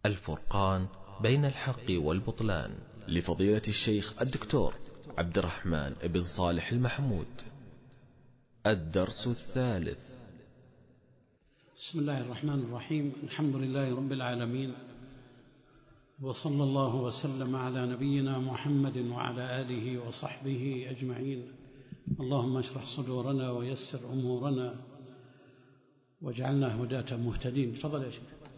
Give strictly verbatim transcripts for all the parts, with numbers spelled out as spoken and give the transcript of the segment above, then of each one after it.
الفرقان بين الحق والبطلان، لفضيلة الشيخ الدكتور عبد الرحمن بن صالح المحمود. الدرس الثالث. بسم الله الرحمن الرحيم. الحمد لله رب العالمين، وصلى الله وسلم على نبينا محمد وعلى آله وصحبه أجمعين. اللهم اشرح صدورنا ويسر أمورنا واجعلنا هداة مهتدين. تفضل يا شيخ.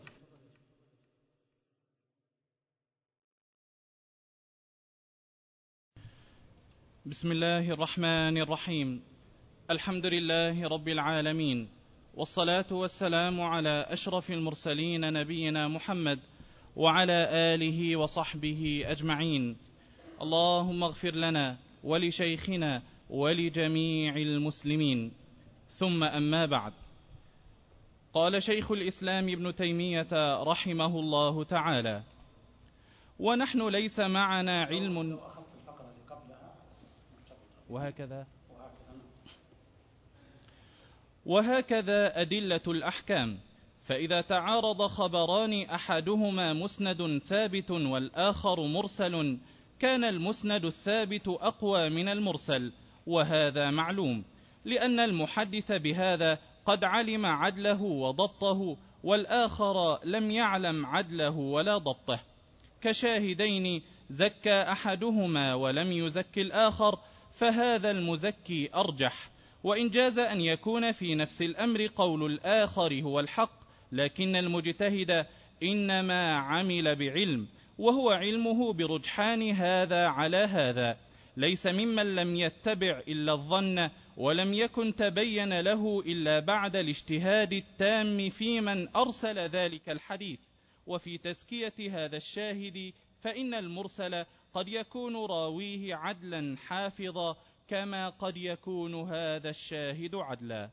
بسم الله الرحمن الرحيم. الحمد لله رب العالمين، والصلاة والسلام على أشرف المرسلين نبينا محمد وعلى آله وصحبه أجمعين. اللهم اغفر لنا ولشيخنا ولجميع المسلمين، ثم أما بعد. قال شيخ الإسلام ابن تيمية رحمه الله تعالى: ونحن ليس معنا علم. وهكذا وهكذا أدلة الأحكام، فإذا تعارض خبران أحدهما مسند ثابت والآخر مرسل كان المسند الثابت أقوى من المرسل، وهذا معلوم، لأن المحدث بهذا قد علم عدله وضبطه، والآخر لم يعلم عدله ولا ضبطه، كشاهدين زكى أحدهما ولم يزك الآخر، فهذا المزكي أرجح. وإن جاز أن يكون في نفس الأمر قول الآخر هو الحق، لكن المجتهد إنما عمل بعلم، وهو علمه برجحان هذا على هذا، ليس ممن لم يتبع إلا الظن، ولم يكن تبين له إلا بعد الاجتهاد التام في من أرسل ذلك الحديث. وفي تزكية هذا الشاهد فإن المرسل قد يكون راويه عدلا حافظا، كما قد يكون هذا الشاهد عدلا.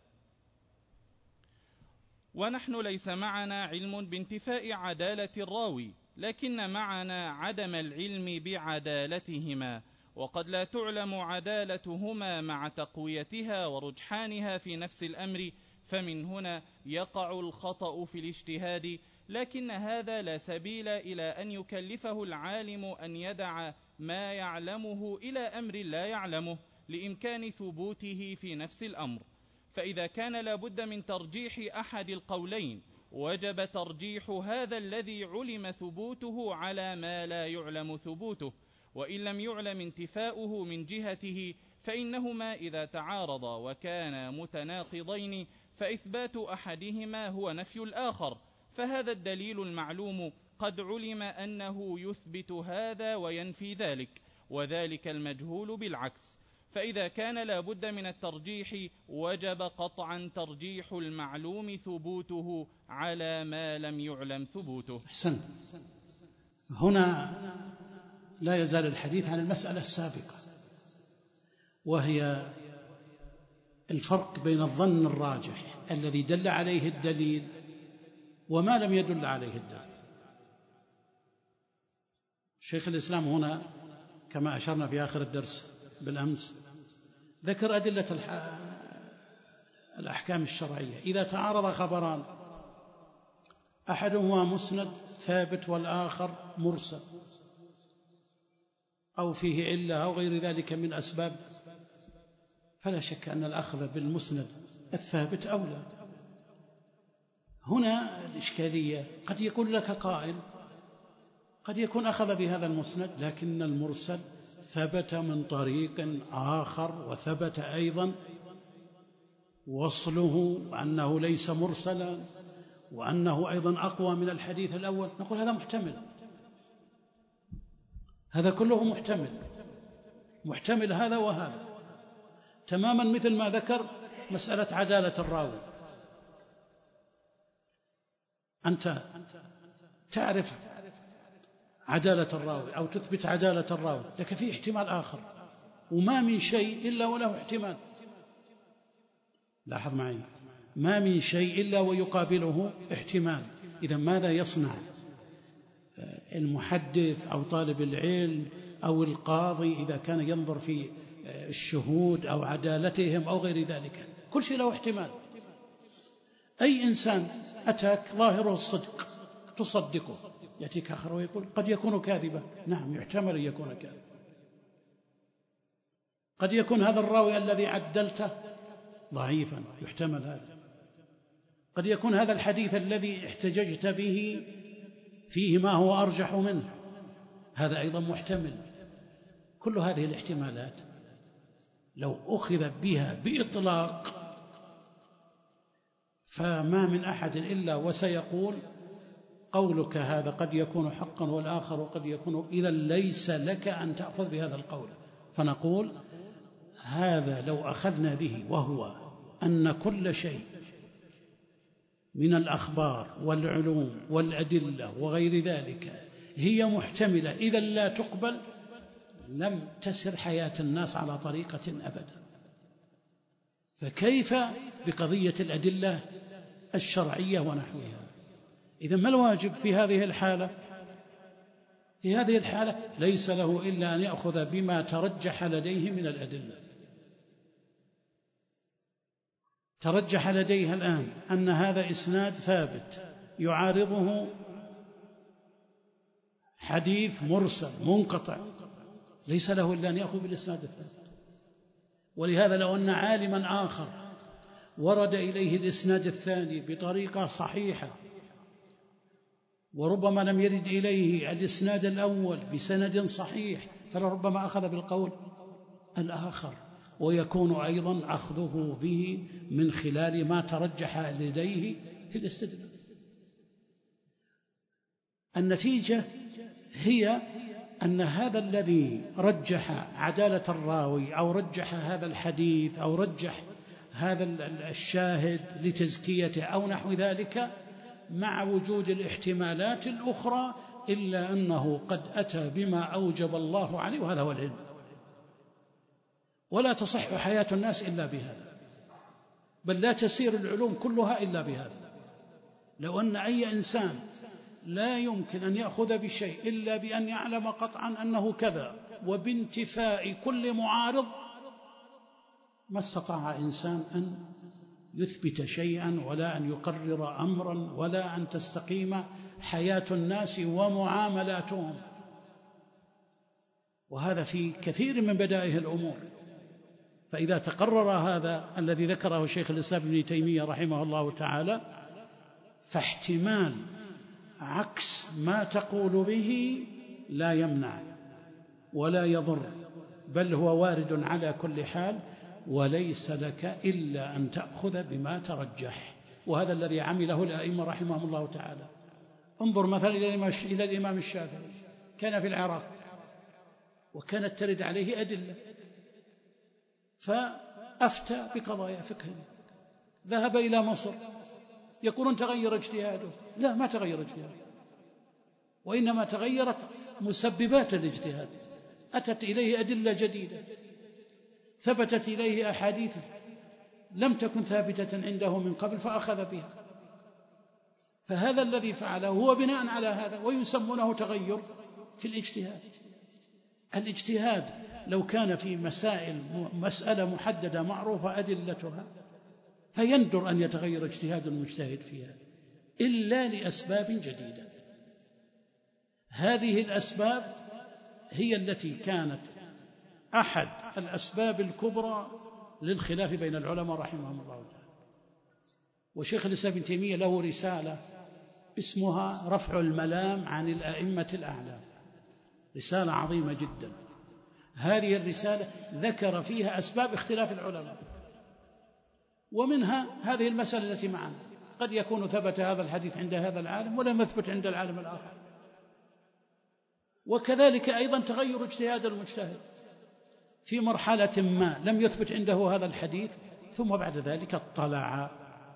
ونحن ليس معنا علم بانتفاء عدالة الراوي، لكن معنا عدم العلم بعدالتهما، وقد لا تعلم عدالتهما مع تقويتها ورجحانها في نفس الأمر، فمن هنا يقع الخطأ في الاجتهاد. لكن هذا لا سبيل إلى أن يكلفه العالم أن يدع ما يعلمه إلى أمر لا يعلمه، لإمكان ثبوته في نفس الأمر. فإذا كان لابد من ترجيح أحد القولين، وجب ترجيح هذا الذي علم ثبوته على ما لا يعلم ثبوته، وإن لم يعلم انتفاؤه من جهته، فإنهما إذا تعارضا وكانا متناقضين فإثبات أحدهما هو نفي الآخر، فهذا الدليل المعلوم قد علم أنه يثبت هذا وينفي ذلك، وذلك المجهول بالعكس. فإذا كان لا بد من الترجيح، وجب قطعا ترجيح المعلوم ثبوته على ما لم يعلم ثبوته. أحسن. هنا لا يزال الحديث عن المسألة السابقة، وهي الفرق بين الظن الراجح الذي دل عليه الدليل وما لم يدل عليه الدليل. شيخ الإسلام هنا كما أشرنا في آخر الدرس بالأمس ذكر أدلة الأحكام الشرعية. إذا تعارض خبران أحدهما مسند ثابت والآخر مرسل، أو فيه علة أو غير ذلك من أسباب، فلا شك أن الأخذ بالمسند الثابت أولى. هنا الإشكالية، قد يكون لك قائل قد يكون أخذ بهذا المسند لكن المرسل ثبت من طريق آخر، وثبت أيضا وصله أنه ليس مرسلا، وأنه أيضا أقوى من الحديث الأول. نقول هذا محتمل، هذا كله محتمل، محتمل هذا وهذا، تماما مثل ما ذكر مسألة عدالة الراوي. أنت تعرف عدالة الراوي أو تثبت عدالة الراوي، لكن في احتمال آخر، وما من شيء إلا وله احتمال. لاحظ معي، ما من شيء إلا ويقابله احتمال. إذا ماذا يصنع المحدث أو طالب العلم أو القاضي إذا كان ينظر في الشهود أو عدالتهم أو غير ذلك؟ كل شيء له احتمال. أي إنسان أتاك ظاهره الصدق تصدقه، يأتيك آخر ويقول قد يكون كاذبا. نعم، يحتمل أن يكون كاذبا. قد يكون هذا الراوي الذي عدلته ضعيفا، يحتمل هذا. قد يكون هذا الحديث الذي احتججت به فيه ما هو أرجح منه، هذا أيضا محتمل. كل هذه الاحتمالات لو أخذ بها بإطلاق فما من أحد إلا وسيقول قولك هذا قد يكون حقا والآخر قد يكون، إذا ليس لك أن تأخذ بهذا القول. فنقول هذا لو أخذنا به، وهو أن كل شيء من الأخبار والعلوم والأدلة وغير ذلك هي محتملة إذا لا تقبل، لم تسر حياة الناس على طريقة أبدا. فكيف بقضية الأدلة الشرعية ونحوها؟ إذن ما الواجب في هذه الحالة؟ في هذه الحالة ليس له إلا أن يأخذ بما ترجح لديه من الأدلة. ترجح لديه الآن أن هذا إسناد ثابت يعارضه حديث مرسل منقطع، ليس له إلا أن يأخذ بالإسناد الثابت. ولهذا لو أن عالما آخر ورد إليه الإسناد الثاني بطريقة صحيحة، وربما لم يرد إليه الإسناد الأول بسند صحيح، فلربما أخذ بالقول الآخر، ويكون أيضا أخذه به من خلال ما ترجح لديه في الاستدلال. النتيجة هي أن هذا الذي رجح عدالة الراوي أو رجح هذا الحديث أو رجح هذا الشاهد لتزكيته أو نحو ذلك، مع وجود الاحتمالات الأخرى، إلا أنه قد أتى بما أوجب الله عليه، وهذا هو العلم. ولا تصح حياة الناس إلا بهذا، بل لا تسير العلوم كلها إلا بهذا. لو أن أي إنسان لا يمكن أن يأخذ بشيء إلا بأن يعلم قطعا أنه كذا وبانتفاء كل معارض، ما استطاع إنسان أن يثبت شيئا ولا أن يقرر أمرا ولا أن تستقيم حياة الناس ومعاملاتهم. وهذا في كثير من بدائه الأمور. فإذا تقرر هذا الذي ذكره شيخ الإسلام ابن تيمية رحمه الله تعالى، فاحتمال عكس ما تقول به لا يمنع ولا يضر، بل هو وارد على كل حال، وليس لك إلا أن تأخذ بما ترجح. وهذا الذي عمله الأئمة رحمهم الله تعالى. انظر مثلا إلى الإمام الشافعي، كان في العراق وكانت ترد عليه أدلة، فأفتى بقضايا فقهية. ذهب إلى مصر، يقولون تغير اجتهاده. لا، ما تغير اجتهاده، وإنما تغيرت مسببات الاجتهاد. أتت إليه أدلة جديدة، ثبتت إليه أحاديث لم تكن ثابتة عنده من قبل فأخذ بها. فهذا الذي فعله هو بناء على هذا، ويسمونه تغير في الاجتهاد. الاجتهاد لو كان في مسائل مسألة محددة معروفة أدلتها، فيندر أن يتغير اجتهاد المجتهد فيها إلا لأسباب جديدة. هذه الأسباب هي التي كانت أحد الأسباب الكبرى للخلاف بين العلماء رحمهم الله تعالى. وشيخ الإسلام ابن تيمية له رسالة اسمها رفع الملام عن الأئمة الأعلام، رسالة عظيمة جدا. هذه الرسالة ذكر فيها أسباب اختلاف العلماء، ومنها هذه المسألة التي معنا، قد يكون ثبت هذا الحديث عند هذا العالم ولم يثبت عند العالم الآخر. وكذلك أيضا تغير اجتهاد المجتهد في مرحلة ما لم يثبت عنده هذا الحديث، ثم بعد ذلك اطلع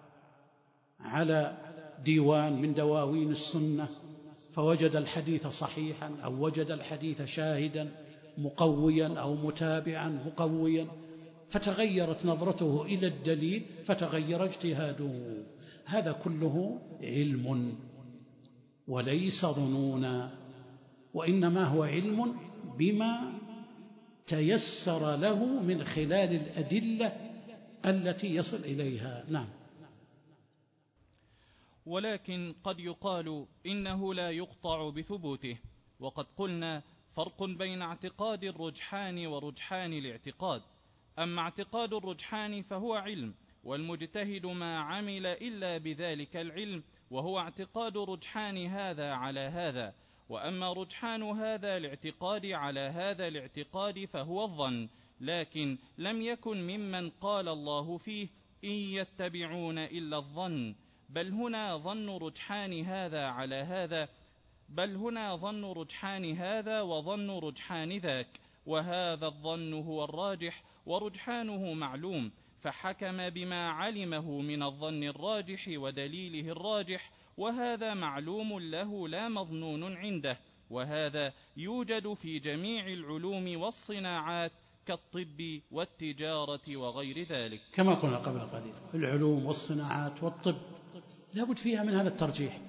على ديوان من دواوين السنة فوجد الحديث صحيحا، أو وجد الحديث شاهدا مقويا أو متابعا مقويا، فتغيرت نظرته إلى الدليل فتغير اجتهاده. هذا كله علم وليس ظنونا، وإنما هو علم بما تيسر له من خلال الأدلة التي يصل إليها. نعم. ولكن قد يقال إنه لا يقطع بثبوته. وقد قلنا فرق بين اعتقاد الرجحان ورجحان الاعتقاد. أما اعتقاد الرجحان فهو علم، والمجتهد ما عمل إلا بذلك العلم، وهو اعتقاد رجحان هذا على هذا. وأما رجحان هذا الاعتقاد على هذا الاعتقاد فهو الظن، لكن لم يكن ممن قال الله فيه إن يتبعون إلا الظن، بل هنا ظن رجحان هذا على هذا بل هنا ظن رجحان هذا وظن رجحان ذاك، وهذا الظن هو الراجح ورجحانه معلوم، فحكم بما علمه من الظن الراجح ودليله الراجح، وهذا معلوم له لا مظنون عنده. وهذا يوجد في جميع العلوم والصناعات كالطب والتجارة وغير ذلك. كما قلنا قبل قليل، العلوم والصناعات والطب لابد فيها من هذا الترجيح،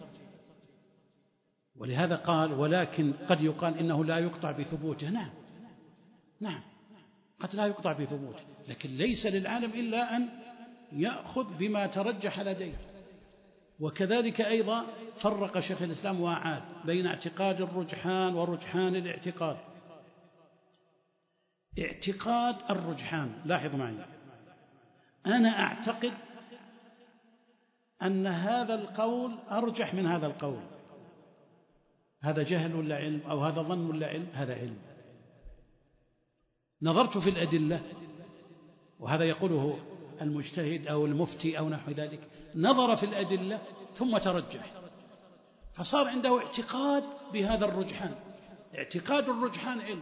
ولهذا قال ولكن قد يقال إنه لا يقطع بثبوته. نعم نعم قد لا يقطع بثبوته، لكن ليس للعالم إلا أن يأخذ بما ترجح لديه. وكذلك أيضا فرق شيخ الإسلام وأعاد بين اعتقاد الرجحان ورجحان الاعتقاد. اعتقاد الرجحان، لاحظ معي، أنا أعتقد أن هذا القول أرجح من هذا القول، هذا جهل ولا علم؟ أو هذا ظن ولا علم؟ هذا علم. نظرت في الأدلة، وهذا يقوله المجتهد أو المفتي أو نحو ذلك، نظر في الأدلة ثم ترجح، فصار عنده اعتقاد بهذا الرجحان. اعتقاد الرجحان علم.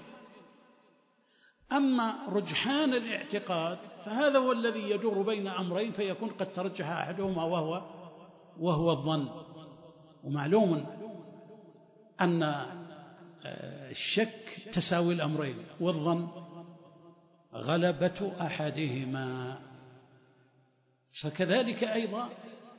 أما رجحان الاعتقاد فهذا هو الذي يدور بين أمرين، فيكون قد ترجح أحدهما وهو وهو الظن. ومعلوم أن الشك تساوي الأمرين، والظن غلبة أحدهما. فكذلك أيضا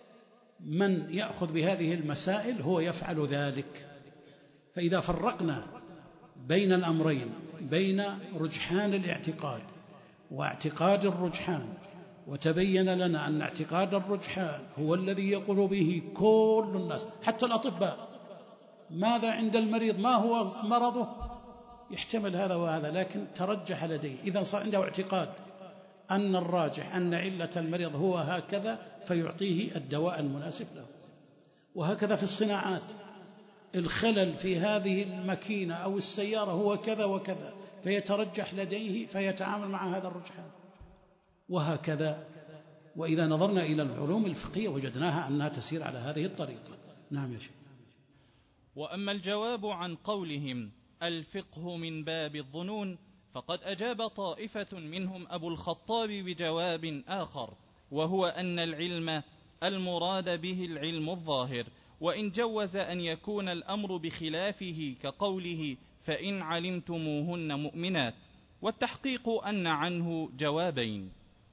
من يأخذ بهذه المسائل هو يفعل ذلك. فإذا فرقنا بين الأمرين، بين رجحان الاعتقاد واعتقاد الرجحان، وتبين لنا أن اعتقاد الرجحان هو الذي يقول به كل الناس حتى الأطباء، ماذا عند المريض، ما هو مرضه، يحتمل هذا وهذا، لكن ترجح لديه. إذا صار عنده اعتقاد أن الراجح أن علة المريض هو هكذا، فيعطيه الدواء المناسب له. وهكذا في الصناعات، الخلل في هذه الماكينة أو السيارة هو كذا وكذا، فيترجح لديه فيتعامل مع هذا الرجحان، وهكذا. وإذا نظرنا إلى العلوم الفقهية وجدناها أنها تسير على هذه الطريقة. نعم يا شيخ. وأما الجواب عن قولهم الفقه من باب الظنون، فقد أجاب طائفة منهم أبو الخطاب بجواب آخر، وهو أن العلم المراد به العلم الظاهر، وإن جوز أن يكون الأمر بخلافه كقوله فإن علمتموهن مؤمنات. والتحقيق أن عنه جوابين: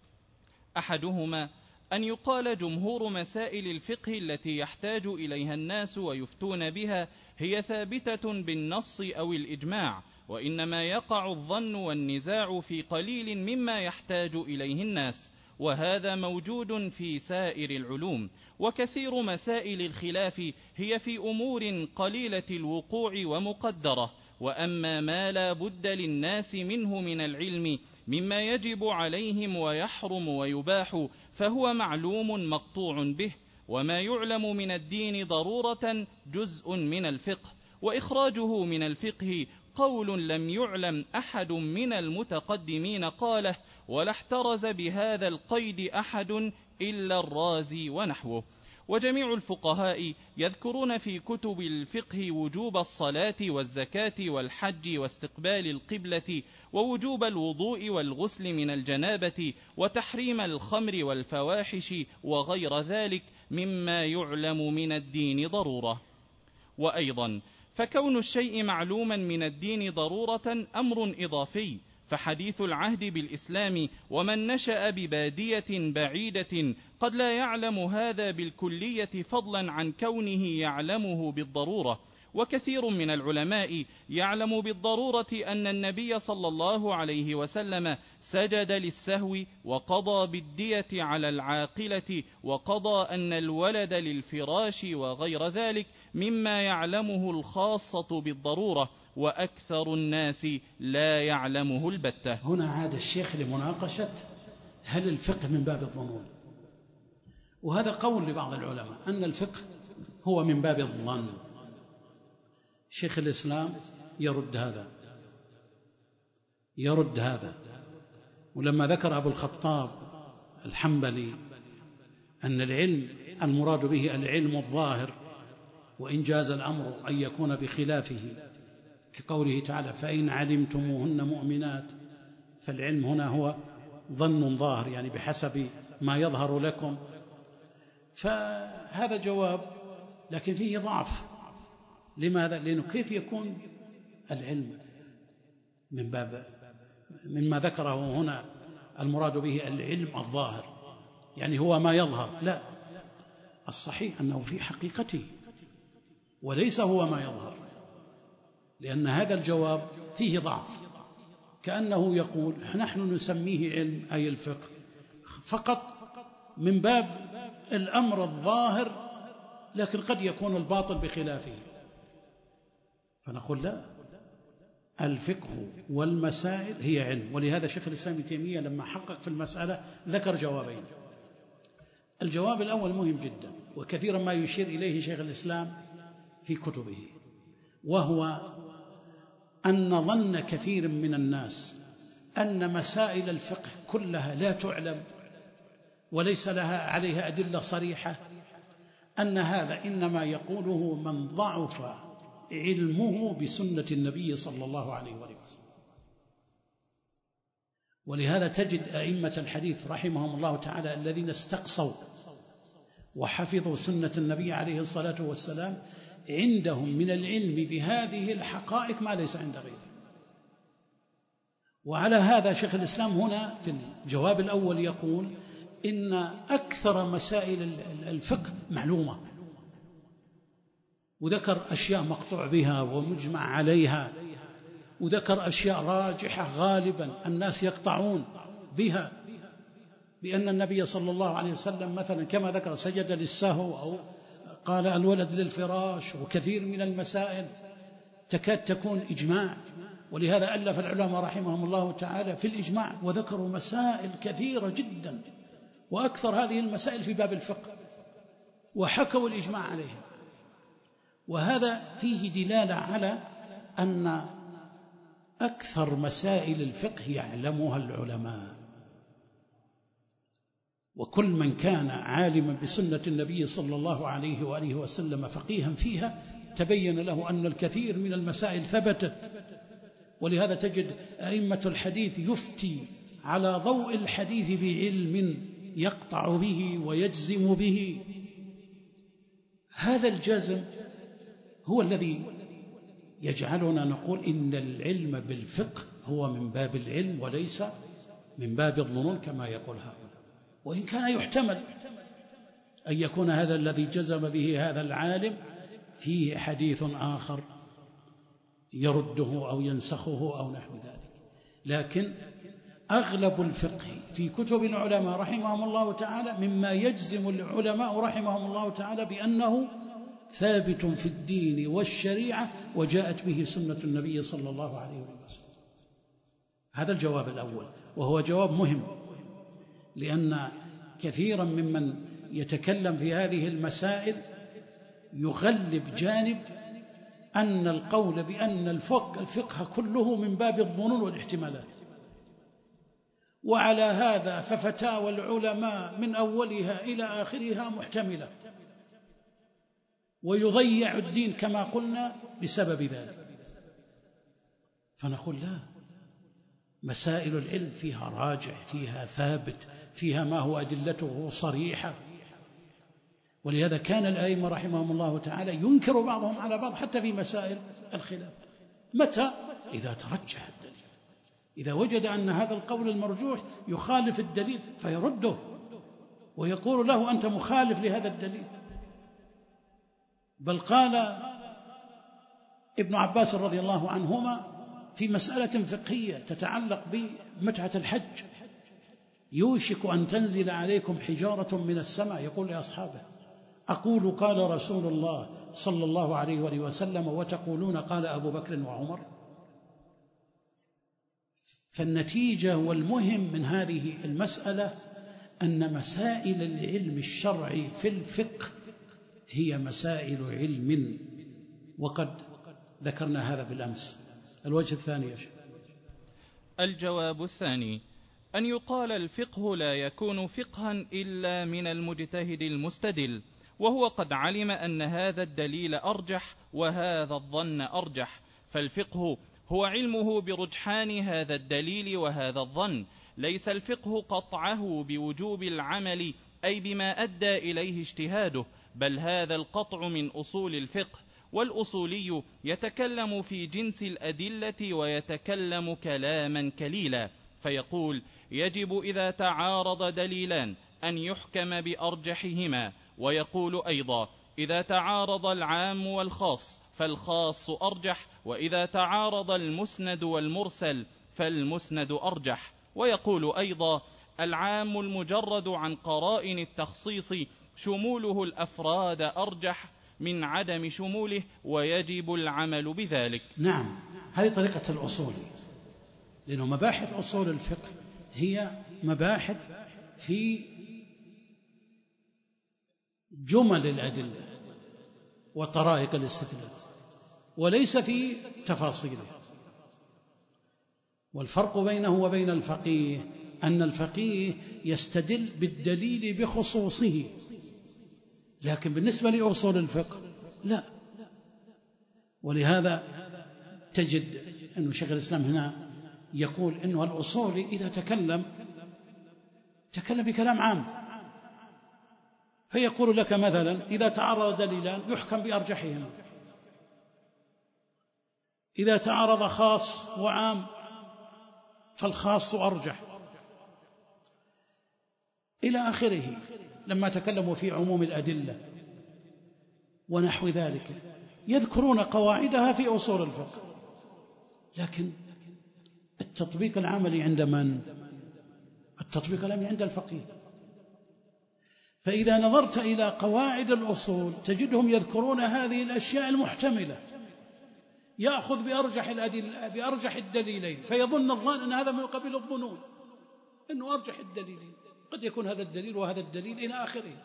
أحدهما أن يقال جمهور مسائل الفقه التي يحتاج إليها الناس ويفتون بها هي ثابتة بالنص أو الإجماع، وإنما يقع الظن والنزاع في قليل مما يحتاج إليه الناس، وهذا موجود في سائر العلوم. وكثير مسائل الخلاف هي في أمور قليلة الوقوع ومقدرة. وأما ما لا بد للناس منه من العلم مما يجب عليهم ويحرم ويباح فهو معلوم مقطوع به. وما يعلم من الدين ضرورة جزء من الفقه، وإخراجه من الفقه قول لم يعلم أحد من المتقدمين قاله، ولا احترز بهذا القيد أحد إلا الرازي ونحوه. وجميع الفقهاء يذكرون في كتب الفقه وجوب الصلاة والزكاة والحج واستقبال القبلة، ووجوب الوضوء والغسل من الجنابة، وتحريم الخمر والفواحش وغير ذلك مما يعلم من الدين ضرورة. وأيضا فكون الشيء معلوما من الدين ضرورة أمر إضافي، فحديث العهد بالإسلام ومن نشأ ببادية بعيدة قد لا يعلم هذا بالكلية فضلا عن كونه يعلمه بالضرورة. وكثير من العلماء يعلم بالضرورة أن النبي صلى الله عليه وسلم سجد للسهو وقضى بالدية على العاقلة وقضى أن الولد للفراش وغير ذلك مما يعلمه الخاصة بالضرورة وأكثر الناس لا يعلمه البتة. هنا عاد الشيخ لمناقشة هل الفقه من باب الظنون، وهذا قول لبعض العلماء أن الفقه هو من باب الظن. شيخ الإسلام يرد هذا يرد هذا ولما ذكر أبو الخطاب الحنبلي أن العلم المراد به العلم الظاهر وإن جاز الأمر أن يكون بخلافه كقوله تعالى فإن علمتموهن مؤمنات، فالعلم هنا هو ظن ظاهر يعني بحسب ما يظهر لكم، فهذا جواب لكن فيه ضعف. لماذا؟ لأنه كيف يكون العلم من باب مما ذكره هنا المراد به العلم الظاهر يعني هو ما يظهر؟ لا، الصحيح أنه في حقيقته وليس هو ما يظهر، لأن هذا الجواب فيه ضعف، كأنه يقول نحن نسميه علم أي الفقه فقط من باب الأمر الظاهر لكن قد يكون الباطل بخلافه. فنقول لا، الفقه والمسائل هي علم. ولهذا شيخ الإسلام ابن تيمية لما حقق في المسألة ذكر جوابين. الجواب الأول مهم جدا وكثيرا ما يشير إليه شيخ الإسلام في كتبه، وهو أن ظن كثير من الناس أن مسائل الفقه كلها لا تعلم وليس لها عليها أدلة صريحة، أن هذا إنما يقوله من ضعف علمه بسنة النبي صلى الله عليه وسلم. ولهذا تجد أئمة الحديث رحمهم الله تعالى الذين استقصوا وحفظوا سنة النبي عليه الصلاة والسلام عندهم من العلم بهذه الحقائق ما ليس عند غيره. وعلى هذا شيخ الإسلام هنا في الجواب الأول يقول إن أكثر مسائل الفقه معلومة، وذكر أشياء مقطوع بها ومجمع عليها، وذكر أشياء راجحة غالبا الناس يقطعون بها، بأن النبي صلى الله عليه وسلم مثلا كما ذكر سجد للسهو أو قال الولد للفراش، وكثير من المسائل تكاد تكون إجماع. ولهذا ألف العلماء رحمهم الله تعالى في الإجماع وذكروا مسائل كثيرة جدا، وأكثر هذه المسائل في باب الفقه، وحكوا الإجماع عليها. وهذا فيه دلالة على أن أكثر مسائل الفقه يعلمها العلماء، وكل من كان عالما بسنة النبي صلى الله عليه وآله وسلم فقيها فيها تبين له أن الكثير من المسائل ثبتت. ولهذا تجد أئمة الحديث يفتي على ضوء الحديث بعلم يقطع به ويجزم به. هذا الجزم هو الذي يجعلنا نقول إن العلم بالفقه هو من باب العلم وليس من باب الظنون كما يقول هؤلاء. وإن كان يحتمل أن يكون هذا الذي جزم به هذا العالم فيه حديث آخر يرده أو ينسخه أو نحو ذلك، لكن أغلب الفقه في كتب العلماء رحمهم الله تعالى مما يجزم العلماء رحمهم الله تعالى بأنه ثابت في الدين والشريعة وجاءت به سنة النبي صلى الله عليه وسلم. هذا الجواب الأول، وهو جواب مهم، لأن كثيرا ممن يتكلم في هذه المسائل يغلب جانب أن القول بأن الفقه, الفقه كله من باب الظنون والاحتمالات. وعلى هذا ففتاوى العلماء من أولها إلى آخرها محتملة، ويضيع الدين كما قلنا بسبب ذلك. فنقول لا، مسائل العلم فيها راجح، فيها ثابت، فيها ما هو أدلته صريحة. ولهذا كان الأئمة رحمهم الله تعالى ينكر بعضهم على بعض حتى في مسائل الخلاف. متى؟ إذا ترجح الدليل، إذا وجد أن هذا القول المرجوح يخالف الدليل فيرده ويقول له أنت مخالف لهذا الدليل. بل قال ابن عباس رضي الله عنهما في مسألة فقهية تتعلق بمتعة الحج: يوشك أن تنزل عليكم حجارة من السماء، يقول لأصحابه: أقول قال رسول الله صلى الله عليه وآله وسلم وتقولون قال أبو بكر وعمر. فالنتيجة والمهم من هذه المسألة أن مسائل العلم الشرعي في الفقه هي مسائل علم، وقد ذكرنا هذا بالأمس. الوجه الثاني يا شيخ. الجواب الثاني: أن يقال الفقه لا يكون فقها إلا من المجتهد المستدل، وهو قد علم أن هذا الدليل أرجح وهذا الظن أرجح، فالفقه هو علمه برجحان هذا الدليل وهذا الظن، ليس الفقه قطعه بوجوب العمل أي بما أدى إليه اجتهاده، بل هذا القطع من أصول الفقه. والأصولي يتكلم في جنس الأدلة ويتكلم كلاما كليلا، فيقول: يجب إذا تعارض دليلان أن يحكم بأرجحهما، ويقول أيضا: إذا تعارض العام والخاص فالخاص أرجح، وإذا تعارض المسند والمرسل فالمسند أرجح، ويقول أيضا: العام المجرد عن قرائن التخصيص شموله الأفراد أرجح من عدم شموله، ويجب العمل بذلك. نعم، هذه طريقة الأصول، لأنه مباحث أصول الفقه هي مباحث في جمل الأدلة وطرائق الاستدلال، وليس في تفاصيله. والفرق بينه وبين الفقيه أن الفقيه يستدل بالدليل بخصوصه، لكن بالنسبة لأصول الفقه لا. ولهذا تجد أن شيخ الإسلام هنا يقول إنه الأصولي إذا تكلم تكلم بكلام عام، فيقول لك مثلا: إذا تعارض دليلان يحكم بأرجحهما، إذا تعارض خاص وعام فالخاص أرجح، إلى آخره، لما تكلموا في عموم الأدلة ونحو ذلك يذكرون قواعدها في أصول الفقه. لكن التطبيق العملي عند من؟ التطبيق العملي عند الفقيه. فإذا نظرت إلى قواعد الأصول تجدهم يذكرون هذه الأشياء المحتملة، يأخذ بأرجح الأدلة بأرجح الدليلين، فيظن الظان أن هذا من قبيل الظنون، أنه أرجح الدليلين، قد يكون هذا الدليل وهذا الدليل إلى آخره.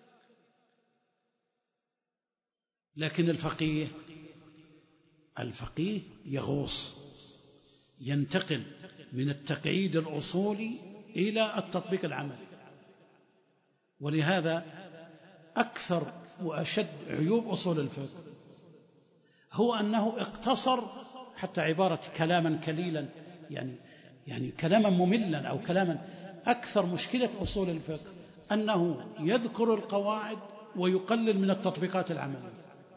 لكن الفقيه الفقيه يغوص، ينتقل من التقعيد الأصولي إلى التطبيق العملي. ولهذا أكثر وأشد عيوب أصول الفقه هو أنه اقتصر، حتى عبارة كلاما كليلا، يعني يعني كلاما مملا أو كلاما. أكثر مشكلة أصول الفقه أنه يذكر القواعد ويقلل من التطبيقات العملية.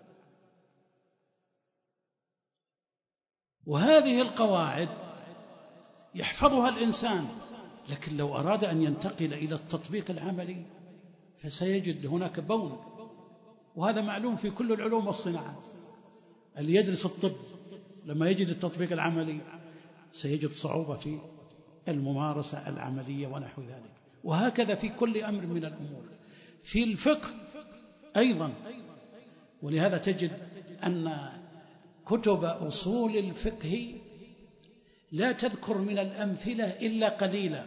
وهذه القواعد يحفظها الإنسان، لكن لو أراد أن ينتقل إلى التطبيق العملي فسيجد هناك بون. وهذا معلوم في كل العلوم والصناعات. اللي يدرس الطب لما يجد التطبيق العملي سيجد صعوبة في الممارسة العملية ونحو ذلك. وهكذا في كل أمر من الأمور. في الفقه أيضا. ولهذا تجد أن كتب أصول الفقه لا تذكر من الأمثلة إلا قليلا،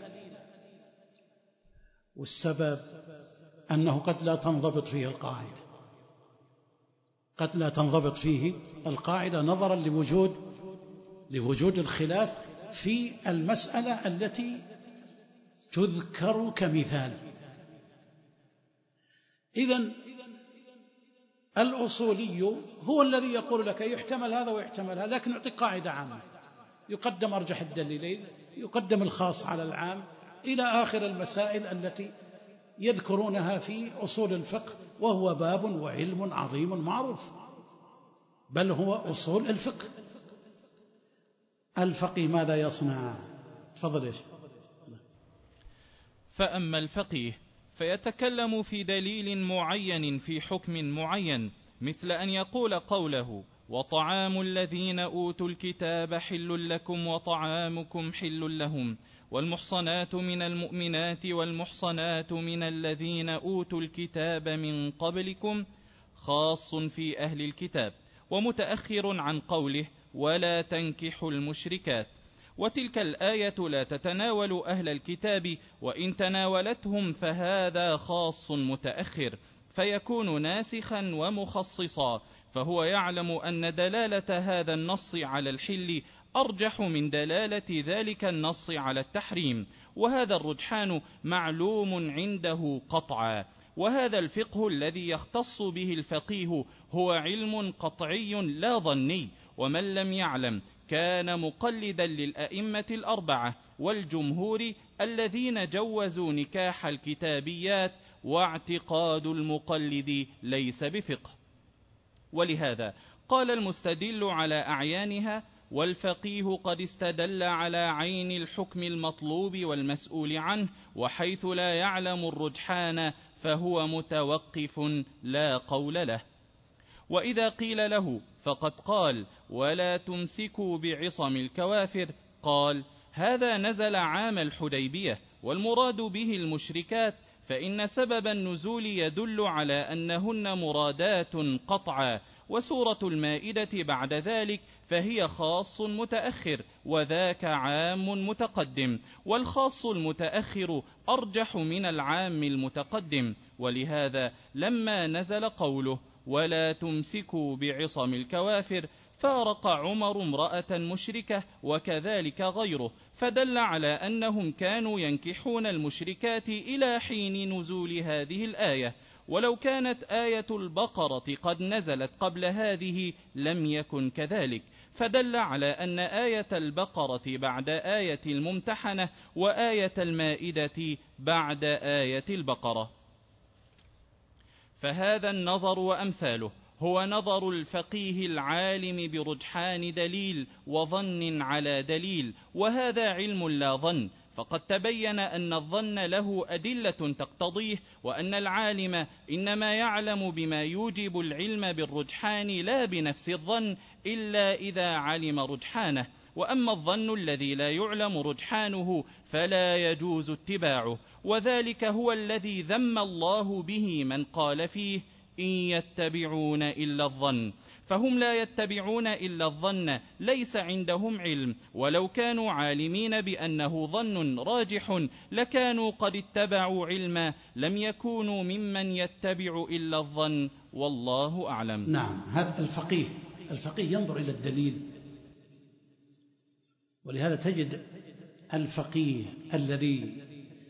والسبب أنه قد لا تنضبط فيه القاعدة قد لا تنضبط فيه القاعدة نظرا لوجود لوجود الخلاف في المسألة التي تذكر كمثال. إذن الأصولي هو الذي يقول لك يحتمل هذا ويحتمل هذا، لكن يعطيك قاعدة عامة، يقدم أرجح الدليلين، يقدم الخاص على العام، إلى آخر المسائل التي يذكرونها في أصول الفقه، وهو باب وعلم عظيم معروف، بل هو أصول الفقه. الفقيه ماذا يصنع؟ تفضل يا شيخ. فأما الفقيه فيتكلم في دليل معين في حكم معين، مثل أن يقول قوله وطعام الذين أوتوا الكتاب حل لكم وطعامكم حل لهم، والمحصنات من المؤمنات والمحصنات من الذين أوتوا الكتاب من قبلكم خاص في أهل الكتاب، ومتأخر عن قوله ولا تنكحوا المشركات. وتلك الآية لا تتناول أهل الكتاب، وإن تناولتهم فهذا خاص متأخر، فيكون ناسخا ومخصصا، فهو يعلم أن دلالة هذا النص على الحل أرجح من دلالة ذلك النص على التحريم، وهذا الرجحان معلوم عنده قطعا. وهذا الفقه الذي يختص به الفقيه هو علم قطعي لا ظني، ومن لم يعلم كان مقلدا للأئمة الأربعة والجمهور الذين جوزوا نكاح الكتابيات، واعتقاد المقلد ليس بفقه. ولهذا قال المستدل على أعيانها: والفقيه قد استدل على عين الحكم المطلوب والمسؤول عنه، وحيث لا يعلم الرجحان فهو متوقف لا قول له. وإذا قيل له فقد قال ولا تمسكوا بعصم الكوافر، قال هذا نزل عام الحديبية، والمراد به المشركات، فإن سبب النزول يدل على أنهن مرادات قطعا. وسورة المائدة بعد ذلك فهي خاص متأخر، وذاك عام متقدم، والخاص المتأخر أرجح من العام المتقدم. ولهذا لما نزل قوله ولا تمسكوا بعصم الكوافر فارق عمر امرأة مشركة وكذلك غيره، فدل على أنهم كانوا ينكحون المشركات إلى حين نزول هذه الآية، ولو كانت آية البقرة قد نزلت قبل هذه لم يكن كذلك، فدل على أن آية البقرة بعد آية الممتحنة، وآية المائدة بعد آية البقرة. فهذا النظر وأمثاله هو نظر الفقيه العالم برجحان دليل وظن على دليل، وهذا علم لا ظن، فقد تبين أن الظن له أدلة تقتضيه، وأن العالم إنما يعلم بما يوجب العلم بالرجحان لا بنفس الظن إلا إذا علم رجحانه. وأما الظن الذي لا يعلم رجحانه فلا يجوز اتباعه، وذلك هو الذي ذم الله به من قال فيه إن يتبعون إلا الظن، فهم لا يتبعون إلا الظن، ليس عندهم علم، ولو كانوا عالمين بأنه ظن راجح لكانوا قد اتبعوا علما، لم يكونوا ممن يتبع إلا الظن، والله أعلم. نعم، هذا الفقيه الفقيه ينظر إلى الدليل، ولهذا تجد الفقيه الذي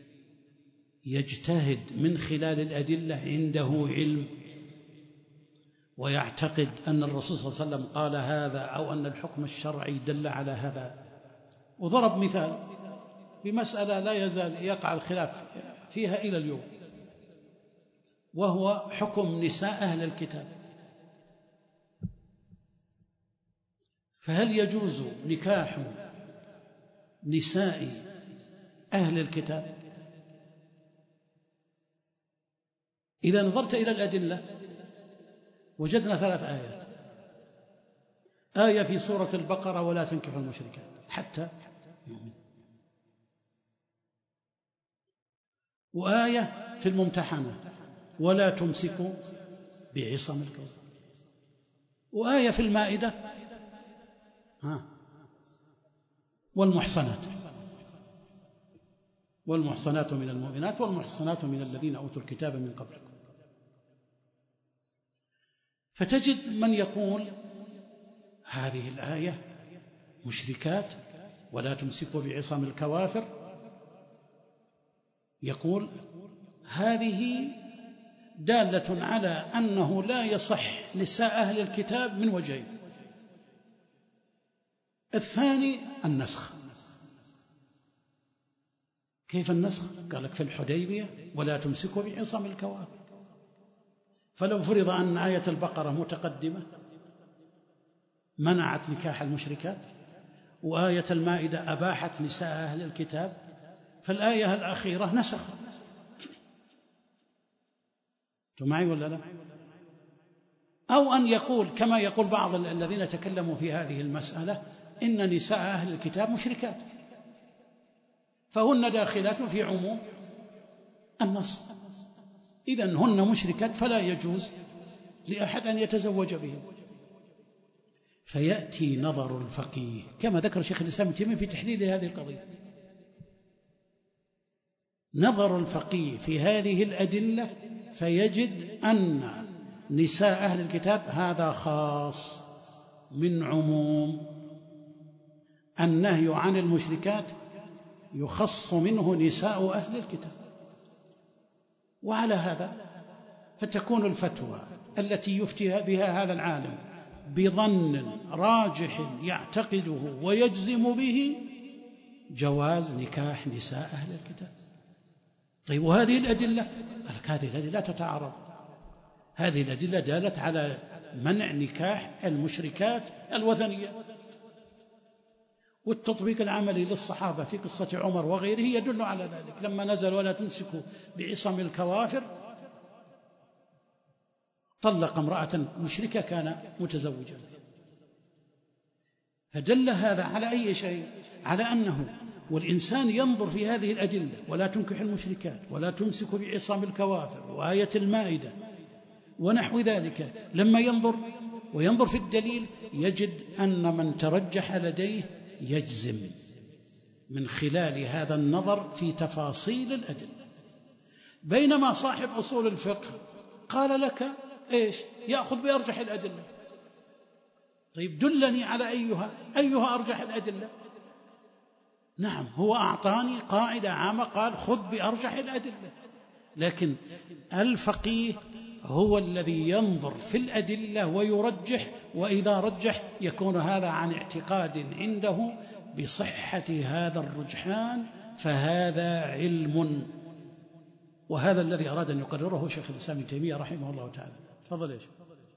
يجتهد من خلال الأدلة عنده علم، ويعتقد أن الرسول صلى الله عليه وسلم قال هذا، أو أن الحكم الشرعي دل على هذا. وضرب مثال بمسألة لا يزال يقع الخلاف فيها إلى اليوم، وهو حكم نساء أهل الكتاب. فهل يجوز نكاح نساء أهل الكتاب؟ إذا نظرت إلى الأدلة وجدنا ثلاث آيات: آية في سورة البقرة ولا تنكحوا المشركات حتى يؤمن، وآية في الممتحنة ولا تمسكوا بعصم الكوافر، وآية في المائدة ها والمحصنات والمحصنات من المؤمنات والمحصنات من الذين أوتوا الكتاب من قبلكم. فتجد من يقول هذه الآية مشركات ولا تمسكوا بعصم الكوافر، يقول هذه دالة على أنه لا يصح نساء أهل الكتاب من وجهين: الثاني النسخ. كيف النسخ؟ قال لك في الحديبية ولا تمسكوا بعصم الكوافر، فلو فرض أن آية البقرة متقدمة منعت نكاح المشركات، وآية المائدة أباحت نساء أهل الكتاب، فالآية الأخيرة نسخت. أنتم معي ولا لا؟ أو أن يقول كما يقول بعض الذين تكلموا في هذه المسألة إن نساء أهل الكتاب مشركات فهن داخلات في عموم النص، إذن هن مشركات فلا يجوز لأحد أن يتزوج بهم. فيأتي نظر الفقيه كما ذكر شيخ الإسلام ابن تيمية في تحليل هذه القضية، نظر الفقيه في هذه الأدلة فيجد أن نساء أهل الكتاب هذا خاص من عموم النهي عن المشركات، يخص منه نساء أهل الكتاب. وعلى هذا فتكون الفتوى التي يفتي بها هذا العالم بظن راجح يعتقده ويجزم به جواز نكاح نساء أهل الكتاب. طيب وهذه الأدلة هذه الأدلة تتعارض، هذه الأدلة دالت على منع نكاح المشركات الوثنية، والتطبيق العملي للصحابة في قصة عمر وغيره يدل على ذلك، لما نزل ولا تمسكوا بعصم الكوافر طلق امرأة مشركة كان متزوجا. فدل هذا على أي شيء؟ على أنه والإنسان ينظر في هذه الأدلة ولا تنكح المشركات ولا تمسك بعصام الكوافر وآية المائدة ونحو ذلك، لما ينظر وينظر في الدليل يجد أن من ترجح لديه يجزم من خلال هذا النظر في تفاصيل الأدلة، بينما صاحب أصول الفقه قال لك إيش؟ يأخذ بأرجح الأدلة. طيب دلني على أيها أيها أرجح الأدلة. نعم هو أعطاني قاعدة عامة قال خذ بأرجح الأدلة، لكن الفقيه هو الذي ينظر في الأدلة ويرجح، وإذا رجح يكون هذا عن اعتقاد عنده بصحة هذا الرجحان، فهذا علم، وهذا الذي أراد أن يقرره شيخ الإسلام ابن تيمية رحمه الله تعالى. تفضل. إيش؟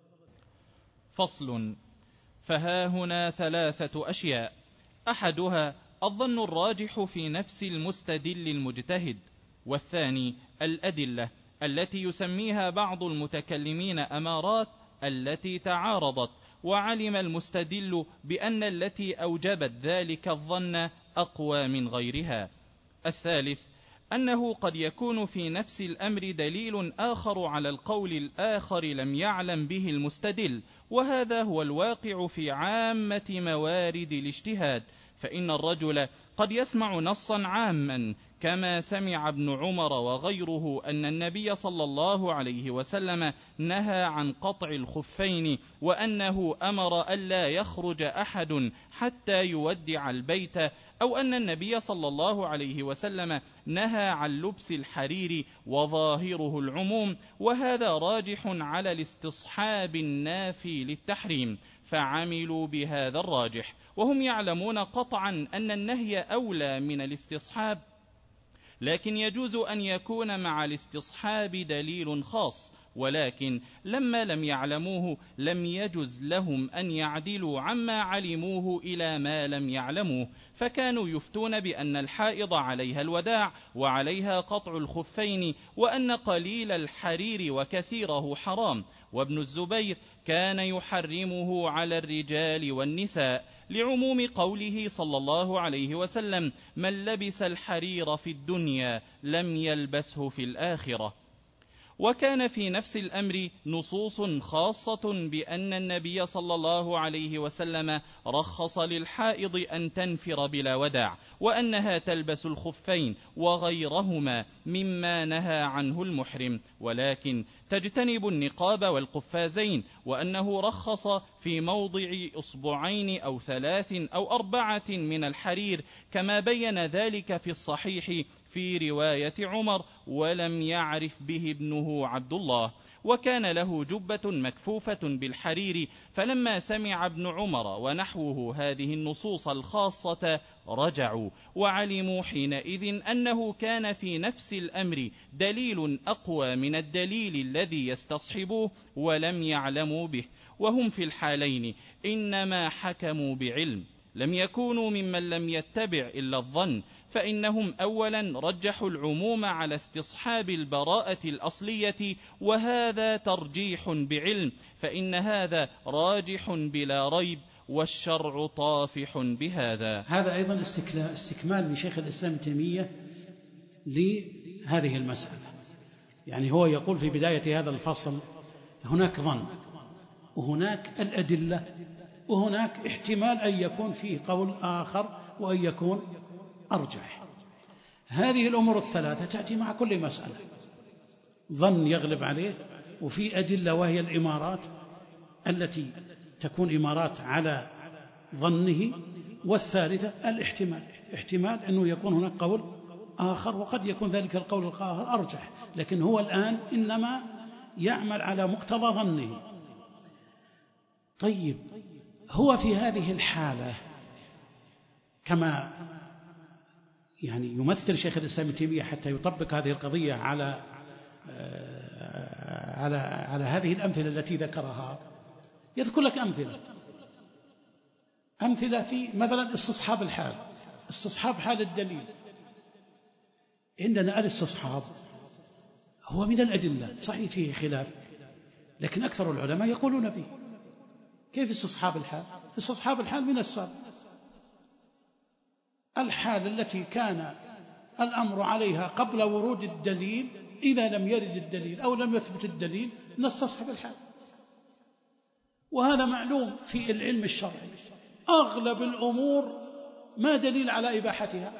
فصل. فها هنا ثلاثة أشياء: أحدها الظن الراجح في نفس المستدل المجتهد، والثاني الأدلة التي يسميها بعض المتكلمين أمارات التي تعارضت وعلم المستدل بأن التي أوجبت ذلك الظن أقوى من غيرها. الثالث أنه قد يكون في نفس الأمر دليل آخر على القول الآخر لم يعلم به المستدل، وهذا هو الواقع في عامة موارد الاجتهاد، فإن الرجل قد يسمع نصا عاما كما سمع ابن عمر وغيره أن النبي صلى الله عليه وسلم نهى عن قطع الخفين، وأنه أمر ألا يخرج أحد حتى يودع البيت، أو أن النبي صلى الله عليه وسلم نهى عن لبس الحرير وظاهره العموم، وهذا راجح على الاستصحاب النافي للتحريم، فعملوا بهذا الراجح، وهم يعلمون قطعا أن النهي أولى من الاستصحاب، لكن يجوز أن يكون مع الاستصحاب دليل خاص، ولكن لما لم يعلموه لم يجز لهم أن يعدلوا عما علموه إلى ما لم يعلموه، فكانوا يفتون بأن الحائض عليها الوداع وعليها قطع الخفين، وأن قليل الحرير وكثيره حرام، وابن الزبير كان يحرمه على الرجال والنساء، لعموم قوله صلى الله عليه وسلم: من لبس الحرير في الدنيا لم يلبسه في الآخرة. وكان في نفس الأمر نصوص خاصة بأن النبي صلى الله عليه وسلم رخص للحائض أن تنفر بلا وداع، وأنها تلبس الخفين وغيرهما مما نهى عنه المحرم، ولكن تجتنب النقاب والقفازين، وأنه رخص في موضع أصبعين أو ثلاث أو أربعة من الحرير، كما بين ذلك في الصحيح في رواية عمر، ولم يعرف به ابنه عبد الله. وكان له جبة مكفوفة بالحرير، فلما سمع ابن عمر ونحوه هذه النصوص الخاصة رجعوا، وعلموا حينئذ أنه كان في نفس الأمر دليل أقوى من الدليل الذي يستصحبوه، ولم يعلموا به، وهم في الحالين إنما حكموا بعلم، لم يكونوا ممن لم يتبع إلا الظن، فإنهم أولا رجحوا العموم على استصحاب البراءة الأصلية، وهذا ترجيح بعلم، فإن هذا راجح بلا ريب، والشرع طافح بهذا. هذا أيضا استكمال لشيخ الإسلام ابن تيمية لهذه المسألة. يعني هو يقول في بداية هذا الفصل هناك ظن، وهناك الأدلة، وهناك احتمال أن يكون فيه قول آخر وأن يكون أرجح. هذه الأمور الثلاثة تأتي مع كل مسألة، ظن يغلب عليه، وفي أدلة وهي الإمارات التي تكون إمارات على ظنه، والثالثة الاحتمال، احتمال أنه يكون هناك قول آخر، وقد يكون ذلك القول الآخر أرجح، لكن هو الآن إنما يعمل على مقتضى ظنه. طيب، هو في هذه الحالة كما يعني يمثل شيخ الإسلام ابن تيمية حتى يطبق هذه القضية على على على هذه الأمثلة التي ذكرها، يذكر لك أمثلة أمثلة في مثلا استصحاب الحال، استصحاب حال الدليل. عندنا الاستصحاب هو من الأدلة، صحيح فيه خلاف، لكن أكثر العلماء يقولون به. كيف استصحاب الحال؟ استصحاب الحال من السابق، الحال التي كان الأمر عليها قبل ورود الدليل، إذا لم يرد الدليل أو لم يثبت الدليل نستصحب الحال. وهذا معلوم في العلم الشرعي، أغلب الأمور ما دليل على إباحتها،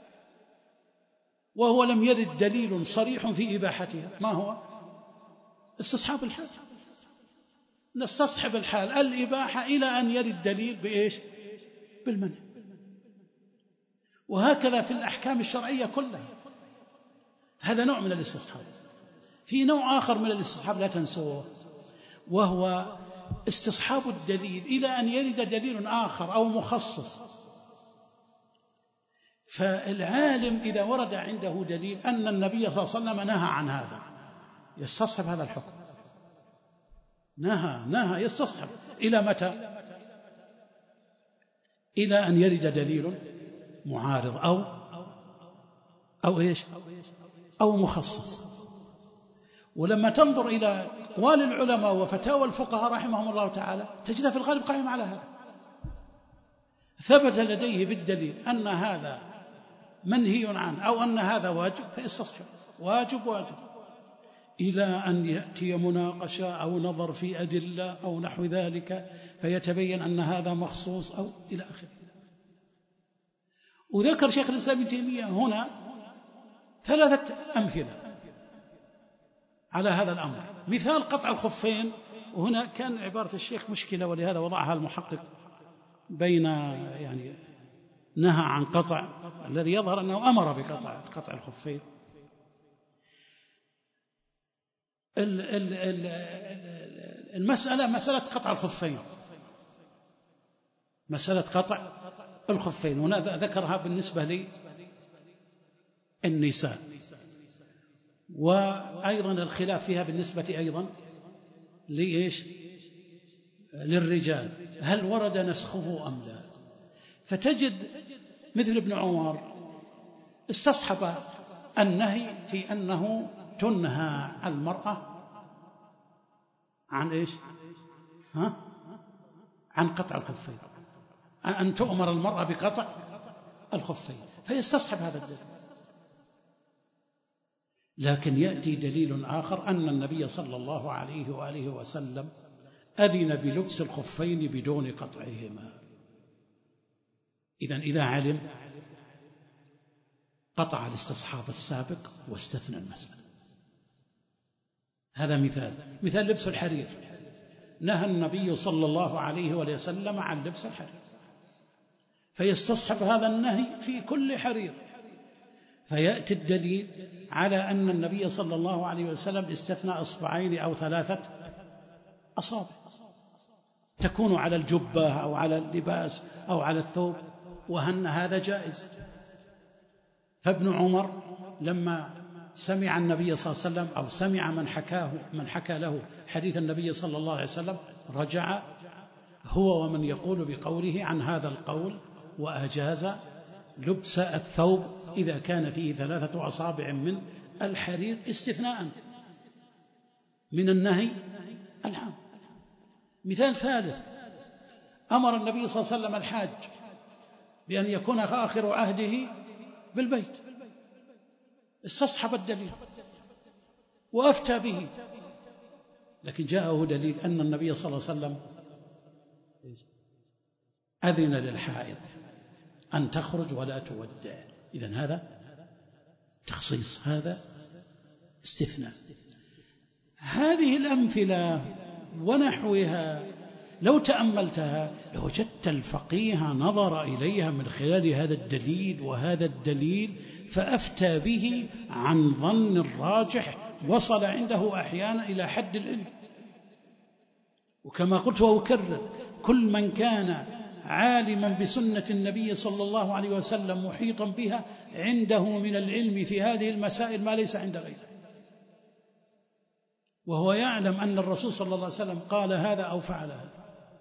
وهو لم يرد دليل صريح في إباحتها. ما هو؟ استصحاب الحال، نستصحب الحال الإباحة إلى أن يرد دليل بإيش؟ بالمنع. وهكذا في الأحكام الشرعية كلها، هذا نوع من الاستصحاب. في نوع آخر من الاستصحاب لا تنسوه، وهو استصحاب الدليل إلى أن يرد دليل آخر أو مخصص. فالعالم إذا ورد عنده دليل أن النبي صلى الله عليه وسلم نهى عن هذا، يستصحب هذا الحكم، نهى نهى يستصحب إلى متى؟ إلى أن يرد دليل معارض أو أو إيش أو مخصص. ولما تنظر إلى أقوال العلماء وفتاوى الفقهاء رحمهم الله تعالى تجدها في الغالب قائمة على هذا، ثبت لديه بالدليل أن هذا منهي عنه أو أن هذا واجب فيستصحب، واجب واجب، إلى أن يأتي مناقشة أو نظر في أدلة أو نحو ذلك فيتبين أن هذا مخصوص أو إلى آخره. وذكر شيخ الإسلام ابن تيمية هنا ثلاثة أمثلة على هذا الأمر. مثال قطع الخفين، وهنا كان عبارة الشيخ مشكلة، ولهذا وضعها المحقق بين يعني نهى عن قطع، الذي يظهر أنه أمر بقطع قطع الخفين. المسألة مسألة قطع الخفين، مسألة قطع الخفين هنا ذكرها بالنسبة للنساء، وأيضا الخلاف فيها بالنسبة أيضا لإيش؟ للرجال، هل ورد نسخه أم لا؟ فتجد مثل ابن عمر استصحب النهي في أنه تنهى المرأة عن إيش؟ ها؟ عن قطع الخفين، أن تؤمر المرأة بقطع الخفين، فيستصحب هذا الدليل. لكن يأتي دليل آخر أن النبي صلى الله عليه وآله وسلم أذن بلبس الخفين بدون قطعهما. إذن إذا علم قطع الاستصحاب السابق واستثنى المسألة. هذا مثال. مثال لبس الحرير، نهى النبي صلى الله عليه وآله وسلم عن لبس الحرير، فيستصحب هذا النهي في كل حرير، فيأتي الدليل على أن النبي صلى الله عليه وسلم استثنى أصبعين أو ثلاثة أصابع تكون على الجبة أو على اللباس أو على الثوب، وأن هذا جائز. فابن عمر لما سمع النبي صلى الله عليه وسلم أو سمع من حكاه من حكى له حديث النبي صلى الله عليه وسلم رجع هو ومن يقول بقوله عن هذا القول وأجاز لبس الثوب إذا كان فيه ثلاثة أصابع من الحرير استثناء من النهي العام. مثال ثالث: أمر النبي صلى الله عليه وسلم الحاج بأن يكون آخر عهده بالبيت، استصحب الدليل وأفتى به، لكن جاءه دليل أن النبي صلى الله عليه وسلم أذن للحائض أن تخرج ولا تودع. إذن هذا تخصيص، هذا استثناء. هذه الأمثلة ونحوها لو تأملتها لوجدت الفقيه نظر إليها من خلال هذا الدليل وهذا الدليل فأفتى به عن ظن الراجح، وصل عنده أحيانا إلى حد العلم. وكما قلت وأكرر: كل من كان عالما بسنة النبي صلى الله عليه وسلم محيطا بها عنده من العلم في هذه المسائل ما ليس عند غيره، وهو يعلم أن الرسول صلى الله عليه وسلم قال هذا أو فعل هذا.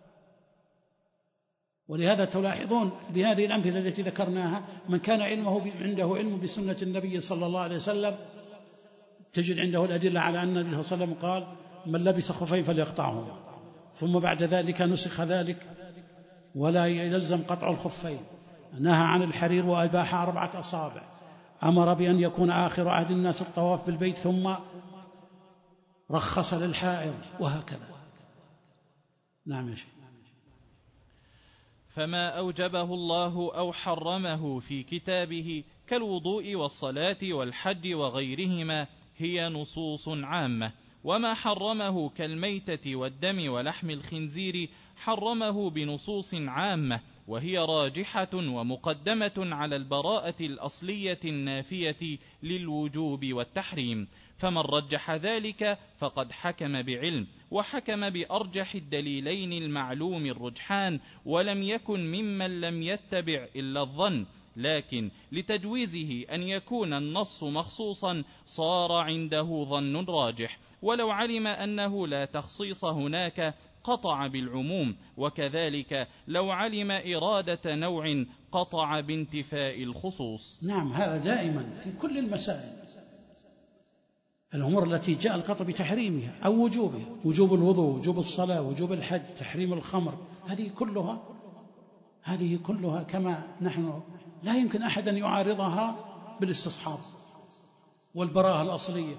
ولهذا تلاحظون بهذه الأمثلة التي ذكرناها من كان علمه عنده علم بسنة النبي صلى الله عليه وسلم تجد عنده الأدلة على أن النبي صلى الله عليه وسلم قال: من لبس خفين فليقطعهما، ثم بعد ذلك نسخ ذلك ولا يلزم قطع الخفين، نهى عن الحرير وأباح أربعة أصابع، أمر بأن يكون آخر عهد الناس الطواف بالبيت، ثم رخص للحائض، وهكذا. نعم يا شيخ. فما أوجبه الله أو حرمه في كتابه كالوضوء والصلاة والحج وغيرهما هي نصوص عامة، وما حرمه كالميتة والدم ولحم الخنزير حرمه بنصوص عامة، وهي راجحة ومقدمة على البراءة الأصلية النافية للوجوب والتحريم. فمن رجح ذلك فقد حكم بعلم، وحكم بأرجح الدليلين المعلوم الرجحان، ولم يكن ممن لم يتبع إلا الظن. لكن لتجويزه أن يكون النص مخصوصا صار عنده ظن راجح، ولو علم أنه لا تخصيص هناك قطع بالعموم، وكذلك لو علم إرادة نوع قطع بانتفاء الخصوص. نعم، هذا دائما في كل المسائل، الأمور التي جاء القطع بتحريمها أو وجوبها، وجوب الوضوء، وجوب الصلاة، وجوب الحج، تحريم الخمر، هذه كلها هذه كلها كما نحن لا يمكن أحد أن يعارضها بالاستصحاب والبراءة الأصلية.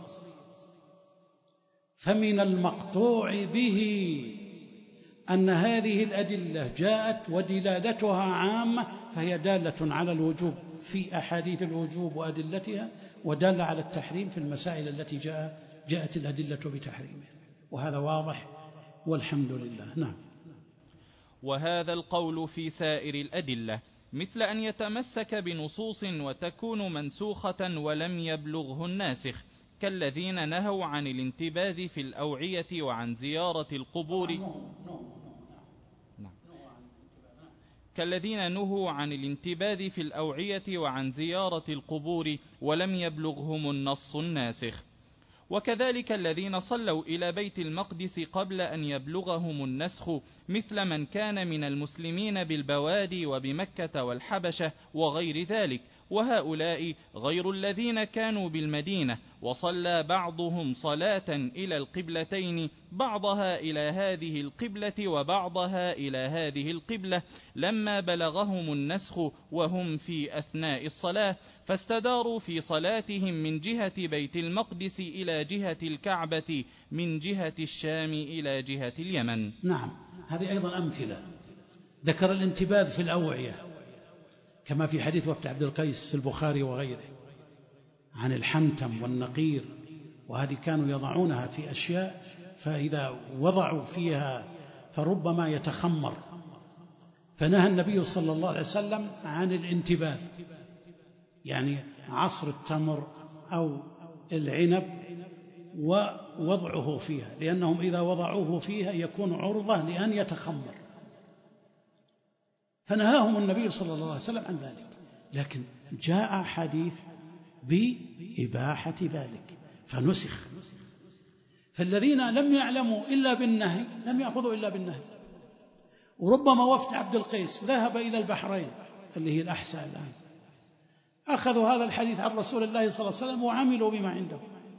فمن المقطوع به أن هذه الأدلة جاءت ودلالتها عامة، فهي دالة على الوجوب في أحاديث الوجوب وأدلتها، ودالة على التحريم في المسائل التي جاء جاءت الأدلة بتحريمها، وهذا واضح والحمد لله. نعم. وهذا القول في سائر الأدلة، مثل أن يتمسك بنصوص وتكون منسوخة ولم يبلغه الناسخ، كالذين نهوا عن الانتباذ في الأوعية وعن زيارة القبور نعم. كالذين نهوا عن الانتباذ في الأوعية وعن زيارة القبور ولم يبلغهم النص الناسخ. وكذلك الذين صلوا إلى بيت المقدس قبل أن يبلغهم النسخ، مثل من كان من المسلمين بالبوادي وبمكة والحبشة وغير ذلك، وهؤلاء غير الذين كانوا بالمدينة، وصلى بعضهم صلاة إلى القبلتين، بعضها إلى هذه القبلة وبعضها إلى هذه القبلة، لما بلغهم النسخ وهم في أثناء الصلاة، فاستداروا في صلاتهم من جهة بيت المقدس إلى جهة الكعبة من جهة الشام إلى جهة اليمن. نعم، هذه أيضا أمثلة. ذكر الانتباذ في الأوعية كما في حديث وفد عبد القيس في البخاري وغيره عن الحنتم والنقير، وهذه كانوا يضعونها في أشياء فإذا وضعوا فيها فربما يتخمر، فنهى النبي صلى الله عليه وسلم عن الانتباذ، يعني عصر التمر أو العنب ووضعه فيها، لأنهم إذا وضعوه فيها يكون عرضة لأن يتخمر، فنهاهم النبي صلى الله عليه وسلم عن ذلك. لكن جاء حديث بإباحة ذلك فنسخ، فالذين لم يعلموا إلا بالنهي لم يأخذوا إلا بالنهي. وربما وفد عبد القيس ذهب إلى البحرين اللي هي الأحساء الآن، أخذوا هذا الحديث عن رسول الله صلى الله عليه وسلم وعملوا بما عنده.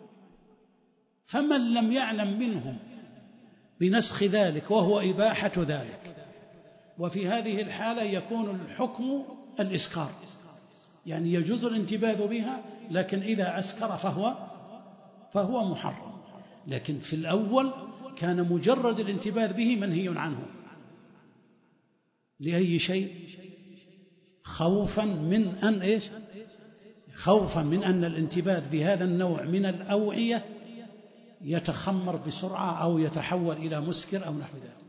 فمن لم يعلم منهم بنسخ ذلك وهو إباحة ذلك، وفي هذه الحالة يكون الحكم الإسكار، يعني يجوز الانتباذ بها، لكن إذا أسكر فهو فهو محرم. لكن في الأول كان مجرد الانتباذ به منهي عنه، لأي شيء؟ خوفا من أن إيش؟ خوفا من أن الانتباذ بهذا النوع من الأوعية يتخمر بسرعة أو يتحول إلى مسكر أو نحو ذلك،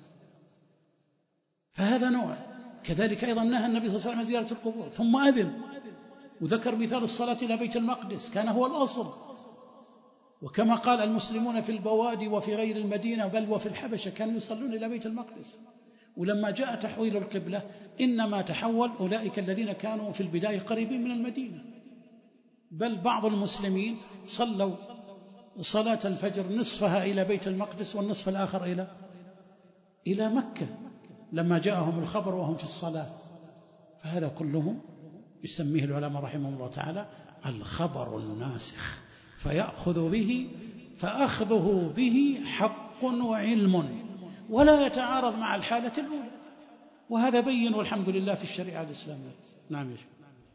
فهذا نوع. كذلك أيضا نهى النبي صلى الله عليه وسلم عن زيارة القبور ثم أذن، وذكر مثال الصلاة إلى بيت المقدس كان هو الأصل، وكما قال المسلمون في البوادي وفي غير المدينة بل وفي الحبشة كانوا يصلون إلى بيت المقدس، ولما جاء تحويل القبلة إنما تحول أولئك الذين كانوا في البداية قريبين من المدينة، بل بعض المسلمين صلوا صلاة الفجر نصفها إلى بيت المقدس والنصف الآخر إلى إلى مكة لما جاءهم الخبر وهم في الصلاة. فهذا كله يسميه العلماء رحمهم الله تعالى الخبر الناسخ، فيأخذ به فأخذه به حق وعلم ولا يتعارض مع الحالة الأولى، وهذا بين والحمد لله في الشريعة الإسلامية. نعم يا شيخ.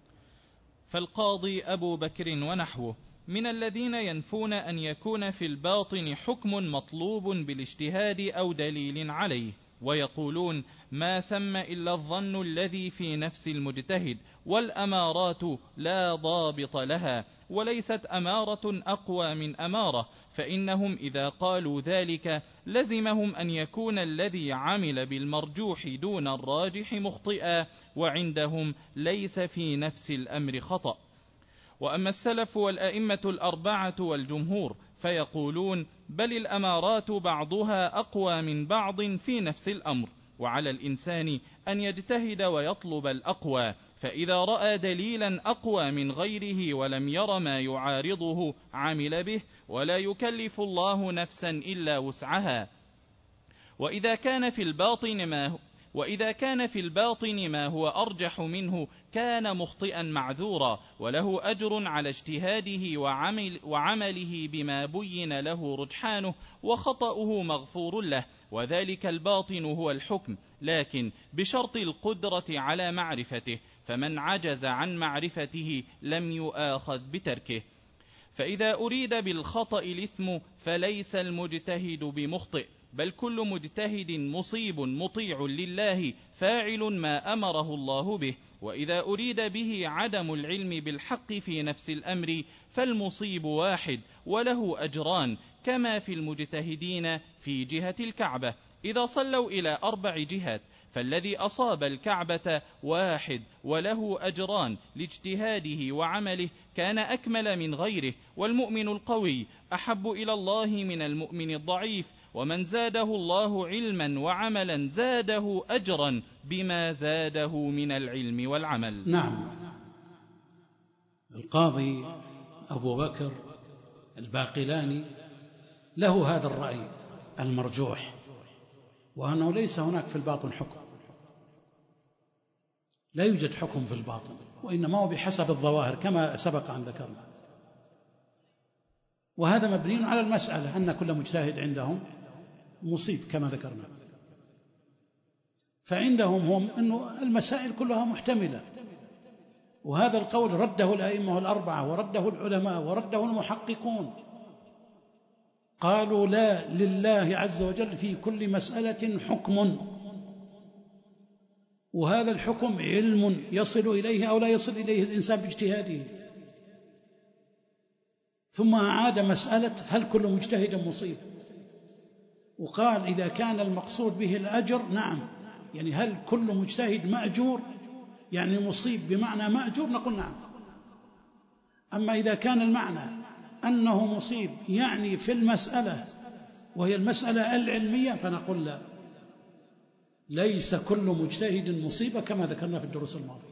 فالقاضي أبو بكر ونحوه من الذين ينفون أن يكون في الباطن حكم مطلوب بالاجتهاد أو دليل عليه، ويقولون ما ثم إلا الظن الذي في نفس المجتهد، والأمارات لا ضابط لها، وليست أمارة أقوى من أمارة، فإنهم إذا قالوا ذلك لزمهم أن يكون الذي عمل بالمرجوح دون الراجح مخطئا، وعندهم ليس في نفس الأمر خطأ. وأما السلف والأئمة الأربعة والجمهور فيقولون بل الأمارات بعضها أقوى من بعض في نفس الأمر، وعلى الإنسان أن يجتهد ويطلب الأقوى، فإذا رأى دليلا أقوى من غيره ولم ير ما يعارضه عمل به، ولا يكلف الله نفسا إلا وسعها. وإذا كان في الباطن ما هو وإذا كان في الباطن ما هو أرجح منه كان مخطئا معذورا، وله أجر على اجتهاده وعمل وعمله بما بين له رجحانه، وخطأه مغفور له، وذلك الباطن هو الحكم، لكن بشرط القدرة على معرفته، فمن عجز عن معرفته لم يؤاخذ بتركه. فإذا أريد بالخطأ الإثم فليس المجتهد بمخطئ، بل كل مجتهد مصيب مطيع لله فاعل ما أمره الله به. وإذا أريد به عدم العلم بالحق في نفس الأمر فالمصيب واحد وله أجران، كما في المجتهدين في جهة الكعبة إذا صلوا إلى أربع جهات، فالذي أصاب الكعبة واحد وله أجران لاجتهاده وعمله كان أكمل من غيره. والمؤمن القوي أحب إلى الله من المؤمن الضعيف، ومن زاده الله علما وعملا زاده أجرا بما زاده من العلم والعمل. نعم. القاضي أبو بكر الباقلاني له هذا الرأي المرجوح، وأنه ليس هناك في الباطن حكم، لا يوجد حكم في الباطن، وإنما هو بحسب الظواهر كما سبق أن ذكرنا. وهذا مبني على المسألة أن كل مجتهد عندهم مصيب كما ذكرنا، فعندهم هم أن المسائل كلها محتملة، وهذا القول رده الأئمة الأربعة ورده العلماء ورده المحققون، قالوا لا، لله عز وجل في كل مسألة حكم، وهذا الحكم علم يصل إليه أو لا يصل إليه الإنسان باجتهاده. ثم أعاد مسألة هل كل مجتهد مصيب، وقال إذا كان المقصود به الأجر نعم، يعني هل كل مجتهد مأجور، يعني مصيب بمعنى مأجور، نقول نعم. أما إذا كان المعنى أنه مصيب يعني في المسألة وهي المسألة العلمية فنقول لا، ليس كل مجتهد مصيبة كما ذكرنا في الدروس الماضية،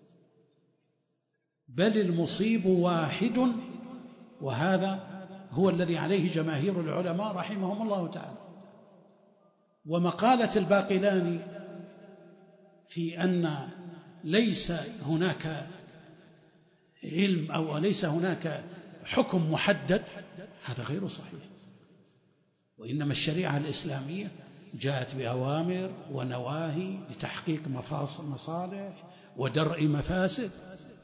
بل المصيب واحد، وهذا هو الذي عليه جماهير العلماء رحمهم الله تعالى. ومقالة الباقلاني في أن ليس هناك علم أو ليس هناك حكم محدد، هذا غير صحيح. وإنما الشريعة الإسلامية جاءت بأوامر ونواهي لتحقيق مصالح ودرء مفاسد.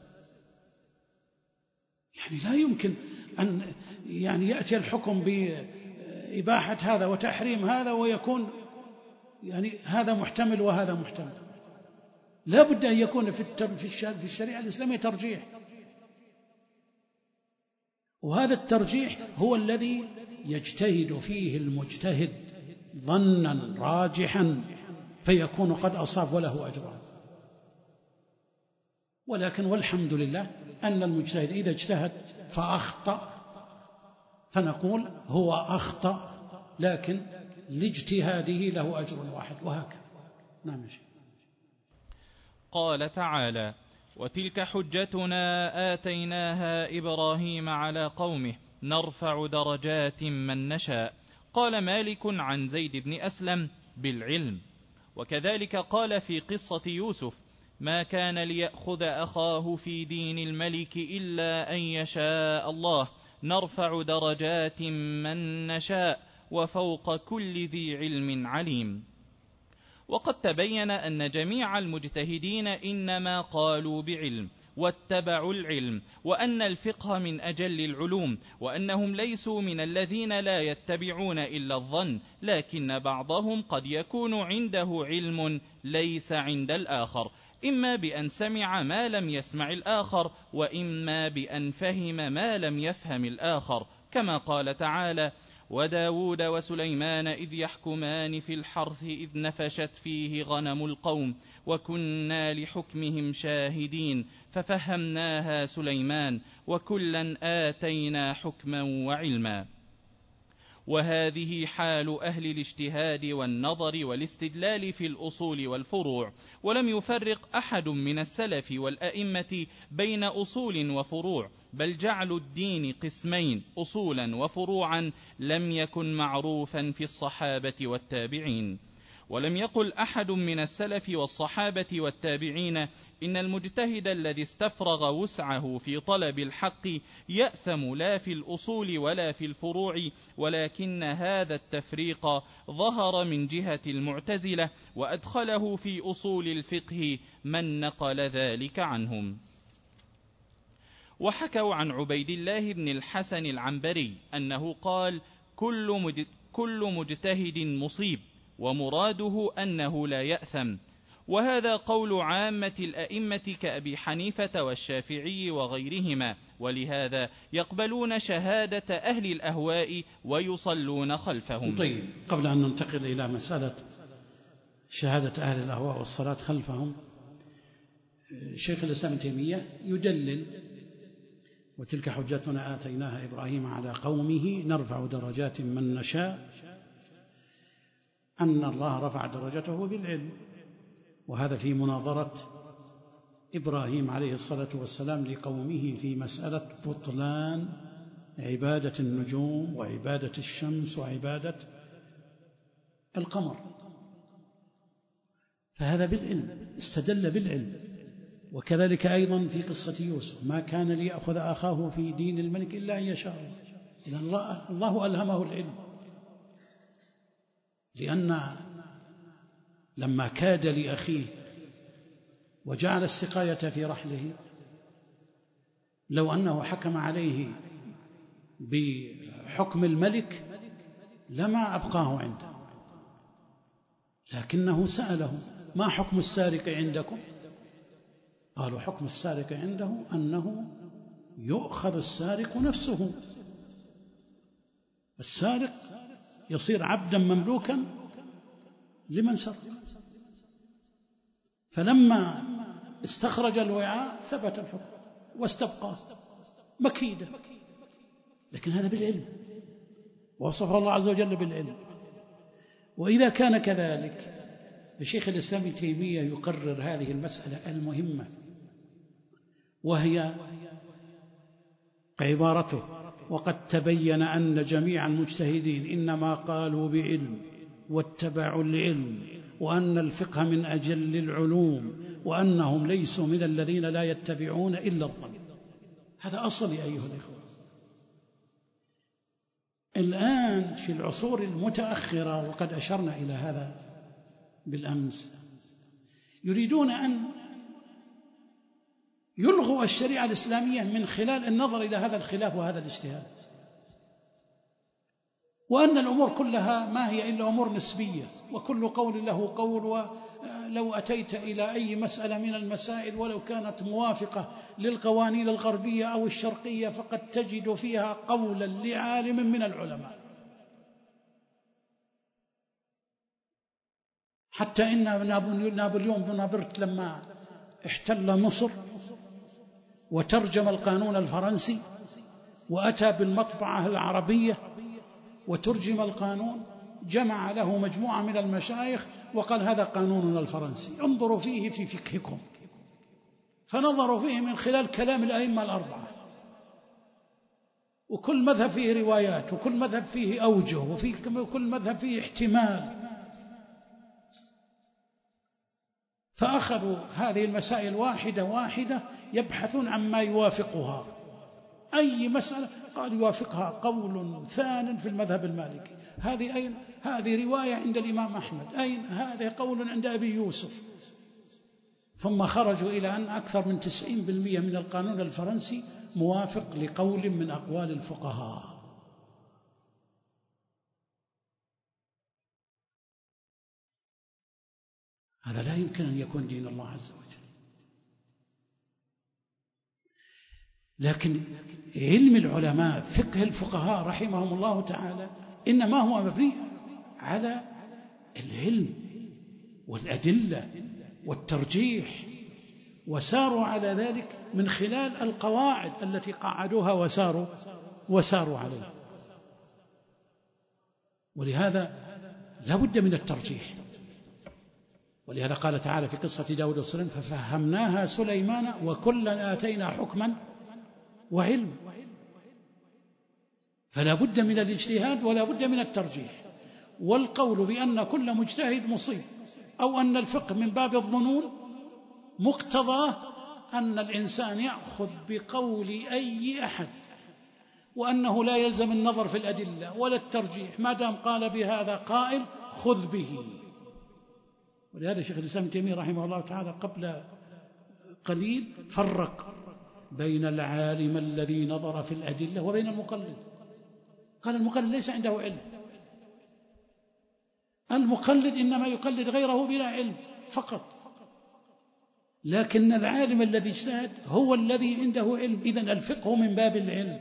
يعني لا يمكن أن يعني يأتي الحكم بإباحة هذا وتحريم هذا ويكون يعني هذا محتمل وهذا محتمل. لا بد أن يكون في الشريعة الإسلامية ترجيح، وهذا الترجيح هو الذي يجتهد فيه المجتهد ظنا راجحا فيكون قد أصاب وله أجران. ولكن والحمد لله أن المجتهد إذا اجتهد فأخطأ فنقول هو أخطأ، لكن لاجتهاده له أجر واحد، وهكذا. نعم. قال تعالى: وتلك حجتنا آتيناها إبراهيم على قومه نرفع درجات من نشاء. قال مالك عن زيد بن أسلم: بالعلم. وكذلك قال في قصة يوسف: ما كان ليأخذ أخاه في دين الملك إلا أن يشاء الله نرفع درجات من نشاء وفوق كل ذي علم عليم. وقد تبين أن جميع المجتهدين إنما قالوا بعلم واتبعوا العلم، وأن الفقه من أجل العلوم، وأنهم ليسوا من الذين لا يتبعون إلا الظن، لكن بعضهم قد يكون عنده علم ليس عند الآخر، إما بأن سمع ما لم يسمع الآخر، وإما بأن فهم ما لم يفهم الآخر، كما قال تعالى: وداود وسليمان إذ يحكمان في الحرث إذ نفشت فيه غنم القوم وكنا لحكمهم شاهدين ففهمناها سليمان وكلا آتينا حكما وعلما. وهذه حال أهل الاجتهاد والنظر والاستدلال في الأصول والفروع، ولم يفرق أحد من السلف والأئمة بين أصول وفروع، بل جعلوا الدين قسمين: أصولا وفروعا، لم يكن معروفا في الصحابة والتابعين. ولم يقل أحد من السلف والصحابة والتابعين إن المجتهد الذي استفرغ وسعه في طلب الحق يأثم لا في الأصول ولا في الفروع، ولكن هذا التفريق ظهر من جهة المعتزلة، وأدخله في أصول الفقه من نقل ذلك عنهم. وحكوا عن عبيد الله بن الحسن العنبري أنه قال: كل مجتهد مصيب، ومراده أنه لا يأثم. وهذا قول عامة الأئمة كأبي حنيفة والشافعي وغيرهما، ولهذا يقبلون شهادة أهل الأهواء ويصلون خلفهم. طيب، قبل أن ننتقل إلى مسألة شهادة أهل الأهواء والصلاة خلفهم، شيخ الإسلام ابن تيمية يدلل: وتلك حجتنا آتيناها إبراهيم على قومه نرفع درجات من نشاء، أن الله رفع درجته بالعلم. وهذا في مناظرة إبراهيم عليه الصلاة والسلام لقومه في مسألة بطلان عبادة النجوم وعبادة الشمس وعبادة القمر، فهذا بالعلم، استدل بالعلم. وكذلك أيضا في قصة يوسف: ما كان ليأخذ أخاه في دين الملك إلا أن يشاء الله. إذن الله, الله ألهمه العلم، لأن لما كاد لأخيه وجعل السقاية في رحله، لو أنه حكم عليه بحكم الملك لما أبقاه عنده، لكنه سأله: ما حكم السارق عندكم؟ قالوا: حكم السارق عنده أنه يؤخذ السارق نفسه، السارق يصير عبدا مملوكا لمن سرق. فلما استخرج الوعاء ثبت الحكم واستبقاه مكيدا، لكن هذا بالعلم، وصفه الله عز وجل بالعلم. وإذا كان كذلك فشيخ الإسلام ابن تيمية يقرر هذه المسألة المهمة، وهي عبارته: وقد تبين أن جميع المجتهدين إنما قالوا بعلم واتبعوا العلم، وأن الفقه من أجل العلوم، وأنهم ليسوا من الذين لا يتبعون إلا الظن. هذا أصل يا أيها الإخوة. الآن في العصور المتأخرة، وقد أشرنا إلى هذا بالأمس، يريدون أن يلغوا الشريعة الإسلامية من خلال النظر إلى هذا الخلاف وهذا الاجتهاد، وأن الأمور كلها ما هي إلا أمور نسبية، وكل قول له قول، ولو أتيت إلى أي مسألة من المسائل ولو كانت موافقة للقوانين الغربية أو الشرقية فقد تجد فيها قولا لعالم من العلماء. حتى إن نابليون بونابرت لما احتل مصر وترجم القانون الفرنسي وأتى بالمطبعة العربية وترجم القانون، جمع له مجموعة من المشايخ وقال هذا قانوننا الفرنسي، انظروا فيه في فقهكم. فنظروا فيه من خلال كلام الأئمة الأربعة، وكل مذهب فيه روايات، وكل مذهب فيه أوجه، وكل مذهب فيه احتمال. فأخذوا هذه المسائل واحدة واحدة يبحثون عما يوافقها. أي مسألة قال يوافقها قول ثان في المذهب المالكي، هذه أين؟ هذه رواية عند الإمام أحمد، أين؟ هذا قول عند أبي يوسف. ثم خرجوا إلى أن أكثر من تسعين بالمئة من القانون الفرنسي موافق لقول من أقوال الفقهاء. هذا لا يمكن أن يكون دين الله عز وجل. لكن علم العلماء، فقه الفقهاء رحمهم الله تعالى، إنما هو مبني على العلم والأدلة والترجيح، وساروا على ذلك من خلال القواعد التي قعدوها وساروا وساروا عليها. ولهذا لا بد من الترجيح. ولهذا قال تعالى في قصة داود وسليمان ففهمناها سليمان وكلا آتينا حكما وعلم. فلا بد من الاجتهاد ولا بد من الترجيح. والقول بأن كل مجتهد مصيب أو أن الفقه من باب الظنون مقتضاه أن الإنسان يأخذ بقول أي أحد، وأنه لا يلزم النظر في الأدلة ولا الترجيح، ما دام قال بهذا قائل خذ به. ولهذا شيخ الإسلام ابن تيمية رحمه الله تعالى قبل قليل فرق بين العالم الذي نظر في الأدلة وبين المقلد. قال المقلد ليس عنده علم، المقلد إنما يقلد غيره بلا علم فقط، لكن العالم الذي اجتهد هو الذي عنده علم. إذن الفقه من باب العلم.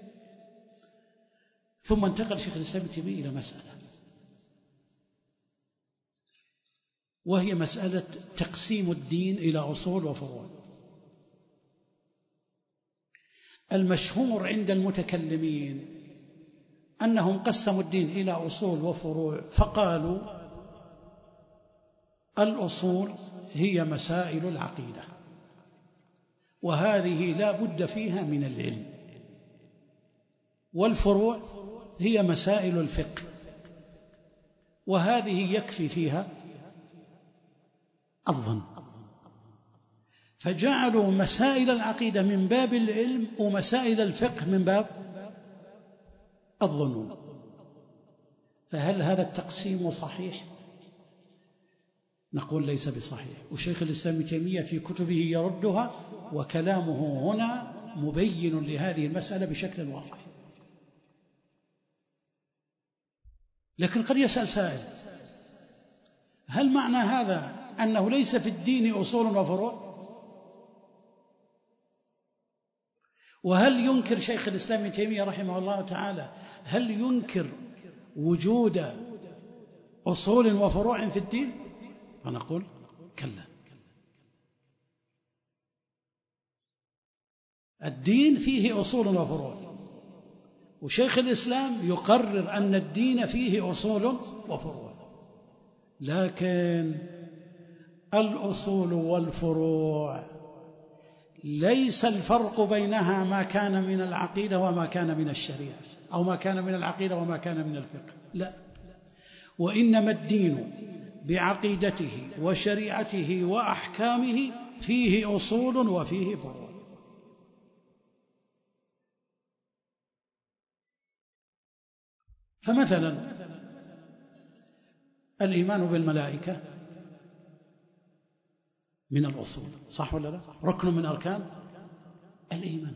ثم انتقل شيخ الإسلام ابن تيمية إلى مسألة، وهي مسألة تقسيم الدين إلى أصول وفروع. المشهور عند المتكلمين أنهم قسموا الدين إلى أصول وفروع، فقالوا الأصول هي مسائل العقيدة، وهذه لا بد فيها من العلم، والفروع هي مسائل الفقه، وهذه يكفي فيها الظن. فجعلوا مسائل العقيدة من باب العلم ومسائل الفقه من باب الظنون. فهل هذا التقسيم صحيح؟ نقول ليس بصحيح، وشيخ الإسلام ابن تيمية في كتبه يردها، وكلامه هنا مبين لهذه المسألة بشكل واضح. لكن قد يسأل سائل: هل معنى هذا أنه ليس في الدين أصول وفروع؟ وهل ينكر شيخ الإسلام ابن تيمية رحمه الله تعالى، هل ينكر وجود أصول وفروع في الدين؟ فنقول كلا، الدين فيه أصول وفروع، وشيخ الإسلام يقرر أن الدين فيه أصول وفروع، لكن الأصول والفروع ليس الفرق بينها ما كان من العقيدة وما كان من الشريعة، أو ما كان من العقيدة وما كان من الفقه، لا، وإنما الدين بعقيدته وشريعته وأحكامه فيه أصول وفيه فروع. فمثلا الإيمان بالملائكة من الأصول، صح ولا لا؟ ركن من أركان الإيمان.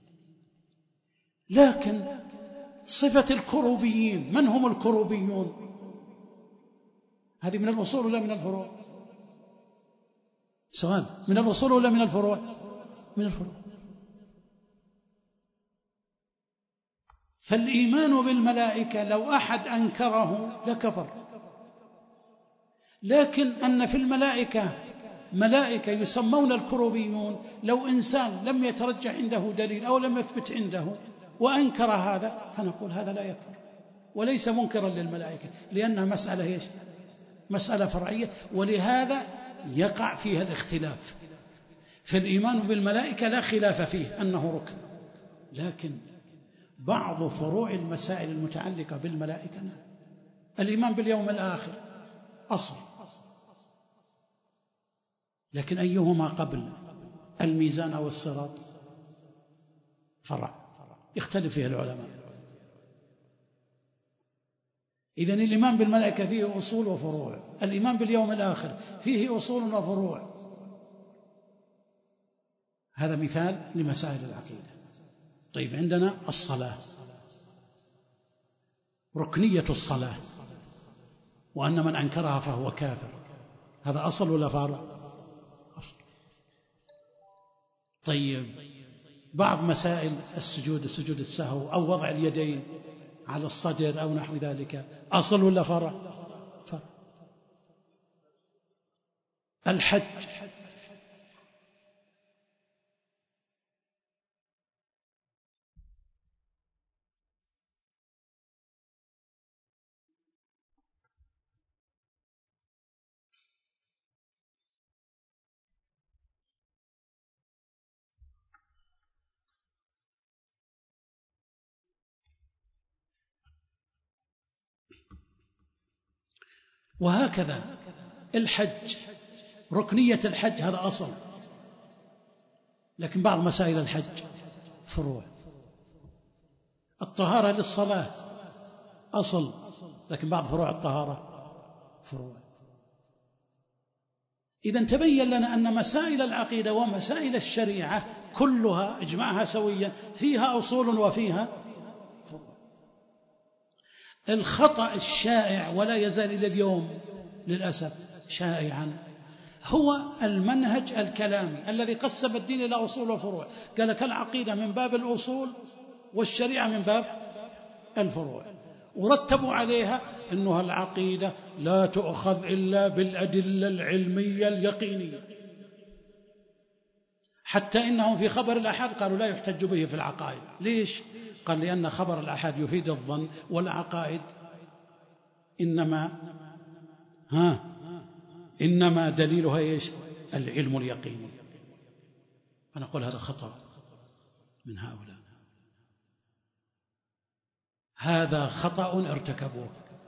لكن صفة الكروبيين، من هم الكروبيون؟ هذه من الأصول ولا من الفروع؟ سؤال، من الأصول ولا من الفروع؟ من الفروع. فالإيمان بالملائكة لو أحد أنكره لكفر، لكن أن في الملائكة ملائكة يسمون الكروبيون، لو إنسان لم يترجح عنده دليل أو لم يثبت عنده وأنكر هذا فنقول هذا لا يكفر وليس منكرا للملائكة، لأنها مسألة إيش؟ مسألة فرعية، ولهذا يقع فيها الاختلاف. فالإيمان بالملائكة لا خلاف فيه أنه ركن، لكن بعض فروع المسائل المتعلقة بالملائكة نعم. الإيمان باليوم الآخر أصل، لكن أيهما قبل، الميزان أو الصراط؟ فرع يختلف فيه العلماء. إذن الإيمان بالملائكة فيه أصول وفروع، الإيمان باليوم الآخر فيه أصول وفروع. هذا مثال لمسائل العقيدة. طيب عندنا الصلاة، ركنية الصلاة، وأن من أنكرها فهو كافر، هذا أصل ولا فرع؟ أصل. طيب بعض مسائل السجود، السجود السهو أو وضع اليدين على الصدر أو نحو ذلك، أصل ولا فرع؟ فرع. الحج وهكذا. الحج ركنية الحج هذا أصل، لكن بعض مسائل الحج فروع. الطهارة للصلاة أصل، لكن بعض فروع الطهارة فروع. إذن تبين لنا أن مسائل العقيدة ومسائل الشريعة كلها اجمعها سويا فيها أصول وفيها فروع. الخطأ الشائع ولا يزال إلى اليوم للأسف شائعا هو المنهج الكلامي الذي قسم الدين إلى أصول وفروع، قال لك العقيدة من باب الأصول والشريعة من باب الفروع، ورتبوا عليها أنها العقيدة لا تؤخذ إلا بالأدلة العلمية اليقينية، حتى إنهم في خبر الآحاد قالوا لا يحتج به في العقائد. ليش؟ قال لأن خبر الآحاد يفيد الظن، والعقائد إنما ها إنما دليلها إيش؟ العلم اليقيني. فنقول هذا خطأ من هؤلاء، هذا خطأ ارتكبوه،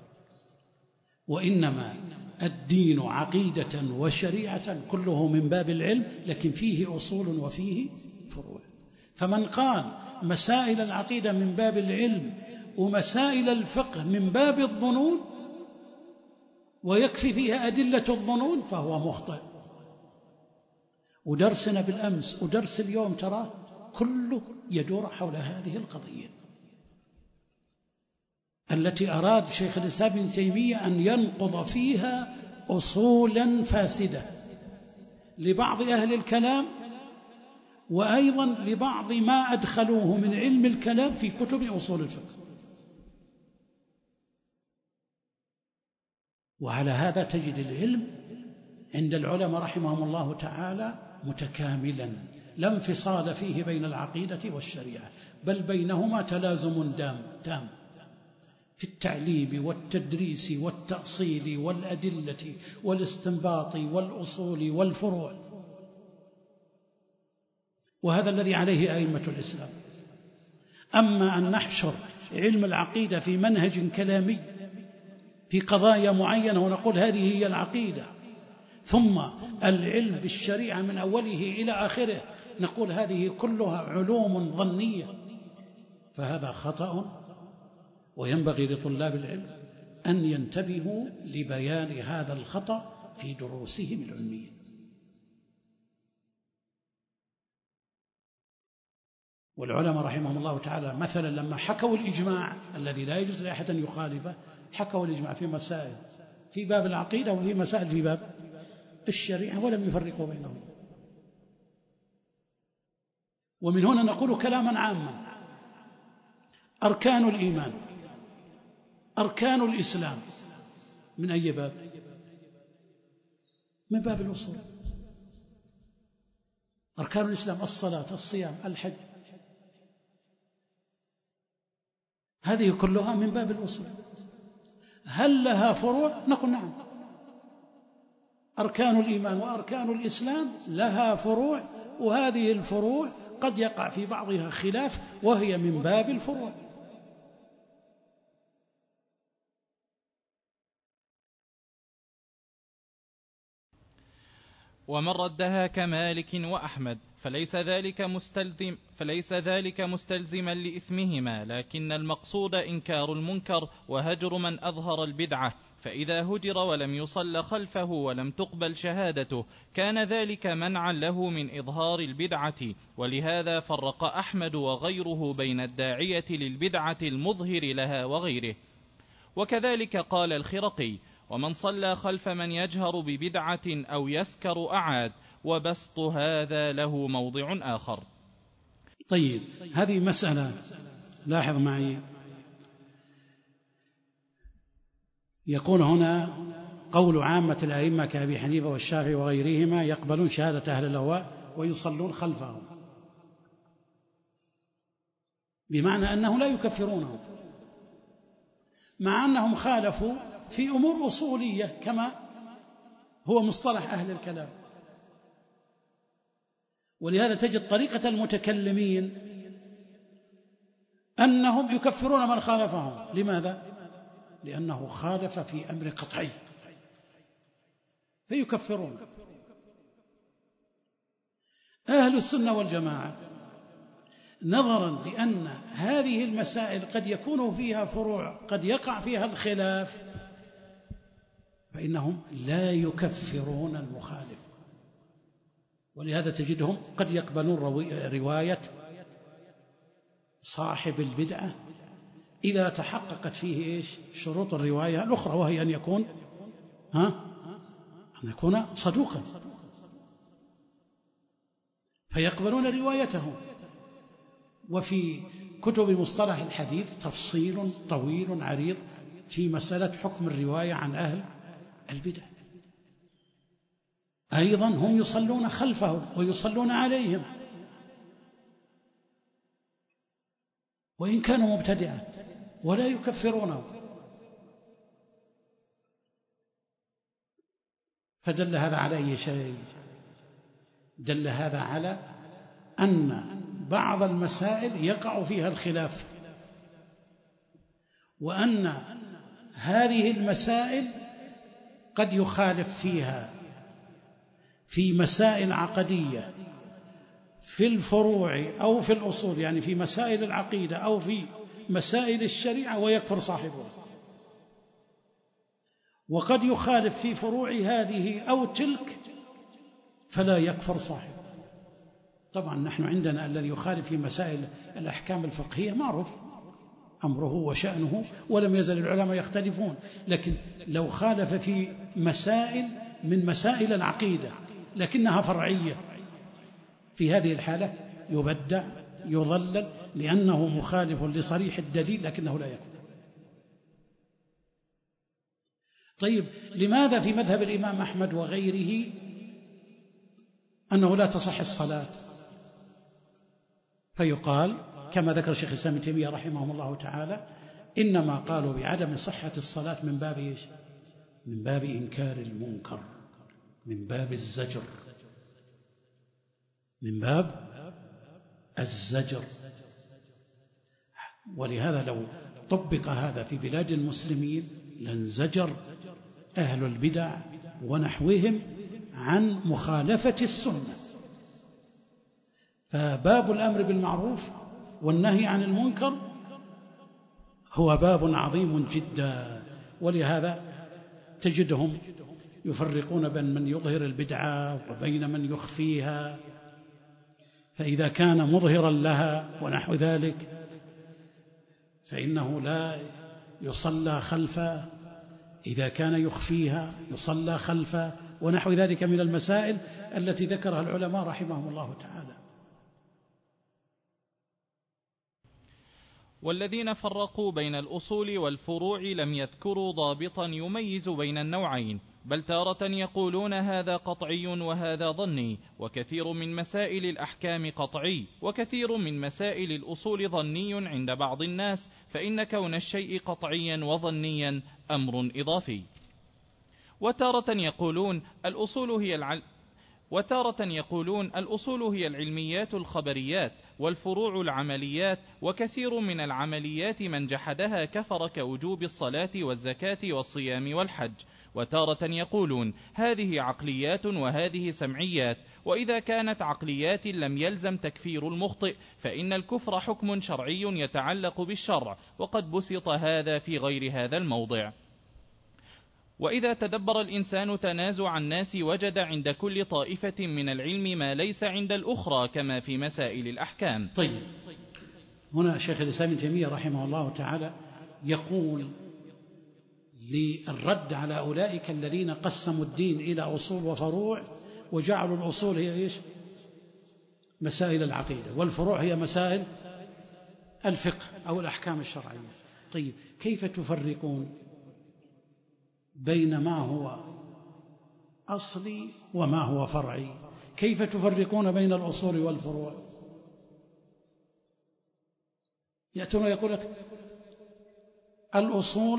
وإنما الدين عقيدة وشريعة كله من باب العلم، لكن فيه أصول وفيه فروع. فمن قال مسائل العقيدة من باب العلم ومسائل الفقه من باب الظنون ويكفي فيها أدلة الظنون فهو مخطئ. ودرسنا بالأمس ودرس اليوم ترى كله يدور حول هذه القضية التي أراد شيخ الإسلام ابن تيمية أن ينقض فيها أصولا فاسدة لبعض أهل الكلام، وأيضا لبعض ما أدخلوه من علم الكلام في كتب أصول الفقه. وعلى هذا تجد العلم عند العلماء رحمهم الله تعالى متكاملا، لا انفصال فيه بين العقيدة والشريعة، بل بينهما تلازم تام في التعليم والتدريس والتأصيل والأدلة والاستنباط والأصول والفروع. وهذا الذي عليه أئمة الإسلام. أما أن نحشر علم العقيدة في منهج كلامي في قضايا معينة ونقول هذه هي العقيدة، ثم العلم بالشريعة من أوله إلى آخره نقول هذه كلها علوم ظنية، فهذا خطأ وينبغي لطلاب العلم أن ينتبهوا لبيان هذا الخطأ في دروسهم العلمية. والعلماء رحمهم الله تعالى مثلا لما حكوا الإجماع الذي لا يجوز لأحد أن يخالفه، حكوا الإجماع في مسائل في باب العقيدة وفي مسائل في باب الشريعة ولم يفرقوا بينهم. ومن هنا نقول كلاما عاما: أركان الإيمان، أركان الإسلام، من أي باب؟ من باب الأصول. أركان الإسلام الصلاة، الصيام، الحج، هذه كلها من باب الأصول. هل لها فروع؟ نقول نعم، أركان الإيمان وأركان الإسلام لها فروع، وهذه الفروع قد يقع في بعضها خلاف وهي من باب الفروع. ومن ردها كمالك وأحمد فليس ذلك مستلزم فليس ذلك مستلزما لإثمهما، لكن المقصود إنكار المنكر وهجر من أظهر البدعة، فإذا هجر ولم يصل خلفه ولم تقبل شهادته كان ذلك منعا له من إظهار البدعة. ولهذا فرق أحمد وغيره بين الداعية للبدعة المظهر لها وغيره. وكذلك قال الخرقي: ومن صلى خلف من يجهر ببدعة أو يسكر أعاد، وبسط هذا له موضع آخر. طيب، هذه مسألة لاحظ معي، يقول هنا: قول عامة الأئمة كأبي حنيفة والشافعي وغيرهما يقبلون شهادة أهل الأهواء ويصلون خلفهم، بمعنى أنه لا يكفرونه، مع أنهم خالفوا في أمور أصولية كما هو مصطلح أهل الكلام. ولهذا تجد طريقة المتكلمين أنهم يكفرون من خالفهم. لماذا؟ لأنه خالف في أمر قطعي فيكفرون. أهل السنة والجماعة نظرا لأن هذه المسائل قد يكون فيها فروع قد يقع فيها الخلاف، فإنهم لا يكفرون المخالف. ولهذا تجدهم قد يقبلون رواية صاحب البدعة إذا تحققت فيه إيش؟ شروط الرواية الأخرى، وهي أن يكون ها أن يكون صدوقا، فيقبلون روايته. وفي كتب مصطلح الحديث تفصيل طويل عريض في مسألة حكم الرواية عن أهل البدع. أيضا هم يصلون خلفه ويصلون عليهم وإن كانوا مبتدعة ولا يكفرونه. فدل هذا على أي شيء؟ دل هذا على أن بعض المسائل يقع فيها الخلاف، وأن هذه المسائل قد يخالف فيها في مسائل عقدية في الفروع أو في الأصول، يعني في مسائل العقيدة أو في مسائل الشريعة، ويكفر صاحبها. وقد يخالف في فروع هذه أو تلك فلا يكفر صاحبه. طبعا نحن عندنا الذي يخالف في مسائل الأحكام الفقهية معروف أمره وشأنه، ولم يزل العلماء يختلفون. لكن لو خالف في مسائل من مسائل العقيدة لكنها فرعية، في هذه الحالة يبدع يضلل لأنه مخالف لصريح الدليل لكنه لا يكفر. طيب، لماذا في مذهب الإمام أحمد وغيره أنه لا تصح الصلاة؟ فيقال كما ذكر شيخ الإسلام ابن تيمية رحمه الله تعالى: إنما قالوا بعدم صحة الصلاة من باب إيش؟ من باب إنكار المنكر، من باب الزجر، من باب الزجر. ولهذا لو طبق هذا في بلاد المسلمين لانزجر أهل البدع ونحوهم عن مخالفة السنة. فباب الأمر بالمعروف والنهي عن المنكر هو باب عظيم جدا، ولهذا تجدهم يفرقون بين من يظهر البدعة وبين من يخفيها، فإذا كان مظهرا لها ونحو ذلك فإنه لا يصلى خلفه، إذا كان يخفيها يصلى خلفه، ونحو ذلك من المسائل التي ذكرها العلماء رحمهم الله تعالى. والذين فرقوا بين الأصول والفروع لم يذكروا ضابطا يميز بين النوعين، بل تارة يقولون هذا قطعي وهذا ظني، وكثير من مسائل الأحكام قطعي، وكثير من مسائل الأصول ظني عند بعض الناس، فإن كون الشيء قطعيا وظنيا أمر إضافي. وتارة يقولون الأصول هي العلم وتارة يقولون الأصول هي العلميات الخبريات، والفروع العمليات، وكثير من العمليات من جحدها كفر كوجوب الصلاة والزكاة والصيام والحج. وتارة يقولون هذه عقليات وهذه سمعيات، وإذا كانت عقليات لم يلزم تكفير المخطئ، فإن الكفر حكم شرعي يتعلق بالشرع، وقد بسط هذا في غير هذا الموضع. وإذا تدبر الإنسان تنازع الناس وجد عند كل طائفة من العلم ما ليس عند الأخرى، كما في مسائل الأحكام. طيب، هنا شيخ الإسلام ابن تيمية رحمه الله تعالى يقول للرد على أولئك الذين قسموا الدين إلى أصول وفروع، وجعلوا الأصول هي إيش؟ مسائل العقيدة، والفروع هي مسائل الفقه أو الأحكام الشرعية. طيب، كيف تفرقون بين ما هو أصلي وما هو فرعي؟ كيف تفرقون بين الأصول والفروع؟ يأتون ويقول لك الأصول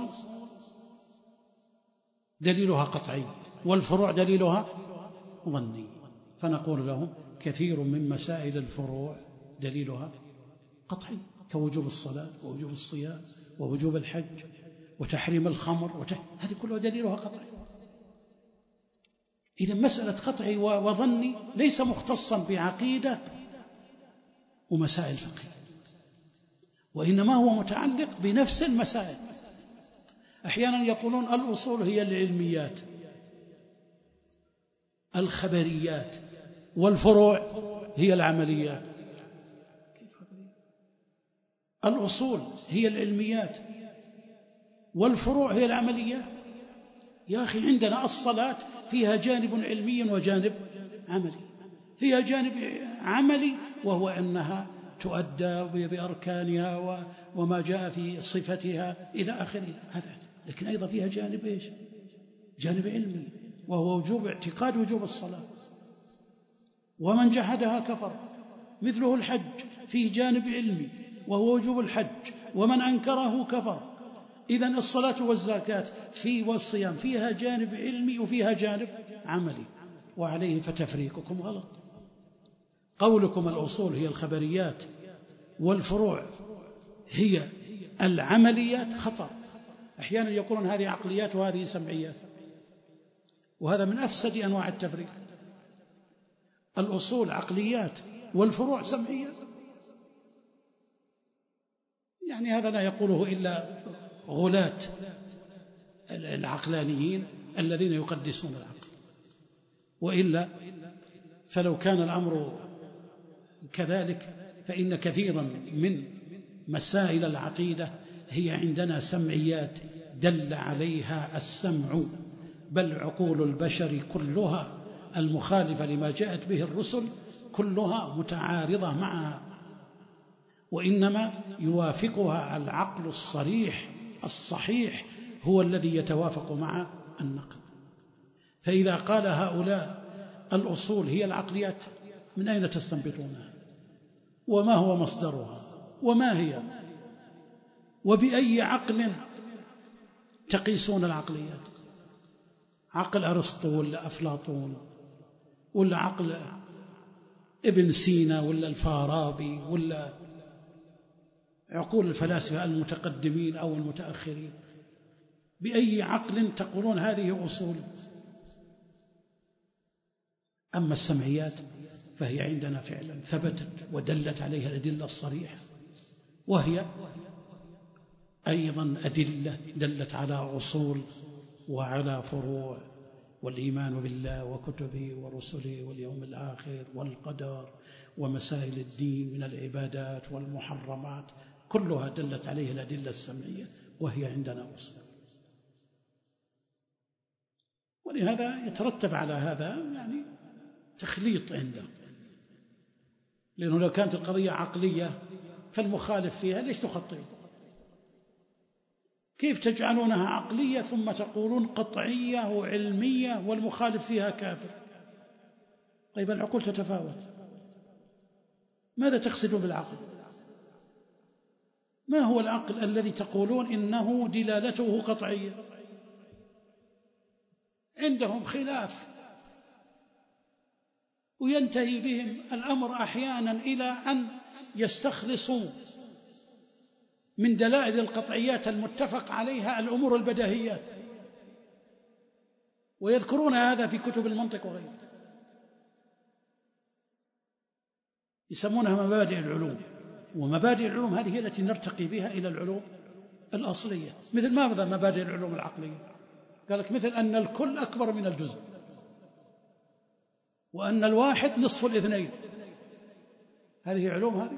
دليلها قطعي والفروع دليلها ظني، فنقول لهم كثير من مسائل الفروع دليلها قطعي، كوجوب الصلاة ووجوب الصيام ووجوب الحج وتحريم الخمر وتح... هذه كلها دليلها قطعي. إذا مسألة قطعي وظني ليس مختصا بعقيدة ومسائل فقهية، وإنما هو متعلق بنفس المسائل. أحيانا يقولون الأصول هي العلميات الخبريات والفروع هي العمليات. الأصول هي العلميات والفروع هي العمليات. يا أخي، عندنا الصلاة فيها جانب علمي وجانب عملي. فيها جانب عملي وهو أنها تؤدى بأركانها وما جاء في صفتها إلى آخره، هذا. لكن أيضا فيها جانب إيش؟ جانب علمي، وهو وجوب اعتقاد وجوب الصلاة، ومن جحدها كفر. مثله الحج فيه جانب علمي وهو وجوب الحج، ومن أنكره كفر. إذن الصلاة والزكاة في والصيام فيها جانب علمي وفيها جانب عملي، وعليه فتفريقكم غلط. قولكم الأصول هي الخبريات والفروع هي العمليات خطأ. أحيانا يقولون هذه عقليات وهذه سمعيات، وهذا من أفسد أنواع التفريق. الأصول عقليات والفروع سمعيات، يعني هذا لا يقوله إلا غلاة العقلانيين الذين يقدسون العقل، وإلا فلو كان الأمر كذلك فإن كثيرا من مسائل العقيدة هي عندنا سمعيات دل عليها السمع، بل عقول البشر كلها المخالفة لما جاءت به الرسل كلها متعارضة معها، وإنما يوافقها العقل الصريح الصحيح هو الذي يتوافق مع النقل. فإذا قال هؤلاء الأصول هي العقليات، من أين تستنبطونها؟ وما هو مصدرها؟ وما هي؟ وبأي عقل تقيسون العقليات؟ عقل أرسطو ولا أفلاطون ولا عقل ابن سينا ولا الفارابي ولا عقول الفلاسفة المتقدمين أو المتأخرين؟ بأي عقل تقولون هذه أصول؟ أما السمعيات فهي عندنا فعلا ثبتت ودلت عليها الأدلة الصريحة، وهي أيضا أدلة دلت على أصول وعلى فروع، والإيمان بالله وكتبه ورسله واليوم الآخر والقدر ومسائل الدين من العبادات والمحرمات، كلها دلت عليه الأدلة السمعية، وهي عندنا أصول. ولهذا يترتب على هذا يعني تخليط عنده، لأنه لو كانت القضية عقلية فالمخالف فيها ليش تخطئ؟ كيف تجعلونها عقلية ثم تقولون قطعية وعلمية والمخالف فيها كافر؟ طيب العقول تتفاوت، ماذا تقصدون بالعقل؟ ما هو العقل الذي تقولون إنه دلالته قطعية؟ عندهم خلاف، وينتهي بهم الأمر أحيانا إلى أن يستخلصوا من دلائل القطعيات المتفق عليها الأمور البديهيات، ويذكرون هذا في كتب المنطق وغيرها، يسمونها مبادئ العلوم. ومبادئ العلوم هذه هي التي نرتقي بها إلى العلوم الأصلية. مثل ماذا مبادئ العلوم العقلية؟ قال لك مثل أن الكل أكبر من الجزء، وأن الواحد نصف الاثنين. هذه علوم، هذه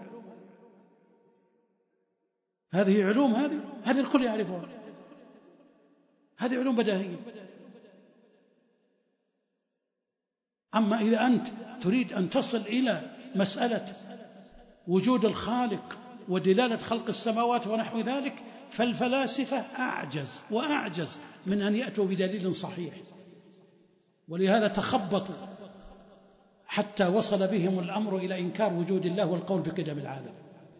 هذه علوم، هذه هذه الكل يعرفها، هذه علوم بديهية. أما إذا أنت تريد أن تصل إلى مسألة وجود الخالق ودلالة خلق السماوات ونحو ذلك، فالفلاسفة أعجز وأعجز من أن يأتوا بدليل صحيح، ولهذا تخبطوا حتى وصل بهم الأمر إلى إنكار وجود الله والقول بقدم العالم.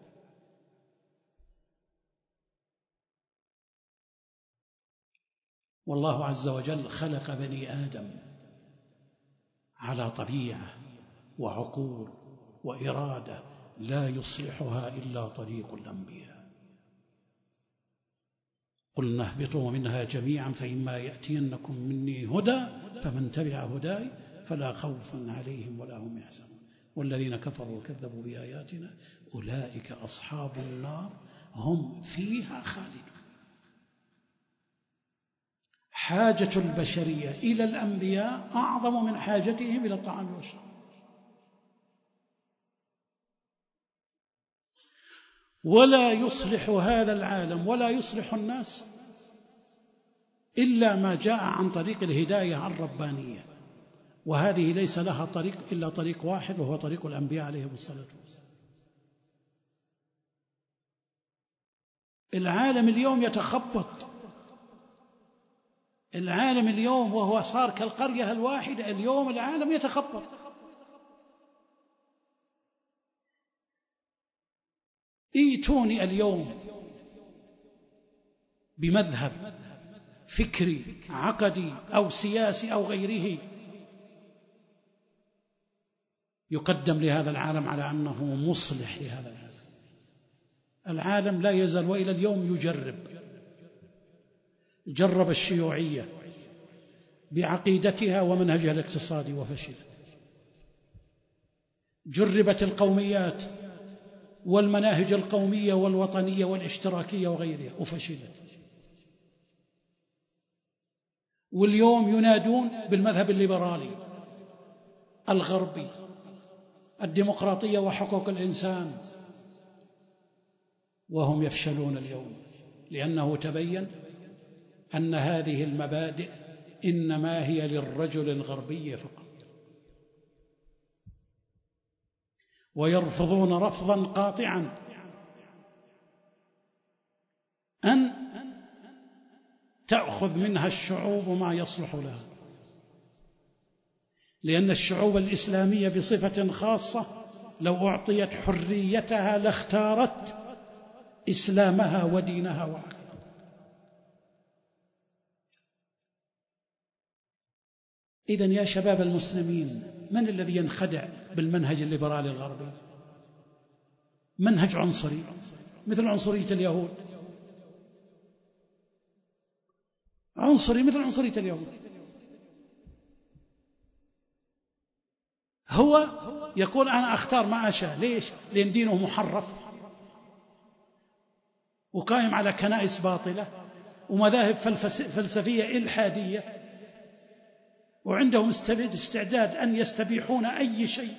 والله عز وجل خلق بني آدم على طبيعة وعقول وإرادة لا يصلحها إلا طريق الأنبياء. قلنا اهبطوا منها جميعا فإما يأتينكم مني هدى فمن تبع هداي فلا خوف عليهم ولا هم يحزنون والذين كفروا وكذبوا بآياتنا أولئك أصحاب النار هم فيها خالدون. حاجة البشرية إلى الأنبياء أعظم من حاجتهم إلى الطعام والشراب. ولا يصلح هذا العالم ولا يصلح الناس إلا ما جاء عن طريق الهداية الربانية، وهذه ليس لها طريق إلا طريق واحد، وهو طريق الأنبياء عليهم الصلاة والسلام. العالم اليوم يتخبط، العالم اليوم وهو صار كالقرية الواحدة، اليوم العالم يتخبط. ايتوني اليوم بمذهب فكري عقدي أو سياسي أو غيره يقدم لهذا العالم على أنه مصلح لهذا العالم. العالم لا يزال وإلى اليوم يجرب. جرب الشيوعية بعقيدتها ومنهجها الاقتصادي وفشلت. جربت القوميات والمناهج القومية والوطنية والاشتراكية وغيرها وفشلت. واليوم ينادون بالمذهب الليبرالي الغربي، الديمقراطية وحقوق الإنسان، وهم يفشلون اليوم، لأنه تبين أن هذه المبادئ إنما هي للرجل الغربي فقط، ويرفضون رفضا قاطعا أن تأخذ منها الشعوب ما يصلح لها، لأن الشعوب الإسلامية بصفة خاصة لو أعطيت حريتها لاختارت إسلامها ودينها وعقيدتها. إذن يا شباب المسلمين، من الذي ينخدع بالمنهج الليبرالي الغربي؟ منهج عنصري مثل عنصرية اليهود، عنصري مثل عنصرية اليهود. هو يقول أنا أختار ما أشاء. ليش؟ لأن دينه محرف، وقائم على كنائس باطلة ومذاهب فلسفية إلحادية، وعندهم استعداد أن يستبيحون أي شيء.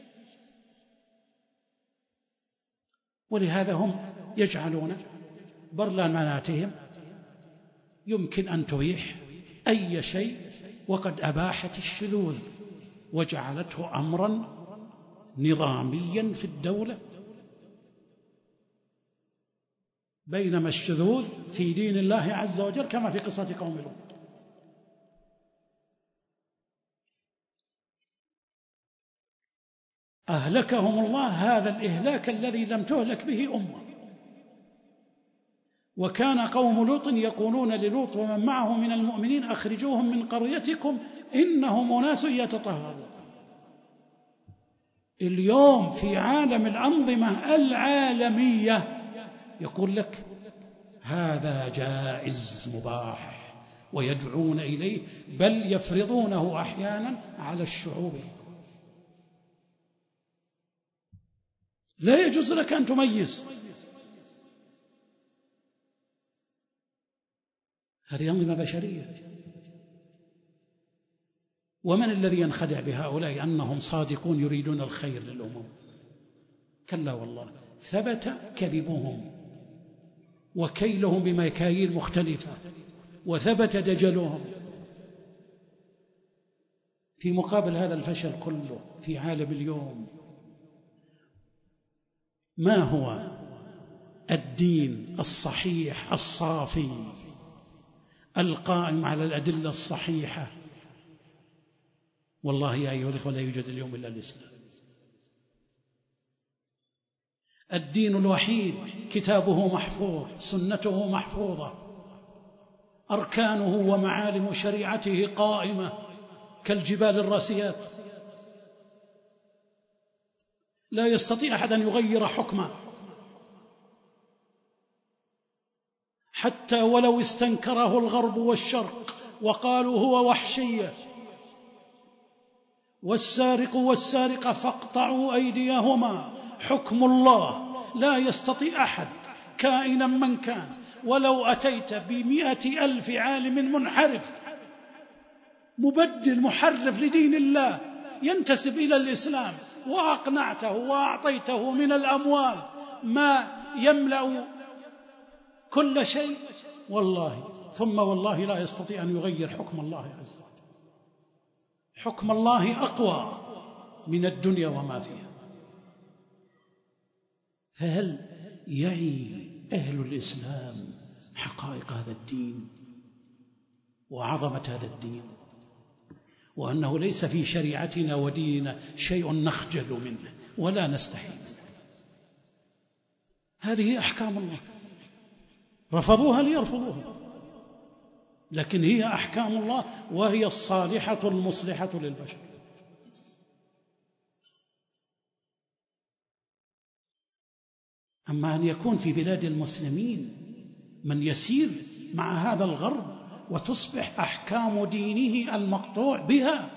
ولهذا هم يجعلون برلماناتهم يمكن أن تبيح أي شيء، وقد أباحت الشذوذ وجعلته أمرا نظاميا في الدولة، بينما الشذوذ في دين الله عز وجل كما في قصة قوم لوط. أهلكهم الله هذا الإهلاك الذي لم تهلك به أمة. وكان قوم لوط يقولون للوط ومن معه من المؤمنين أخرجوهم من قريتكم إنهم أناس يتطهرون. اليوم في عالم الأنظمة العالمية يقول لك هذا جائز مباح ويدعون إليه، بل يفرضونه أحيانا على الشعوب. لا يجوز لك أن تميز. هذه أنظمة بشرية. ومن الذي ينخدع بهؤلاء أنهم صادقون يريدون الخير للأمم؟ كلا والله، ثبت كذبهم وكيلهم بمكاييل مختلفة، وثبت دجلهم. في مقابل هذا الفشل كله في عالم اليوم، ما هو الدين الصحيح الصافي القائم على الأدلة الصحيحة؟ والله يا أيها الأخوة لا يوجد اليوم إلا الإسلام. الدين الوحيد كتابه محفوظ، سنته محفوظة، أركانه ومعالم شريعته قائمة كالجبال الراسيات. لا يستطيع أحد أن يغير حكمه، حتى ولو استنكره الغرب والشرق وقالوا هو وحشية. والسارق والسارقة فاقطعوا أيديهما حكم الله، لا يستطيع أحد كائنا من كان، ولو أتيت بمئة ألف عالم منحرف مبدل محرف لدين الله ينتسب إلى الإسلام وأقنعته وأعطيته من الأموال ما يملأ كل شيء، والله ثم والله لا يستطيع أن يغير حكم الله عز وجل. حكم الله أقوى من الدنيا وما فيها. فهل يعي أهل الإسلام حقائق هذا الدين وعظمة هذا الدين، وأنه ليس في شريعتنا وديننا شيء نخجل منه ولا نستحي منه؟ هذه أحكام الله، رفضوها ليرفضوها، لكن هي أحكام الله وهي الصالحة المصلحة للبشر. أما أن يكون في بلاد المسلمين من يسير مع هذا الغرب وتصبح أحكام دينه المقطوع بها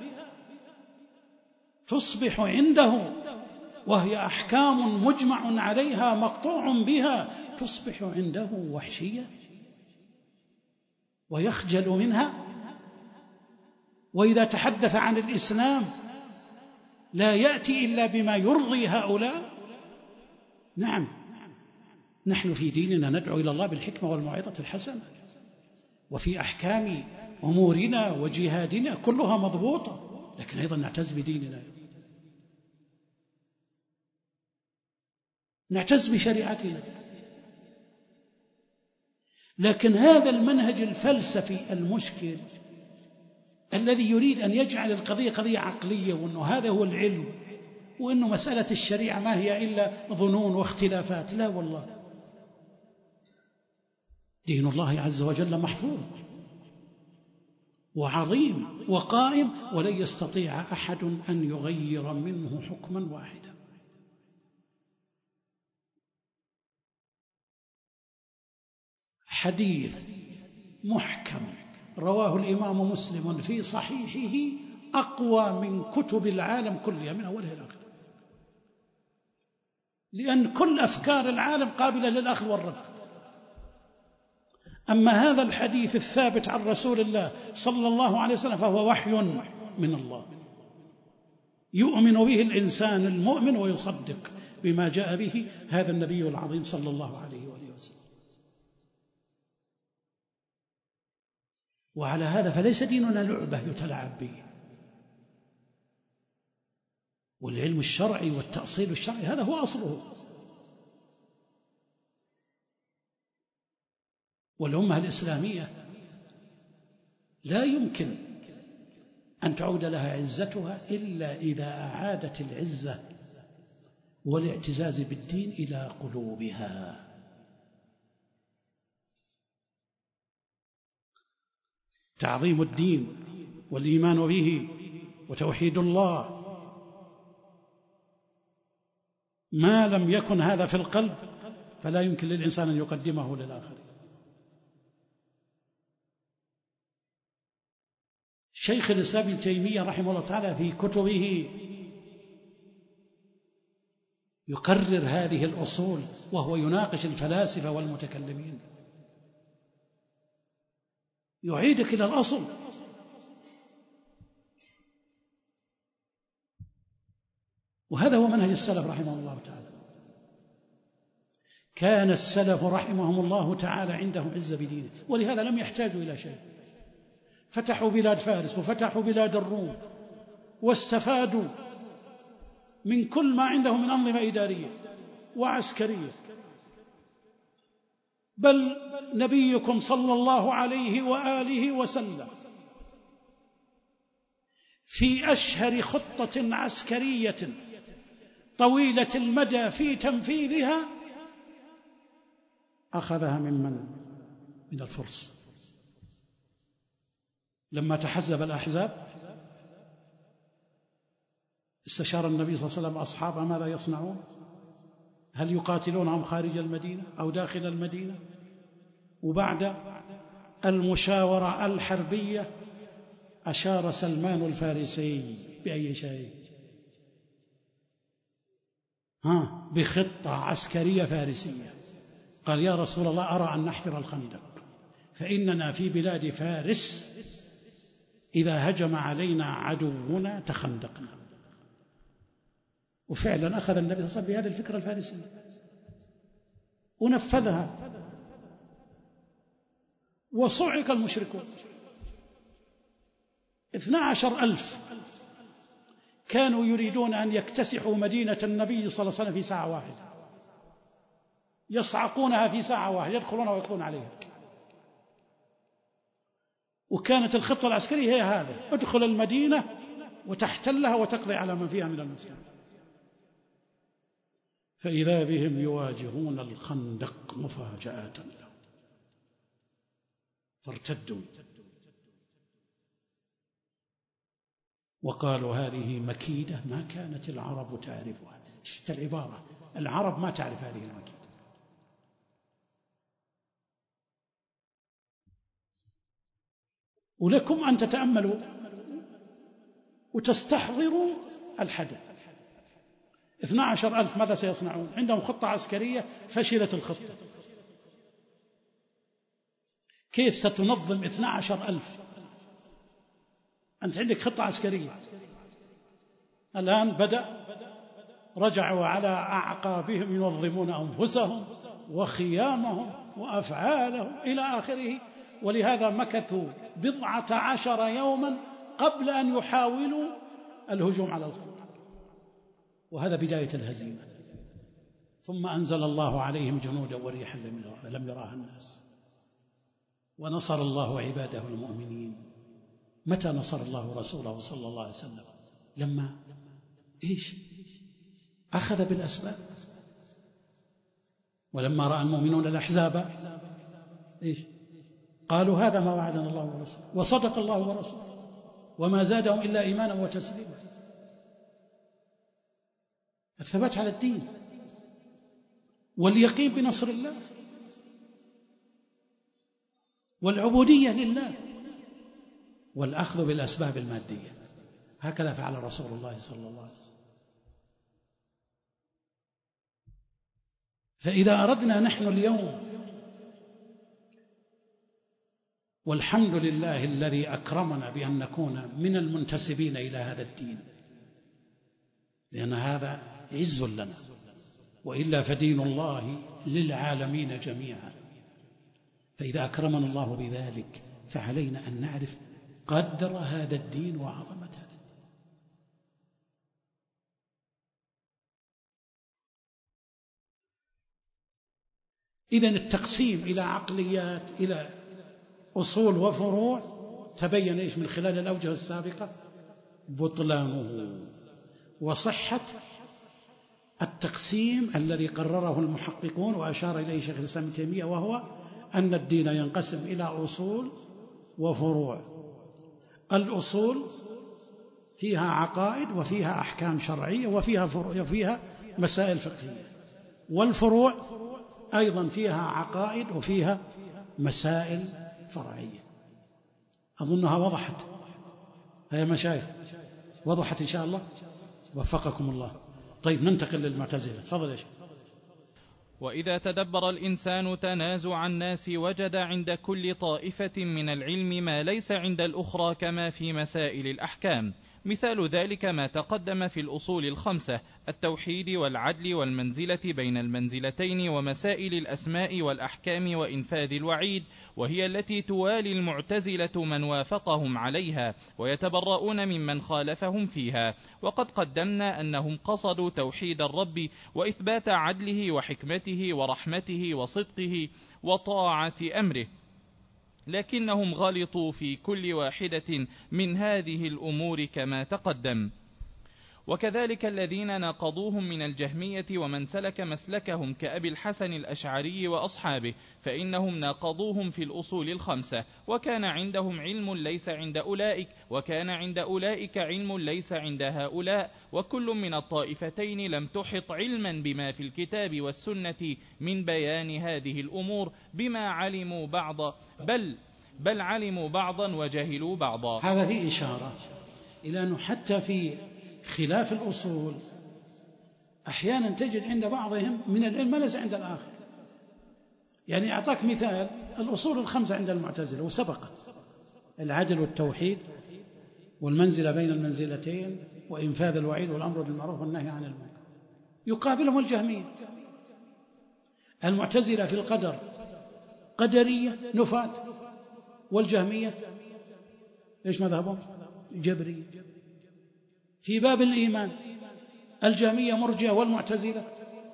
تصبح عنده، وهي أحكام مجمع عليها مقطوع بها، تصبح عنده وحشية ويخجل منها. وإذا تحدث عن الإسلام لا يأتي إلا بما يرضي هؤلاء. نعم، نحن في ديننا ندعو إلى الله بالحكمة والموعظة الحسنة، وفي أحكام أمورنا وجهادنا كلها مضبوطة، لكن أيضا نعتز بديننا، نعتز بشريعتنا. لكن هذا المنهج الفلسفي المشكل الذي يريد أن يجعل القضية قضية عقلية، وأنه هذا هو العلم، وأنه مسألة الشريعة ما هي إلا ظنون واختلافات، لا والله، دين الله عز وجل محفوظ وعظيم وقائم، ولن يستطيع أحد أن يغير منه حكما واحدا. حديث محكم رواه الإمام مسلم في صحيحه أقوى من كتب العالم كلها من أولها إلى آخره، لأن كل أفكار العالم قابلة للأخذ والرد. أما هذا الحديث الثابت عن رسول الله صلى الله عليه وسلم فهو وحي من الله يؤمن به الإنسان المؤمن ويصدق بما جاء به هذا النبي العظيم صلى الله عليه وآله وسلم. وعلى هذا فليس ديننا لعبة يتلعب به، والعلم الشرعي والتأصيل الشرعي هذا هو أصله. والأمة الإسلامية لا يمكن أن تعود لها عزتها إلا إذا أعادت العزة والاعتزاز بالدين إلى قلوبها. تعظيم الدين والإيمان به وتوحيد الله، ما لم يكن هذا في القلب فلا يمكن للإنسان أن يقدمه للآخر. شيخ الإسلام ابن تيمية رحمه الله تعالى في كتبه يقرر هذه الأصول وهو يناقش الفلاسفة والمتكلمين، يعيدك إلى الأصل. وهذا هو منهج السلف رحمه الله تعالى. كان السلف رحمهم الله تعالى عندهم عزة بدينه، ولهذا لم يحتاجوا إلى شيء. فتحوا بلاد فارس وفتحوا بلاد الروم واستفادوا من كل ما عندهم من أنظمة إدارية وعسكرية. بل نبيكم صلى الله عليه وآله وسلم في أشهر خطة عسكرية طويلة المدى في تنفيذها أخذها ممن من الفرس. لما تحزب الأحزاب استشار النبي صلى الله عليه وسلم أصحابه ماذا يصنعون، هل يقاتلونهم خارج المدينة أو داخل المدينة؟ وبعد المشاورة الحربية أشار سلمان الفارسي بأي شيء؟ ها بخطة عسكرية فارسية. قال يا رسول الله أرى أن نحفر الخندق، فإننا في بلاد فارس إذا هجم علينا عدونا تخندقنا. وفعلا أخذ النبي صلى الله عليه وسلم بهذه الفكرة الفارسية ونفذها، وصعق المشركون. اثنا عشر ألف كانوا يريدون أن يكتسحوا مدينة النبي صلى الله عليه وسلم في ساعة واحدة، يصعقونها في ساعة واحدة، يدخلونها ويقضون عليها. وكانت الخطة العسكرية هي هذا: ادخل المدينة وتحتلها وتقضي على من فيها من المسلمين. فإذا بهم يواجهون الخندق مفاجأة لهم فارتدوا وقالوا هذه مكيدة ما كانت العرب تعرفها. شفت العبارة، العرب ما تعرف هذه المكيدة. ولكم أن تتأملوا وتستحضروا الحدث. اثنا عشر ألف ماذا سيصنعون؟ عندهم خطة عسكرية فشلت الخطة. كيف ستنظم اثنا عشر ألف؟ أنت عندك خطة عسكرية، الآن بدأ رجعوا على أعقابهم ينظمون أنفسهم وخيامهم وأفعالهم إلى آخره. ولهذا مكثوا بضعة عشر يوما قبل أن يحاولوا الهجوم على الخندق، وهذا بداية الهزيمة. ثم أنزل الله عليهم جنودا وريحا لم يراها الناس، ونصر الله عباده المؤمنين. متى نصر الله رسوله صلى الله عليه وسلم؟ لما إيش؟ أخذ بالأسباب. ولما رأى المؤمنون الأحزاب إيش؟ قالوا هذا ما وعدنا الله ورسوله وصدق الله ورسوله وما زادهم إلا إيمانا وتسليما. الثبات على الدين واليقين بنصر الله والعبودية لله والأخذ بالأسباب المادية. هكذا فعل رسول الله صلى الله عليه وسلم. فإذا أردنا نحن اليوم والحمد لله الذي أكرمنا بأن نكون من المنتسبين إلى هذا الدين، لأن هذا عز لنا، وإلا فدين الله للعالمين جميعا. فإذا أكرمنا الله بذلك فعلينا أن نعرف قدر هذا الدين وعظمة هذا الدين. إذن التقسيم إلى عقليات، إلى أصول وفروع، تبين إيش من خلال الأوجه السابقة بطلانه وصحة التقسيم الذي قرره المحققون وأشار إليه شيخ الإسلام ابن تيمية، وهو أن الدين ينقسم إلى أصول وفروع. الأصول فيها عقائد وفيها أحكام شرعية وفيها فروع وفيها مسائل فقهية، والفروع أيضا فيها عقائد وفيها مسائل فرعية. أظنها وضحت يا مشايخ، وضحت إن شاء الله، وفقكم الله. طيب ننتقل للمعتزلة، تفضل يا شيخ. وإذا تدبر الإنسان تنازع الناس وجد عند كل طائفة من العلم ما ليس عند الأخرى، كما في مسائل الأحكام. مثال ذلك ما تقدم في الأصول الخمسة: التوحيد والعدل والمنزلة بين المنزلتين، ومسائل الأسماء والأحكام وإنفاذ الوعيد، وهي التي توالي المعتزلة من وافقهم عليها ويتبرؤون ممن خالفهم فيها. وقد قدمنا أنهم قصدوا توحيد الرب وإثبات عدله وحكمته ورحمته وصدقه وطاعة أمره، لكنهم غلطوا في كل واحدة من هذه الأمور كما تقدم. وكذلك الذين ناقضوهم من الجهمية ومن سلك مسلكهم كأبي الحسن الأشعري وأصحابه، فإنهم ناقضوهم في الأصول الخمسة، وكان عندهم علم ليس عند أولئك، وكان عند أولئك علم ليس عند هؤلاء، وكل من الطائفتين لم تحط علما بما في الكتاب والسنة من بيان هذه الأمور، بما علموا بعض بل بل علموا بعضا وجهلوا بعضا. هذا فيه إشارة إلى أنه حتى في خلاف الأصول أحيانا تجد عند بعضهم من العلم ما ليس عند الآخر. يعني أعطاك مثال الأصول الخمسة عند المعتزلة وسبقت: العدل والتوحيد والمنزلة بين المنزلتين وإنفاذ الوعيد والأمر بالمعروف والنهي عن المنكر. يقابلهم الجهمية. المعتزلة في القدر قدرية نفاة، والجهمية إيش مذهبهم؟ جبرية. في باب الإيمان الجهمية مرجئة والمعتزلة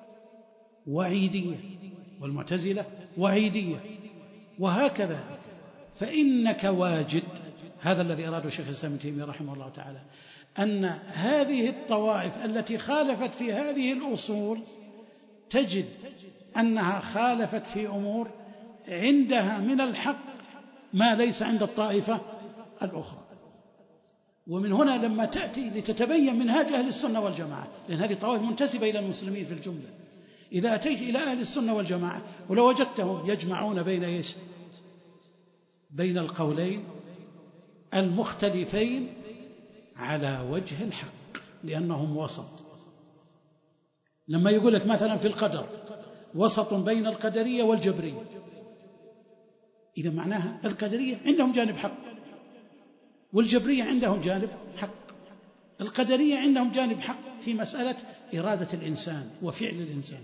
وعيدية، والمعتزلة وعيدية، وهكذا. فإنك واجد، هذا الذي أراده شيخ الإسلام ابن تيمية رحمه الله تعالى، أن هذه الطوائف التي خالفت في هذه الأصول تجد أنها خالفت في أمور عندها من الحق ما ليس عند الطائفة الأخرى. ومن هنا لما تأتي لتتبين منهاج أهل السنة والجماعة، لأن هذه طوائف منتسبة إلى المسلمين في الجملة، إذا أتيت إلى أهل السنة والجماعة ولو وجدتهم يجمعون بين إيش؟ بين القولين المختلفين على وجه الحق، لأنهم وسط. لما يقول لك مثلا في القدر وسط بين القدرية والجبرية، إذا معناها القدرية عندهم جانب حق والجبرية عندهم جانب حق. القدرية عندهم جانب حق في مسألة إرادة الإنسان وفعل الإنسان،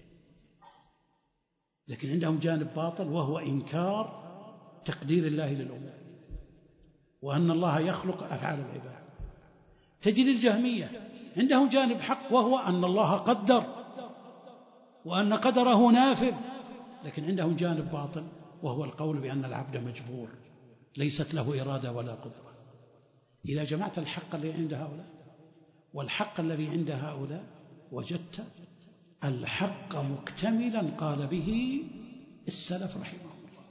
لكن عندهم جانب باطل وهو إنكار تقدير الله للأمور وأن الله يخلق أفعال العباد. تجد الجهمية عندهم جانب حق وهو أن الله قدر وأن قدره نافذ، لكن عندهم جانب باطل وهو القول بأن العبد مجبور ليست له إرادة ولا قدرة. إذا جمعت الحق الذي عند هؤلاء والحق الذي عند هؤلاء وجدت الحق مكتملا قال به السلف رحمه الله.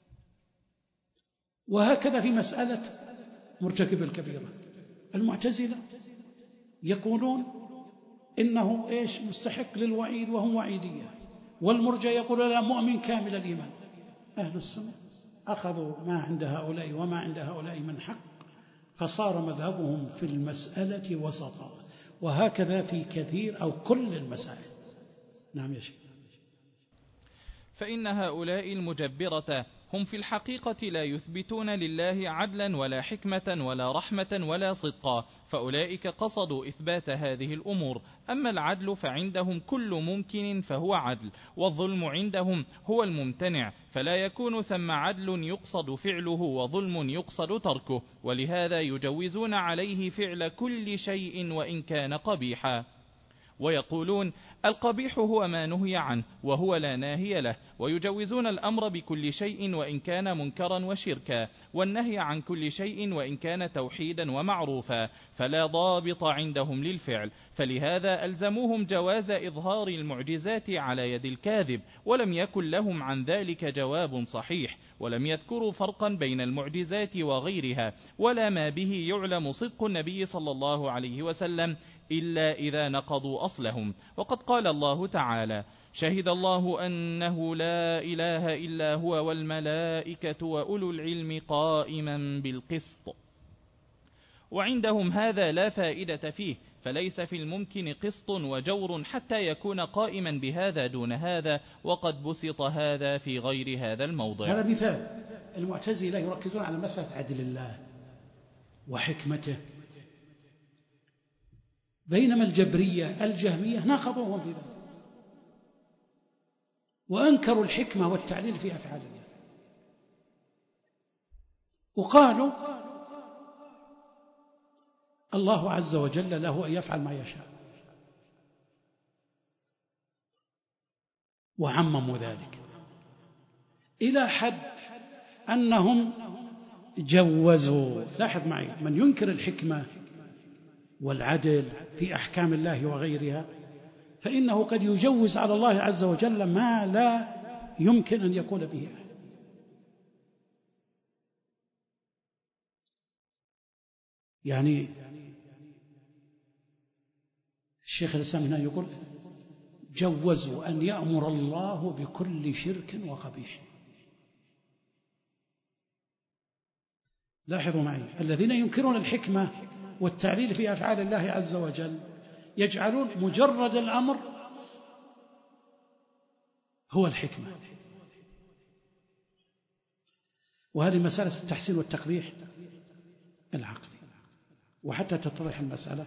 وهكذا في مسألة مرتكب الكبيرة، المعتزلة يقولون إنه إيش مستحق للوعيد وهم وعيدية، والمرجئة يقولون لا مؤمن كامل الإيمان. أهل السنة أخذوا ما عند هؤلاء وما عند هؤلاء من حق، فصار مذهبهم في المسألة وسطا، وهكذا في كثير أو كل المسائل. نعم يا شيخ. فإن هؤلاء المجبرة هم في الحقيقة لا يثبتون لله عدلا ولا حكمة ولا رحمة ولا صدقا، فأولئك قصدوا إثبات هذه الأمور. أما العدل فعندهم كل ممكن فهو عدل، والظلم عندهم هو الممتنع، فلا يكون ثم عدل يقصد فعله وظلم يقصد تركه، ولهذا يجوزون عليه فعل كل شيء وإن كان قبيحا. ويقولون القبيح هو ما نهي عنه وهو لا ناهي له، ويجوزون الأمر بكل شيء وإن كان منكرا وشركا، والنهي عن كل شيء وإن كان توحيدا ومعروفا، فلا ضابط عندهم للفعل، فلهذا ألزموهم جواز إظهار المعجزات على يد الكاذب، ولم يكن لهم عن ذلك جواب صحيح، ولم يذكروا فرقا بين المعجزات وغيرها، ولا ما به يعلم صدق النبي صلى الله عليه وسلم إلا إذا نقضوا أصلهم. وقد قال الله تعالى: شهد الله أنه لا إله إلا هو والملائكة وأولو العلم قائما بالقسط. وعندهم هذا لا فائدة فيه، فليس في الممكن قسط وجور حتى يكون قائما بهذا دون هذا، وقد بسط هذا في غير هذا الموضع. هذا مثال. المعتزلة يركزون على مسألة عدل الله وحكمته، بينما الجبرية الجهمية ناقضوهم في ذلك وأنكروا الحكمة والتعليل في أفعال الله، وقالوا الله عز وجل له أن يفعل ما يشاء، وعمموا ذلك إلى حد أنهم جوزوا. لاحظ معي، من ينكر الحكمة والعدل في أحكام الله وغيرها فإنه قد يجوز على الله عز وجل ما لا يمكن أن يقول به أحد. يعني الشيخ الإسلام هنا يقول جوزوا أن يأمر الله بكل شرك وقبيح. لاحظوا معي، الذين ينكرون الحكمة والتعليل في أفعال الله عز وجل يجعلون مجرد الأمر هو الحكمة، وهذه مسألة التحسين والتقبيح العقلي. وحتى تتضح المسألة،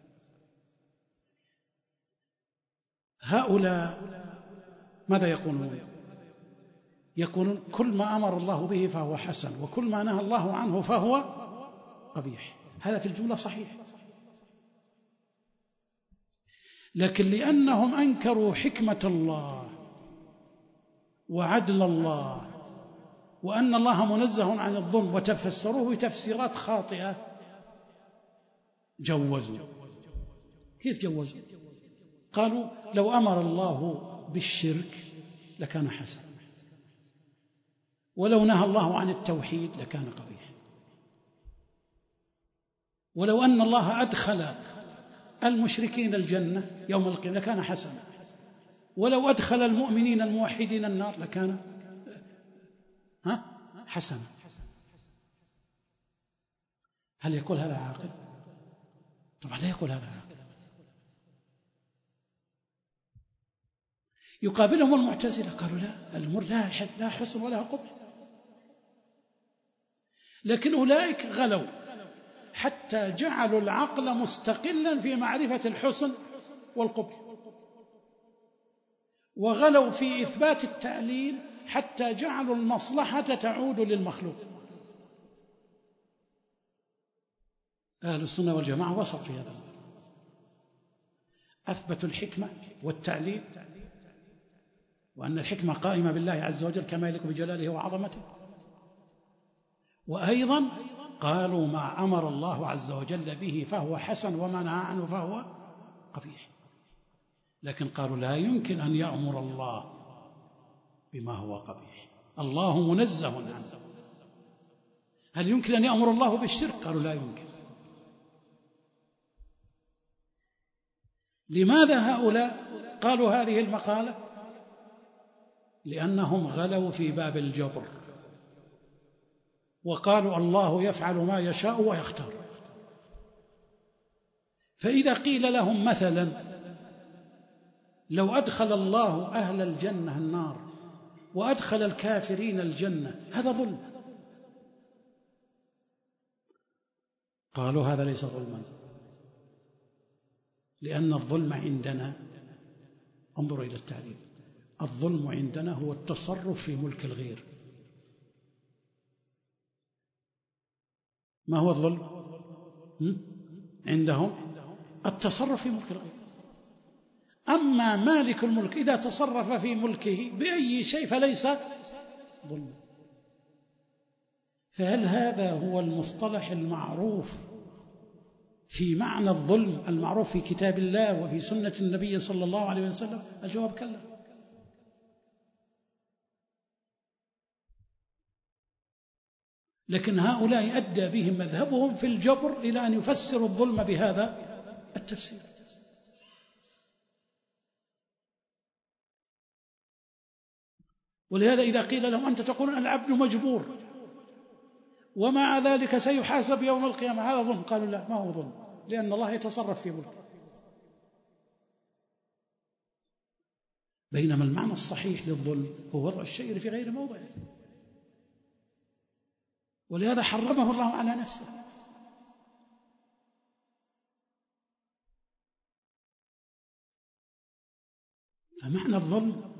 هؤلاء ماذا يقولون؟ يقولون كل ما أمر الله به فهو حسن، وكل ما نهى الله عنه فهو قبيح. هذا في الجملة صحيح، لكن لأنهم أنكروا حكمة الله وعدل الله وأن الله منزه عن الظلم وتفسروه بتفسيرات خاطئة جوزوا. كيف جوزوا؟ قالوا لو أمر الله بالشرك لكان حسن، ولو نهى الله عن التوحيد لكان قبيح، ولو أن الله أدخل المشركين الجنة يوم القيامة لكان حسنا، ولو أدخل المؤمنين الموحدين النار لكان ها حسنا. هل يقول هذا عاقل؟ طبعا لا يقول هذا عاقل. يقابلهم المعتزلة قالوا لا، الأمور لا حسن ولا قبح، لكن أولئك غلوا حتى جعلوا العقل مستقلا في معرفة الحسن والقبح، وغلوا في إثبات التأليل حتى جعلوا المصلحة تعود للمخلوق. أهل السنة والجماعة وسط في هذا، أثبتوا الحكمة والتعليل، وأن الحكمة قائمة بالله عز وجل كما يليق بجلاله وعظمته، وأيضا قالوا ما أمر الله عز وجل به فهو حسن وما نهى عنه فهو قبيح. لكن قالوا لا يمكن أن يأمر الله بما هو قبيح، الله منزه عنه. هل يمكن أن يأمر الله بالشرك؟ قالوا لا يمكن. لماذا هؤلاء قالوا هذه المقالة؟ لأنهم غلوا في باب الجبر وقالوا الله يفعل ما يشاء ويختار. فإذا قيل لهم مثلا لو أدخل الله أهل الجنة النار وأدخل الكافرين الجنة، هذا ظلم. قالوا هذا ليس ظلما، لأن الظلم عندنا، انظروا إلى التعريف، الظلم عندنا هو التصرف في ملك الغير. ما هو الظلم عندهم؟ التصرف في ملك الغير. أما مالك الملك إذا تصرف في ملكه بأي شيء فليس ظلم. فهل هذا هو المصطلح المعروف في معنى الظلم المعروف في كتاب الله وفي سنة النبي صلى الله عليه وسلم؟ الجواب كلا. لكن هؤلاء أدى بهم مذهبهم في الجبر إلى أن يفسروا الظلم بهذا التفسير. ولهذا إذا قيل لهم أنت تقول العبد مجبور ومع ذلك سيحاسب يوم القيامة، هذا ظلم؟ قالوا لا، ما هو ظلم، لأن الله يتصرف في ملكه. بينما المعنى الصحيح للظلم هو وضع الشيء في غير موضعه، ولهذا حرمه الله على نفسه. فمعنى الظلم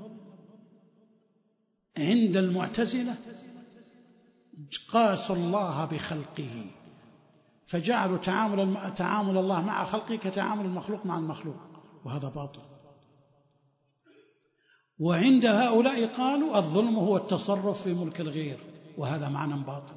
عند المعتزلة قاسوا الله بخلقه، فجعلوا تعامل تعامل الله مع خلقه كتعامل المخلوق مع المخلوق، وهذا باطل. وعند هؤلاء قالوا الظلم هو التصرف في ملك الغير، وهذا معنى باطل.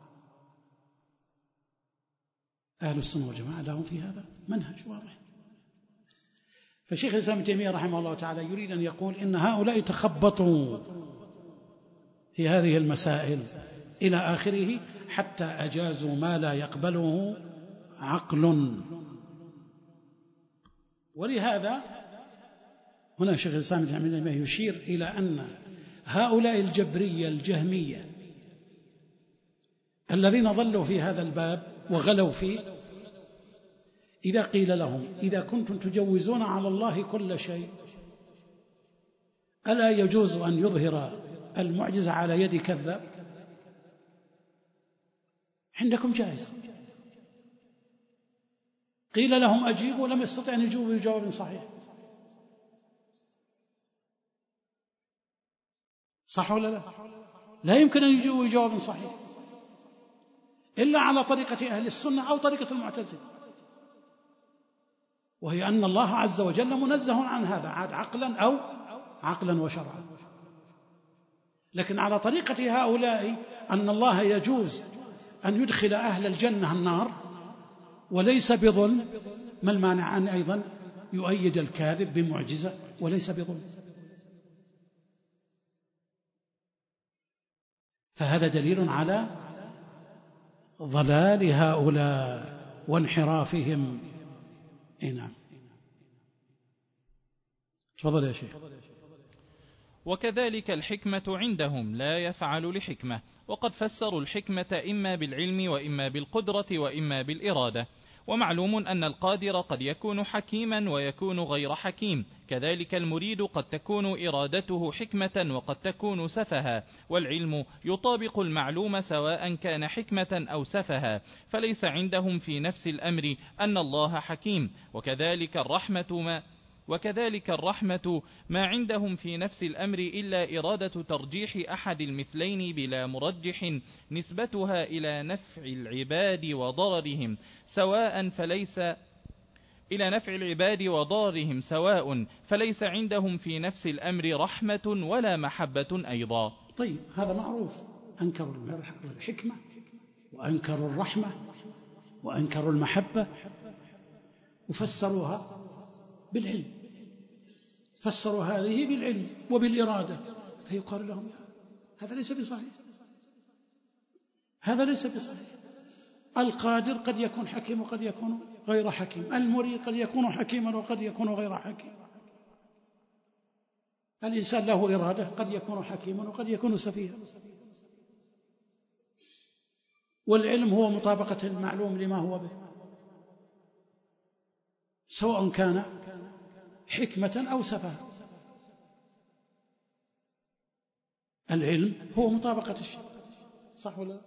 أهل السنة والجماعة لهم في هذا منهج واضح. فشيخ الإسلام ابن تيمية رحمه الله تعالى يريد أن يقول إن هؤلاء تخبطوا في هذه المسائل إلى آخره حتى أجازوا ما لا يقبله عقل. ولهذا هنا شيخ الإسلام ابن تيمية يشير إلى أن هؤلاء الجبرية الجهمية الذين ظلوا في هذا الباب وغلوا فيه، إذا قيل لهم إذا كنتم تجوزون على الله كل شيء، ألا يجوز أن يظهر المعجزة على يد كذاب؟ عندكم جائز. قيل لهم أجيبوا، لم يستطع أن يجيبوا بجواب صحيح. صح ولا لا؟ لا يمكن أن يجيبوا بجواب صحيح إلا على طريقة أهل السنة أو طريقة المعتزلة، وهي أن الله عز وجل منزه عن هذا، عاد عقلا أو عقلا وشرعا. لكن على طريقة هؤلاء أن الله يجوز أن يدخل أهل الجنة النار وليس بظلم، ما المانع أن أيضا يؤيد الكاذب بمعجزة وليس بظلم؟ فهذا دليل على ضلال هؤلاء وانحرافهم. نعم، تفضل يا شيخ. وكذلك الحكمة عندهم لا يفعل لحكمة، وقد فسروا الحكمة إما بالعلم وإما بالقدرة وإما بالإرادة. ومعلوم أن القادر قد يكون حكيما ويكون غير حكيم، كذلك المريد قد تكون إرادته حكمة وقد تكون سفها، والعلم يطابق المعلوم سواء كان حكمة أو سفها، فليس عندهم في نفس الأمر أن الله حكيم. وكذلك الرحمة ما وكذلك الرحمة ما عندهم في نفس الأمر إلا إرادة ترجيح أحد المثلين بلا مرجح نسبتها إلى نفع العباد وضررهم سواء فليس إلى نفع العباد وضررهم سواء فليس عندهم في نفس الأمر رحمة ولا محبة أيضا. طيب، هذا معروف. أنكروا الحكمة وأنكروا الرحمة وأنكروا المحبة وفسروها بالعلم، فسروا هذه بالعلم وبالإرادة، فيقال لهم هذا ليس بصحيح، هذا ليس بصحيح. القادر قد يكون حكيم وقد يكون غير حكيم، المريد قد يكون حكيما وقد يكون غير حكيم، الإنسان له إرادة قد يكون حكيما وقد يكون سفيها. والعلم هو مطابقة المعلوم لما هو به، سواء كان حكمة أو سفها. العلم هو مطابقة الشيء، صح ولا لا؟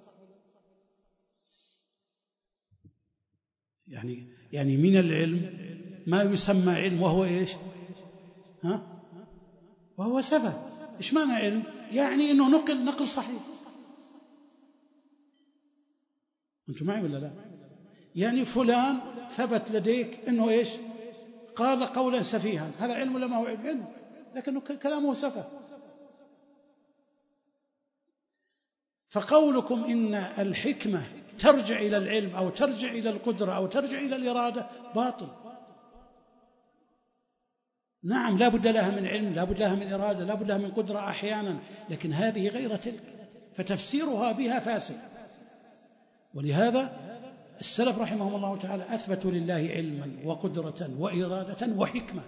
يعني يعني من العلم ما يسمى علم وهو إيش؟ ها؟ وهو ثبت. إيش معنى علم؟ يعني إنه نقل نقل صحيح. أنتم معي ولا لا؟ يعني فلان ثبت لديك إنه إيش؟ قال قولا سفيها، هذا علم ولا ما هو علم؟ علم، لكنه كلامه سفه. فقولكم إن الحكمة ترجع إلى العلم أو ترجع إلى القدرة أو ترجع إلى الإرادة باطل. نعم لا بد لها من علم، لا بد لها من إرادة، لا بد لها من قدرة أحيانا، لكن هذه غير تلك، فتفسيرها بها فاسد. ولهذا السلف رحمهم الله تعالى أثبتوا لله علما وقدرة وإرادة وحكمة.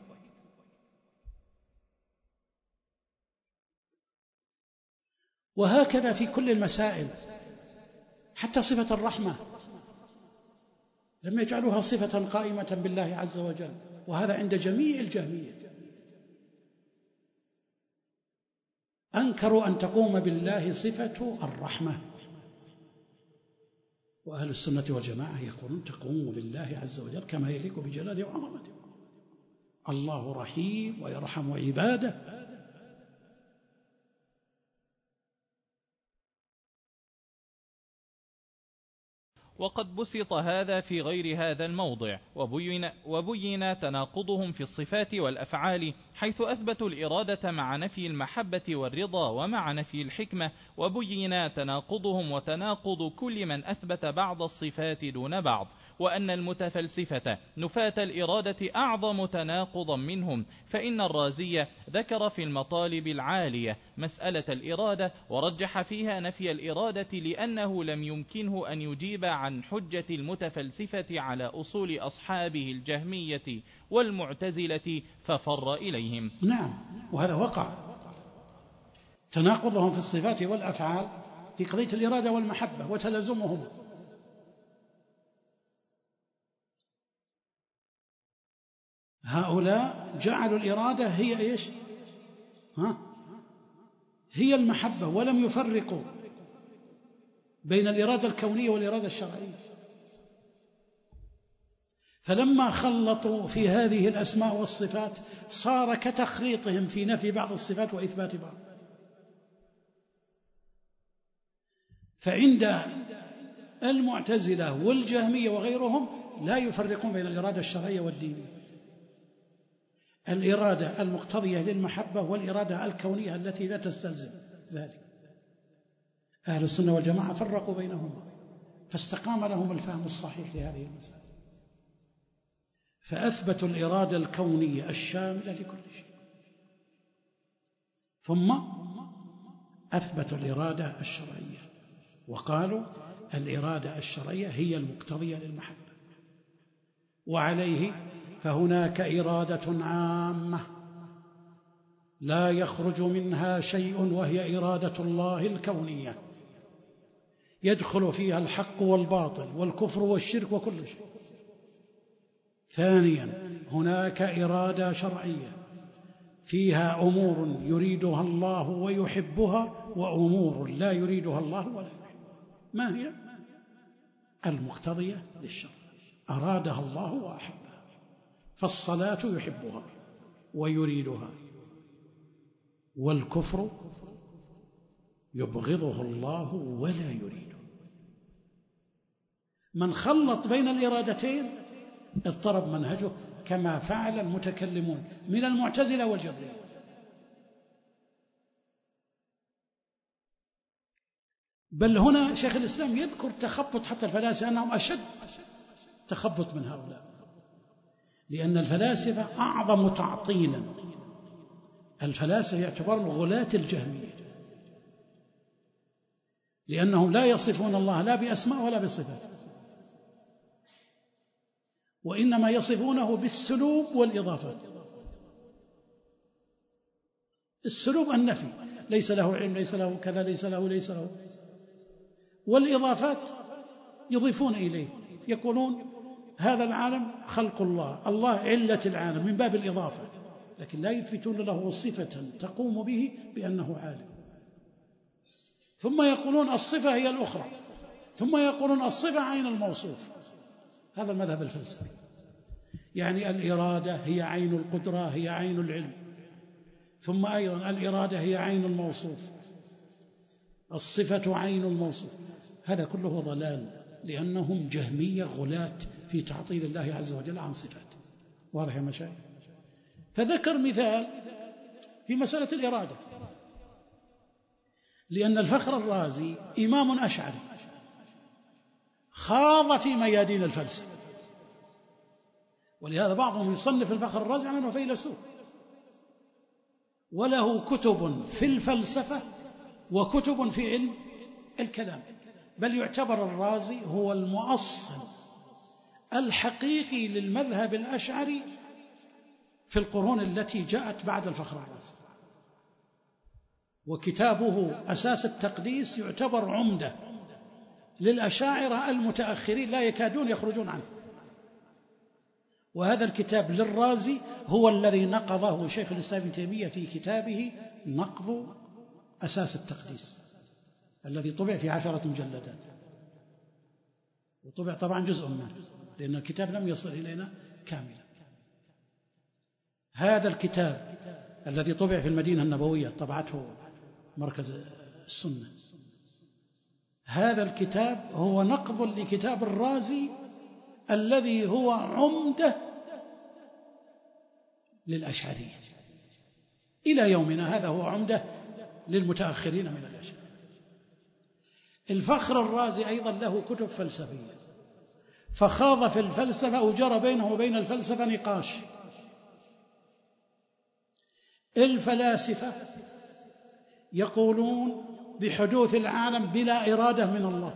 وهكذا في كل المسائل، حتى صفة الرحمة لم يجعلوها صفة قائمة بالله عز وجل، وهذا عند جميع الجهمية. أنكروا أن تقوم بالله صفة الرحمة، وأهل السنة والجماعة يقولون تقوم بالله عز وجل كما يليق بجلاله وعظمته. الله رحيم ويرحم عباده. وقد بسط هذا في غير هذا الموضع، وبين, وبين تناقضهم في الصفات والأفعال، حيث أثبتوا الإرادة مع نفي المحبة والرضا ومع نفي الحكمة، وبين تناقضهم وتناقض كل من أثبت بعض الصفات دون بعض، وأن المتفلسفة نفاة الإرادة أعظم تناقضا منهم، فإن الرازي ذكر في المطالب العالية مسألة الإرادة، ورجح فيها نفي الإرادة لأنه لم يمكنه أن يجيب عن حجة المتفلسفة على أصول أصحابه الجهمية والمعتزلة ففر إليهم. نعم، وهذا وقع تناقضهم في الصفات والأفعال في قضية الإرادة والمحبة وتلازمهما. هؤلاء جعلوا الإرادة هي إيش؟ ها؟ هي المحبة، ولم يفرقوا بين الإرادة الكونية والإرادة الشرعية. فلما خلطوا في هذه الأسماء والصفات صار كتخليطهم في نفي بعض الصفات وإثبات بعض. فعند المعتزلة والجهمية وغيرهم لا يفرقون بين الإرادة الشرعية والدينية، الإرادة المقتضية للمحبة والإرادة الكونية التي لا تستلزم ذلك. أهل السنة والجماعة فرقوا بينهما، فاستقام لهم الفهم الصحيح لهذه المسألة، فأثبتوا الإرادة الكونية الشاملة لكل شيء، ثم أثبتوا الإرادة الشرعية وقالوا الإرادة الشرعية هي المقتضية للمحبة. وعليه فهناك إرادة عامة لا يخرج منها شيء، وهي إرادة الله الكونية، يدخل فيها الحق والباطل والكفر والشرك وكل شيء. ثانيا هناك إرادة شرعية فيها أمور يريدها الله ويحبها، وأمور لا يريدها الله ولا يحبها. ما هي؟ المقتضية للشرع، أرادها الله وأحبها. فالصلاة يحبها ويريدها، والكفر يبغضه الله ولا يريده. من خلط بين الإرادتين اضطرب منهجه، كما فعل المتكلمون من المعتزلة والجبرية. بل هنا شيخ الإسلام يذكر تخبط حتى الفلاسفة أنهم أشد تخبط من هؤلاء، لأن الفلاسفة أعظم تعطيلا. الفلاسفة يعتبرون غلاة الجهمية، لأنهم لا يصفون الله لا بأسماء ولا بصفات، وإنما يصفونه بالسلوب والإضافات. السلوب النفي، ليس له علم، ليس له كذا، ليس له ليس له. والإضافات يضيفون إليه، يقولون هذا العالم خلق الله، الله علة العالم من باب الإضافة، لكن لا يثبتون له صفة تقوم به بأنه عالم. ثم يقولون الصفة هي الأخرى، ثم يقولون الصفة عين الموصوف. هذا المذهب الفلسفي، يعني الإرادة هي عين القدرة، هي عين العلم، ثم أيضا الإرادة هي عين الموصوف، الصفة عين الموصوف. هذا كله ضلال، لأنهم جهمية غلاة في تعطيل الله عز وجل عن صفاته. واضح يا مشايخ؟ فذكر مثال في مسألة الإرادة، لأن الفخر الرازي إمام أشعري خاض في ميادين الفلسفة، ولهذا بعضهم يصنف الفخر الرازي على أنه فيلسوف، وله كتب في الفلسفة وكتب في علم الكلام، بل يعتبر الرازي هو المؤصل الحقيقي للمذهب الأشعري في القرون التي جاءت بعد الفخر الرازي. وكتابه أساس التقديس يعتبر عمدة للأشاعرة المتأخرين، لا يكادون يخرجون عنه. وهذا الكتاب للرازي هو الذي نقضه شيخ الإسلام ابن تيمية في كتابه نقض أساس التقديس، الذي طبع في عشرة مجلدات، وطبع طبعا جزء منه لأن الكتاب لم يصل إلينا كاملا. هذا الكتاب الذي طبع في المدينة النبوية، طبعته مركز السنة، هذا الكتاب هو نقض لكتاب الرازي الذي هو عمدة للأشعرية إلى يومنا هذا، هو عمدة للمتأخرين من الأشعرية. الفخر الرازي أيضا له كتب فلسفية، فخاض في الفلسفة وجرى بينه وبين الفلسفة نقاش. الفلاسفة يقولون بحدوث العالم بلا إرادة من الله،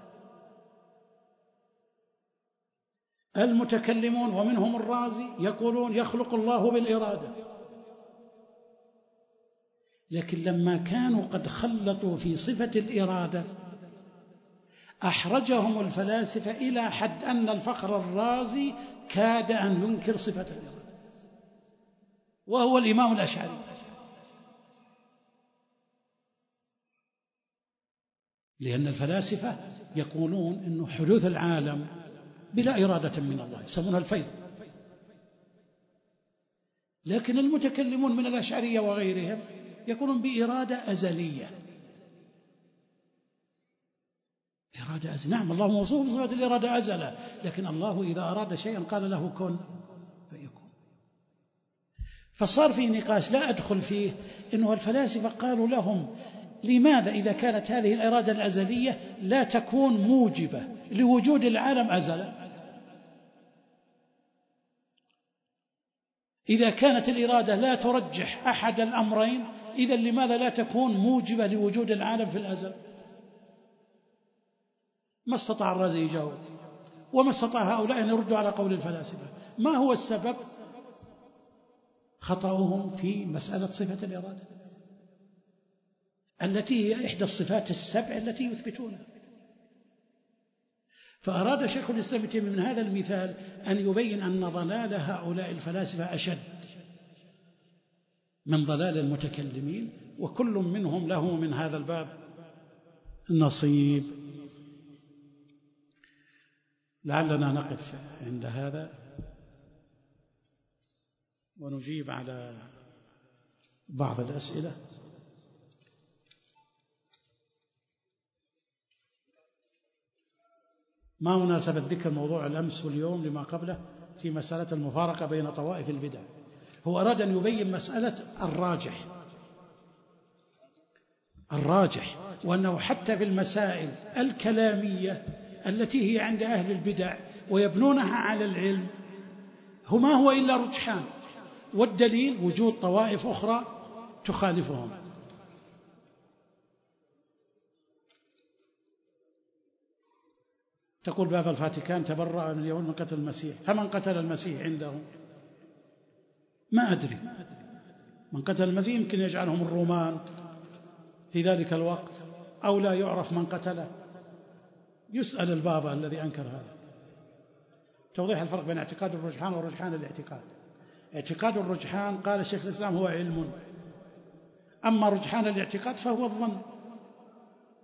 المتكلمون ومنهم الرازي يقولون يخلق الله بالإرادة. لكن لما كانوا قد خلطوا في صفة الإرادة أحرجهم الفلاسفة إلى حد أن الفخر الرازي كاد أن ينكر صفة الإرادة، وهو الإمام الأشعري. لأن الفلاسفة يقولون أن حدوث العالم بلا إرادة من الله، يسمونها الفيض. لكن المتكلمون من الأشعرية وغيرهم يقولون بإرادة أزلية. إرادة أزلية، نعم الله موصوف بصفة الإرادة أزلة، لكن الله إذا أراد شيئا قال له كن فيكون. فصار في نقاش لا أدخل فيه، إنه الفلاسفة قالوا لهم لماذا إذا كانت هذه الإرادة الأزلية لا تكون موجبة لوجود العالم أزلا؟ إذا كانت الإرادة لا ترجح أحد الأمرين، إذا لماذا لا تكون موجبة لوجود العالم في الأزل؟ ما استطاع الرازي يجاوب، وما استطاع هؤلاء أن يردوا على قول الفلاسفة. ما هو السبب؟ خطأهم في مسألة صفة الإرادة التي هي إحدى الصفات السبع التي يثبتونها. فأراد شيخ الإسلام ابن تيمية من هذا المثال أن يبين أن ضلال هؤلاء الفلاسفة أشد من ضلال المتكلمين، وكل منهم له من هذا الباب نصيب. لعلنا نقف عند هذا ونجيب على بعض الأسئلة. ما مناسبة ذكر موضوع الأمس واليوم لما قبله في مسألة المفارقة بين طوائف البدع؟ هو أراد أن يبين مسألة الراجح الراجح وأنه حتى في المسائل الكلامية التي هي عند أهل البدع ويبنونها على العلم، هما هو إلا رجحان، والدليل وجود طوائف أخرى تخالفهم. تقول باب الفاتيكان تبرأ من اليهود من قتل المسيح، فمن قتل المسيح عنده؟ ما أدري، من قتل المسيح يمكن يجعلهم الرومان في ذلك الوقت، أو لا يعرف من قتله، يسأل البابا الذي أنكر هذا. توضيح الفرق بين اعتقاد الرجحان ورجحان الاعتقاد. اعتقاد الرجحان قال الشيخ الإسلام هو علم، أما رجحان الاعتقاد فهو الظن.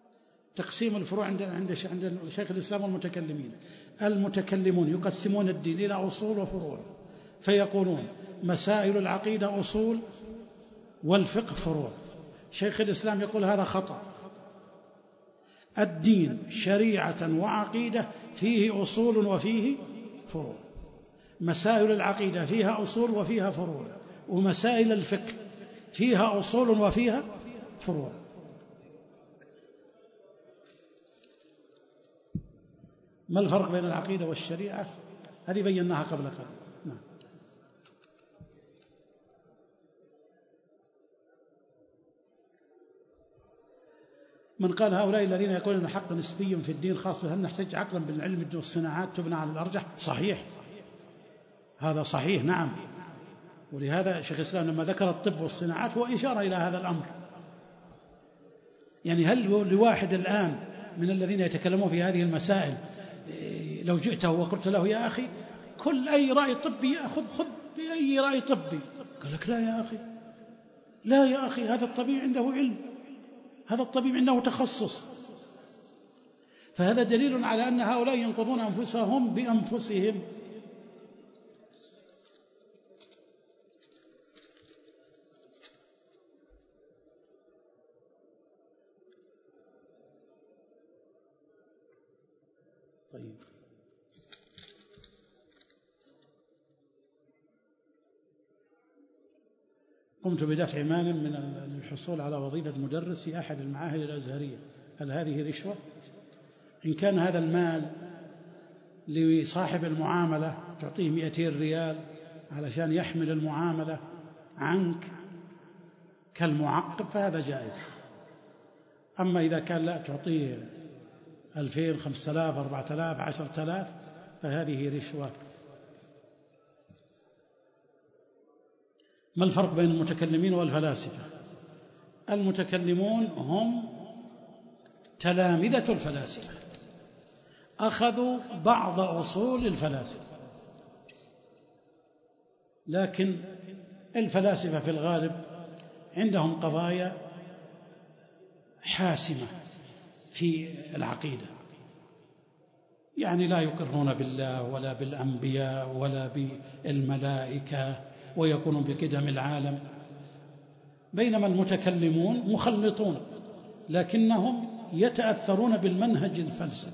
تقسيم الفروع عند عند عند شيخ الإسلام والمتكلمين. المتكلمون يقسمون الدين إلى أصول وفروع، فيقولون مسائل العقيدة أصول والفقه فروع. شيخ الإسلام يقول هذا خطأ، الدين شريعة وعقيدة فيه أصول وفيه فروع. مسائل العقيدة فيها أصول وفيها فروع، ومسائل الفقه فيها أصول وفيها فروع. ما الفرق بين العقيدة والشريعة؟ هذه بيناها قبل قليل. نعم. من قال هؤلاء الذين يقولون الحق نسبي في الدين خاص، هل نحتج عقلا بالعلم والصناعات تبنى على الأرجح؟ صحيح، هذا صحيح، نعم. ولهذا شيخ الإسلام لما ذكر الطب والصناعات هو إشارة إلى هذا الأمر. يعني هل لواحد الآن من الذين يتكلمون في هذه المسائل لو جئته وقلت له يا أخي كل أي رأي طبي يأخذ خذ بأي رأي طبي، قال لك لا يا أخي، لا يا أخي، هذا الطبيب عنده علم، هذا الطبيب عنده تخصص. فهذا دليل على أن هؤلاء ينقضون أنفسهم بأنفسهم. طيب، قمت بدفع مال من الحصول على وظيفة مدرس في أحد المعاهد الأزهرية، هل هذه رشوة؟ إن كان هذا المال لصاحب المعاملة تعطيه مئتين ريال علشان يحمل المعاملة عنك كالمعقب فهذا جائز. أما إذا كان لا تعطيه ألفين، خمسة آلاف، أربعة آلاف، عشرة آلاف فهذه رشوة. ما الفرق بين المتكلمين والفلاسفة؟ المتكلمون هم تلامذة الفلاسفة، أخذوا بعض أصول الفلاسفة، لكن الفلاسفة في الغالب عندهم قضايا حاسمة في العقيدة، يعني لا يقرون بالله ولا بالأنبياء ولا بالملائكة ويكونون بقدم العالم، بينما المتكلمون مخلطون لكنهم يتأثرون بالمنهج الفلسفي.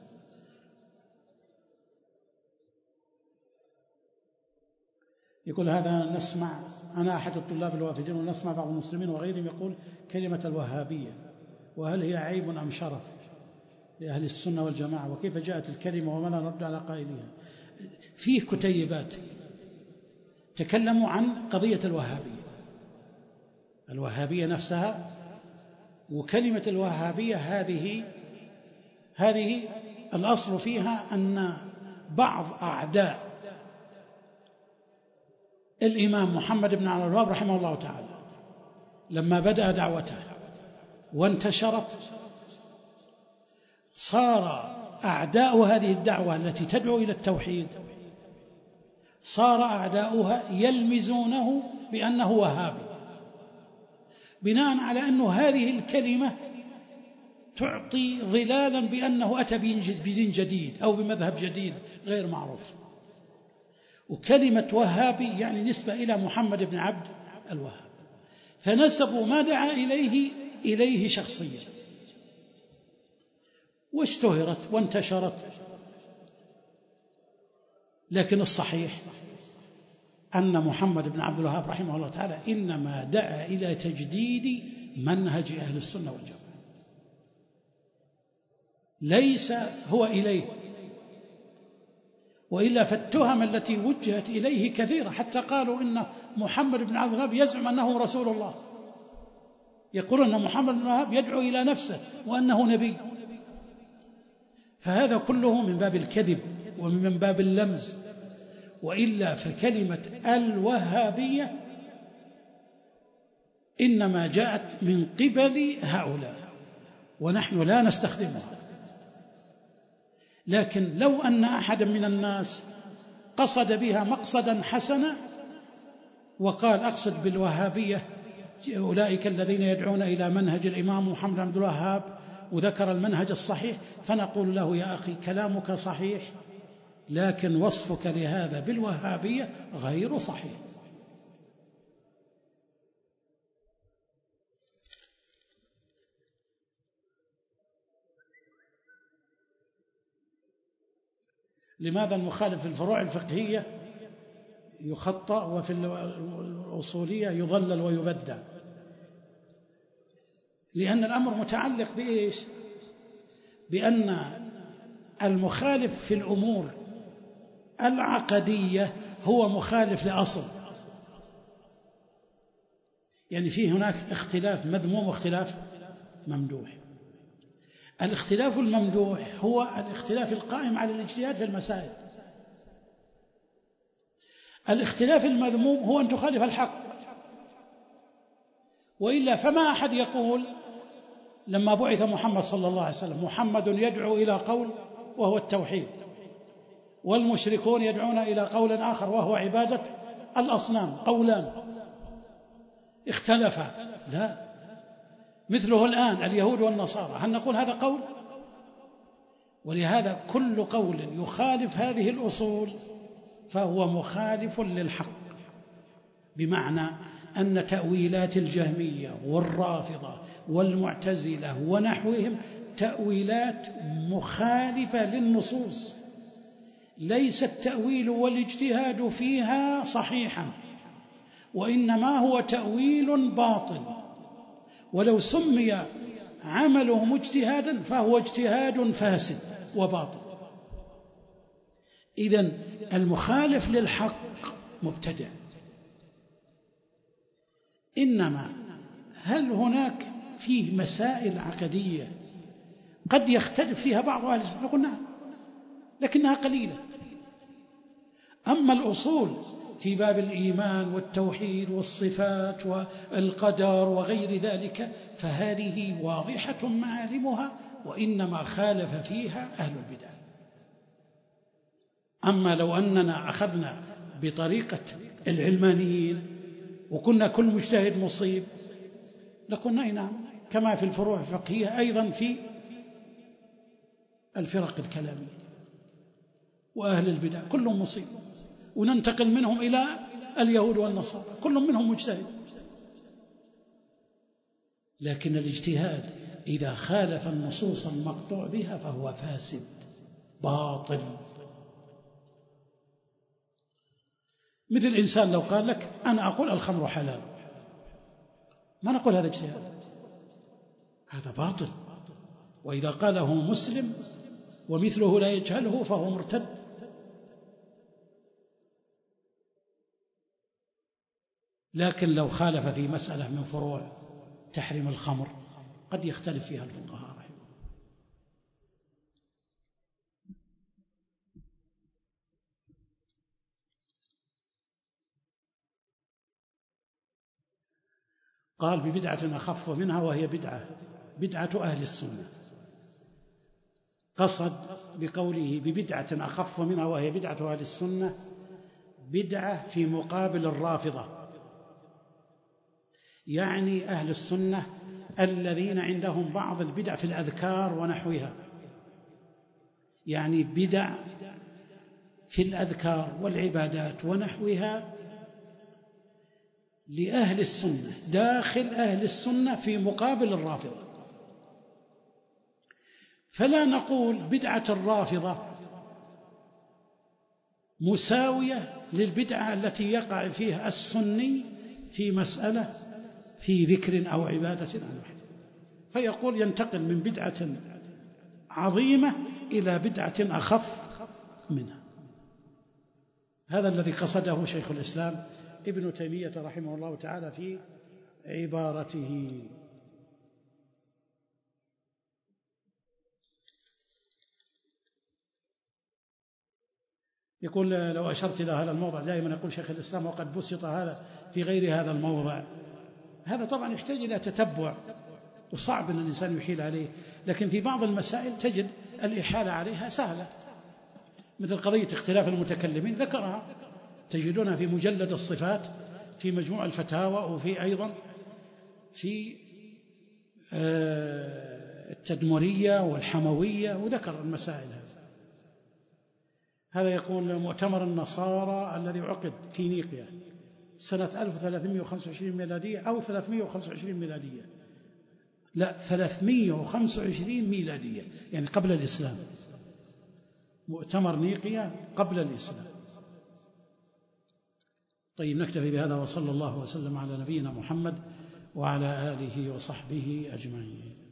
يقول هذا نسمع، أنا أحد الطلاب الوافدين، ونسمع بعض المسلمين وغيرهم يقول كلمة الوهابية، وهل هي عيب أم شرف لأهل السنة والجماعة، وكيف جاءت الكلمة وما لا نرد على قائلها؟ فيه كتيبات تكلموا عن قضية الوهابية، الوهابية نفسها، وكلمة الوهابية هذه هذه الأصل فيها أن بعض أعداء الإمام محمد بن عبد الوهاب رحمه الله تعالى لما بدأ دعوته وانتشرت صار أعداء هذه الدعوة التي تدعو إلى التوحيد صار أعداؤها يلمزونه بأنه وهابي، بناء على أن هذه الكلمة تعطي ظلالا بأنه أتى بدين جديد أو بمذهب جديد غير معروف. وكلمة وهابي يعني نسبة إلى محمد بن عبد الوهاب، فنسبوا ما دعا إليه إليه شخصيا، واشتهرت وانتشرت. لكن الصحيح أن محمد بن عبد الوهاب رحمه الله تعالى إنما دعا إلى تجديد منهج أهل السنة والجماعة، ليس هو إليه، وإلا فالتهم التي وجهت إليه كثيرة، حتى قالوا إن محمد بن عبد الوهاب يزعم أنه رسول الله، يقولون أن محمد بن الوهاب يدعو إلى نفسه وأنه نبي. فهذا كله من باب الكذب ومن باب اللمز، وإلا فكلمة الوهابية إنما جاءت من قبل هؤلاء ونحن لا نستخدمها. لكن لو أن أحدا من الناس قصد بها مقصدا حسنا وقال أقصد بالوهابية أولئك الذين يدعون إلى منهج الإمام محمد بن عبد الوهاب وذكر المنهج الصحيح، فنقول له يا أخي كلامك صحيح، لكن وصفك لهذا بالوهابية غير صحيح. لماذا المخالف في الفروع الفقهية يخطأ وفي الأصولية يضلل ويبدع؟ لأن الأمر متعلق بإيش؟ بأن المخالف في الأمور العقدية هو مخالف لأصل، يعني في هناك اختلاف مذموم واختلاف ممدوح. الاختلاف الممدوح هو الاختلاف القائم على الاجتهاد في المسائل. الاختلاف المذموم هو أن تخالف الحق، وإلا فما أحد يقول لما بعث محمد صلى الله عليه وسلم محمد يدعو إلى قول وهو التوحيد، والمشركون يدعون إلى قول آخر وهو عبادة الأصنام، قولان اختلفا. لا، مثله الآن اليهود والنصارى، هل نقول هذا قول؟ ولهذا كل قول يخالف هذه الأصول فهو مخالف للحق، بمعنى أن تأويلات الجهمية والرافضة والمعتزلة ونحوهم تأويلات مخالفة للنصوص، ليس التأويل والاجتهاد فيها صحيحا، وإنما هو تأويل باطل، ولو سمي عملهم اجتهادا فهو اجتهاد فاسد وباطل. إذن المخالف للحق مبتدع. إنما هل هناك فيه مسائل عقدية قد يختلف فيها بعض أهل السنة؟ نقول نعم، لكنها قليلة. أما الأصول في باب الإيمان والتوحيد والصفات والقدر وغير ذلك فهذه واضحة معالمها، وإنما خالف فيها أهل البدع. أما لو أننا أخذنا بطريقة العلمانيين وكنا كل مجتهد مصيب لكنا نعم، كما في الفروع الفقهية أيضا في الفرق الكلامية وأهل البدع كلهم مصيب، وننتقل منهم إلى اليهود والنصارى كل منهم مجتهد. لكن الاجتهاد إذا خالف النصوص المقطوع بها فهو فاسد باطل. مثل الإنسان لو قال لك أنا أقول الخمر حلال، ما نقول هذا اجتهاد، هذا باطل. وإذا قاله مسلم ومثله لا يجهله فهو مرتد. لكن لو خالف في مسألة من فروع تحريم الخمر قد يختلف فيها الفقهاء رحمه الله. قال ببدعة أخف منها وهي بدعة بدعة أهل السنة. قصد بقوله ببدعة أخف منها وهي بدعة أهل السنة بدعة في مقابل الرافضة، يعني أهل السنة الذين عندهم بعض البدع في الأذكار ونحوها، يعني بدع في الأذكار والعبادات ونحوها لأهل السنة داخل أهل السنة في مقابل الرافضة. فلا نقول بدعة الرافضة مساوية للبدعة التي يقع فيها السني في مسألة في ذكر أو عبادة أو واحد، فيقول ينتقل من بدعة عظيمة إلى بدعة أخف منها. هذا الذي قصده شيخ الإسلام ابن تيمية رحمه الله تعالى في عبارته. يقول لو أشرت إلى هذا الموضع، دائما يقول شيخ الإسلام وقد بسط هذا في غير هذا الموضع. هذا طبعا يحتاج إلى تتبع وصعب أن الإنسان يحيل عليه، لكن في بعض المسائل تجد الإحالة عليها سهلة، مثل قضية اختلاف المتكلمين ذكرها، تجدونها في مجلد الصفات في مجموع الفتاوى، وفي أيضا في التدمرية والحموية، وذكر المسائل هذه. هذا يقول مؤتمر النصارى الذي عقد في نيقيا سنة ألف وثلاثمائة وخمسة وعشرين ميلادية أو ثلاثمائة وخمسة وعشرين ميلادية، لا ثلاثمائة وخمسة وعشرين ميلادية، يعني قبل الإسلام. مؤتمر نيقيا قبل الإسلام. طيب، نكتفي بهذا، وصلى الله وسلم على نبينا محمد وعلى آله وصحبه أجمعين.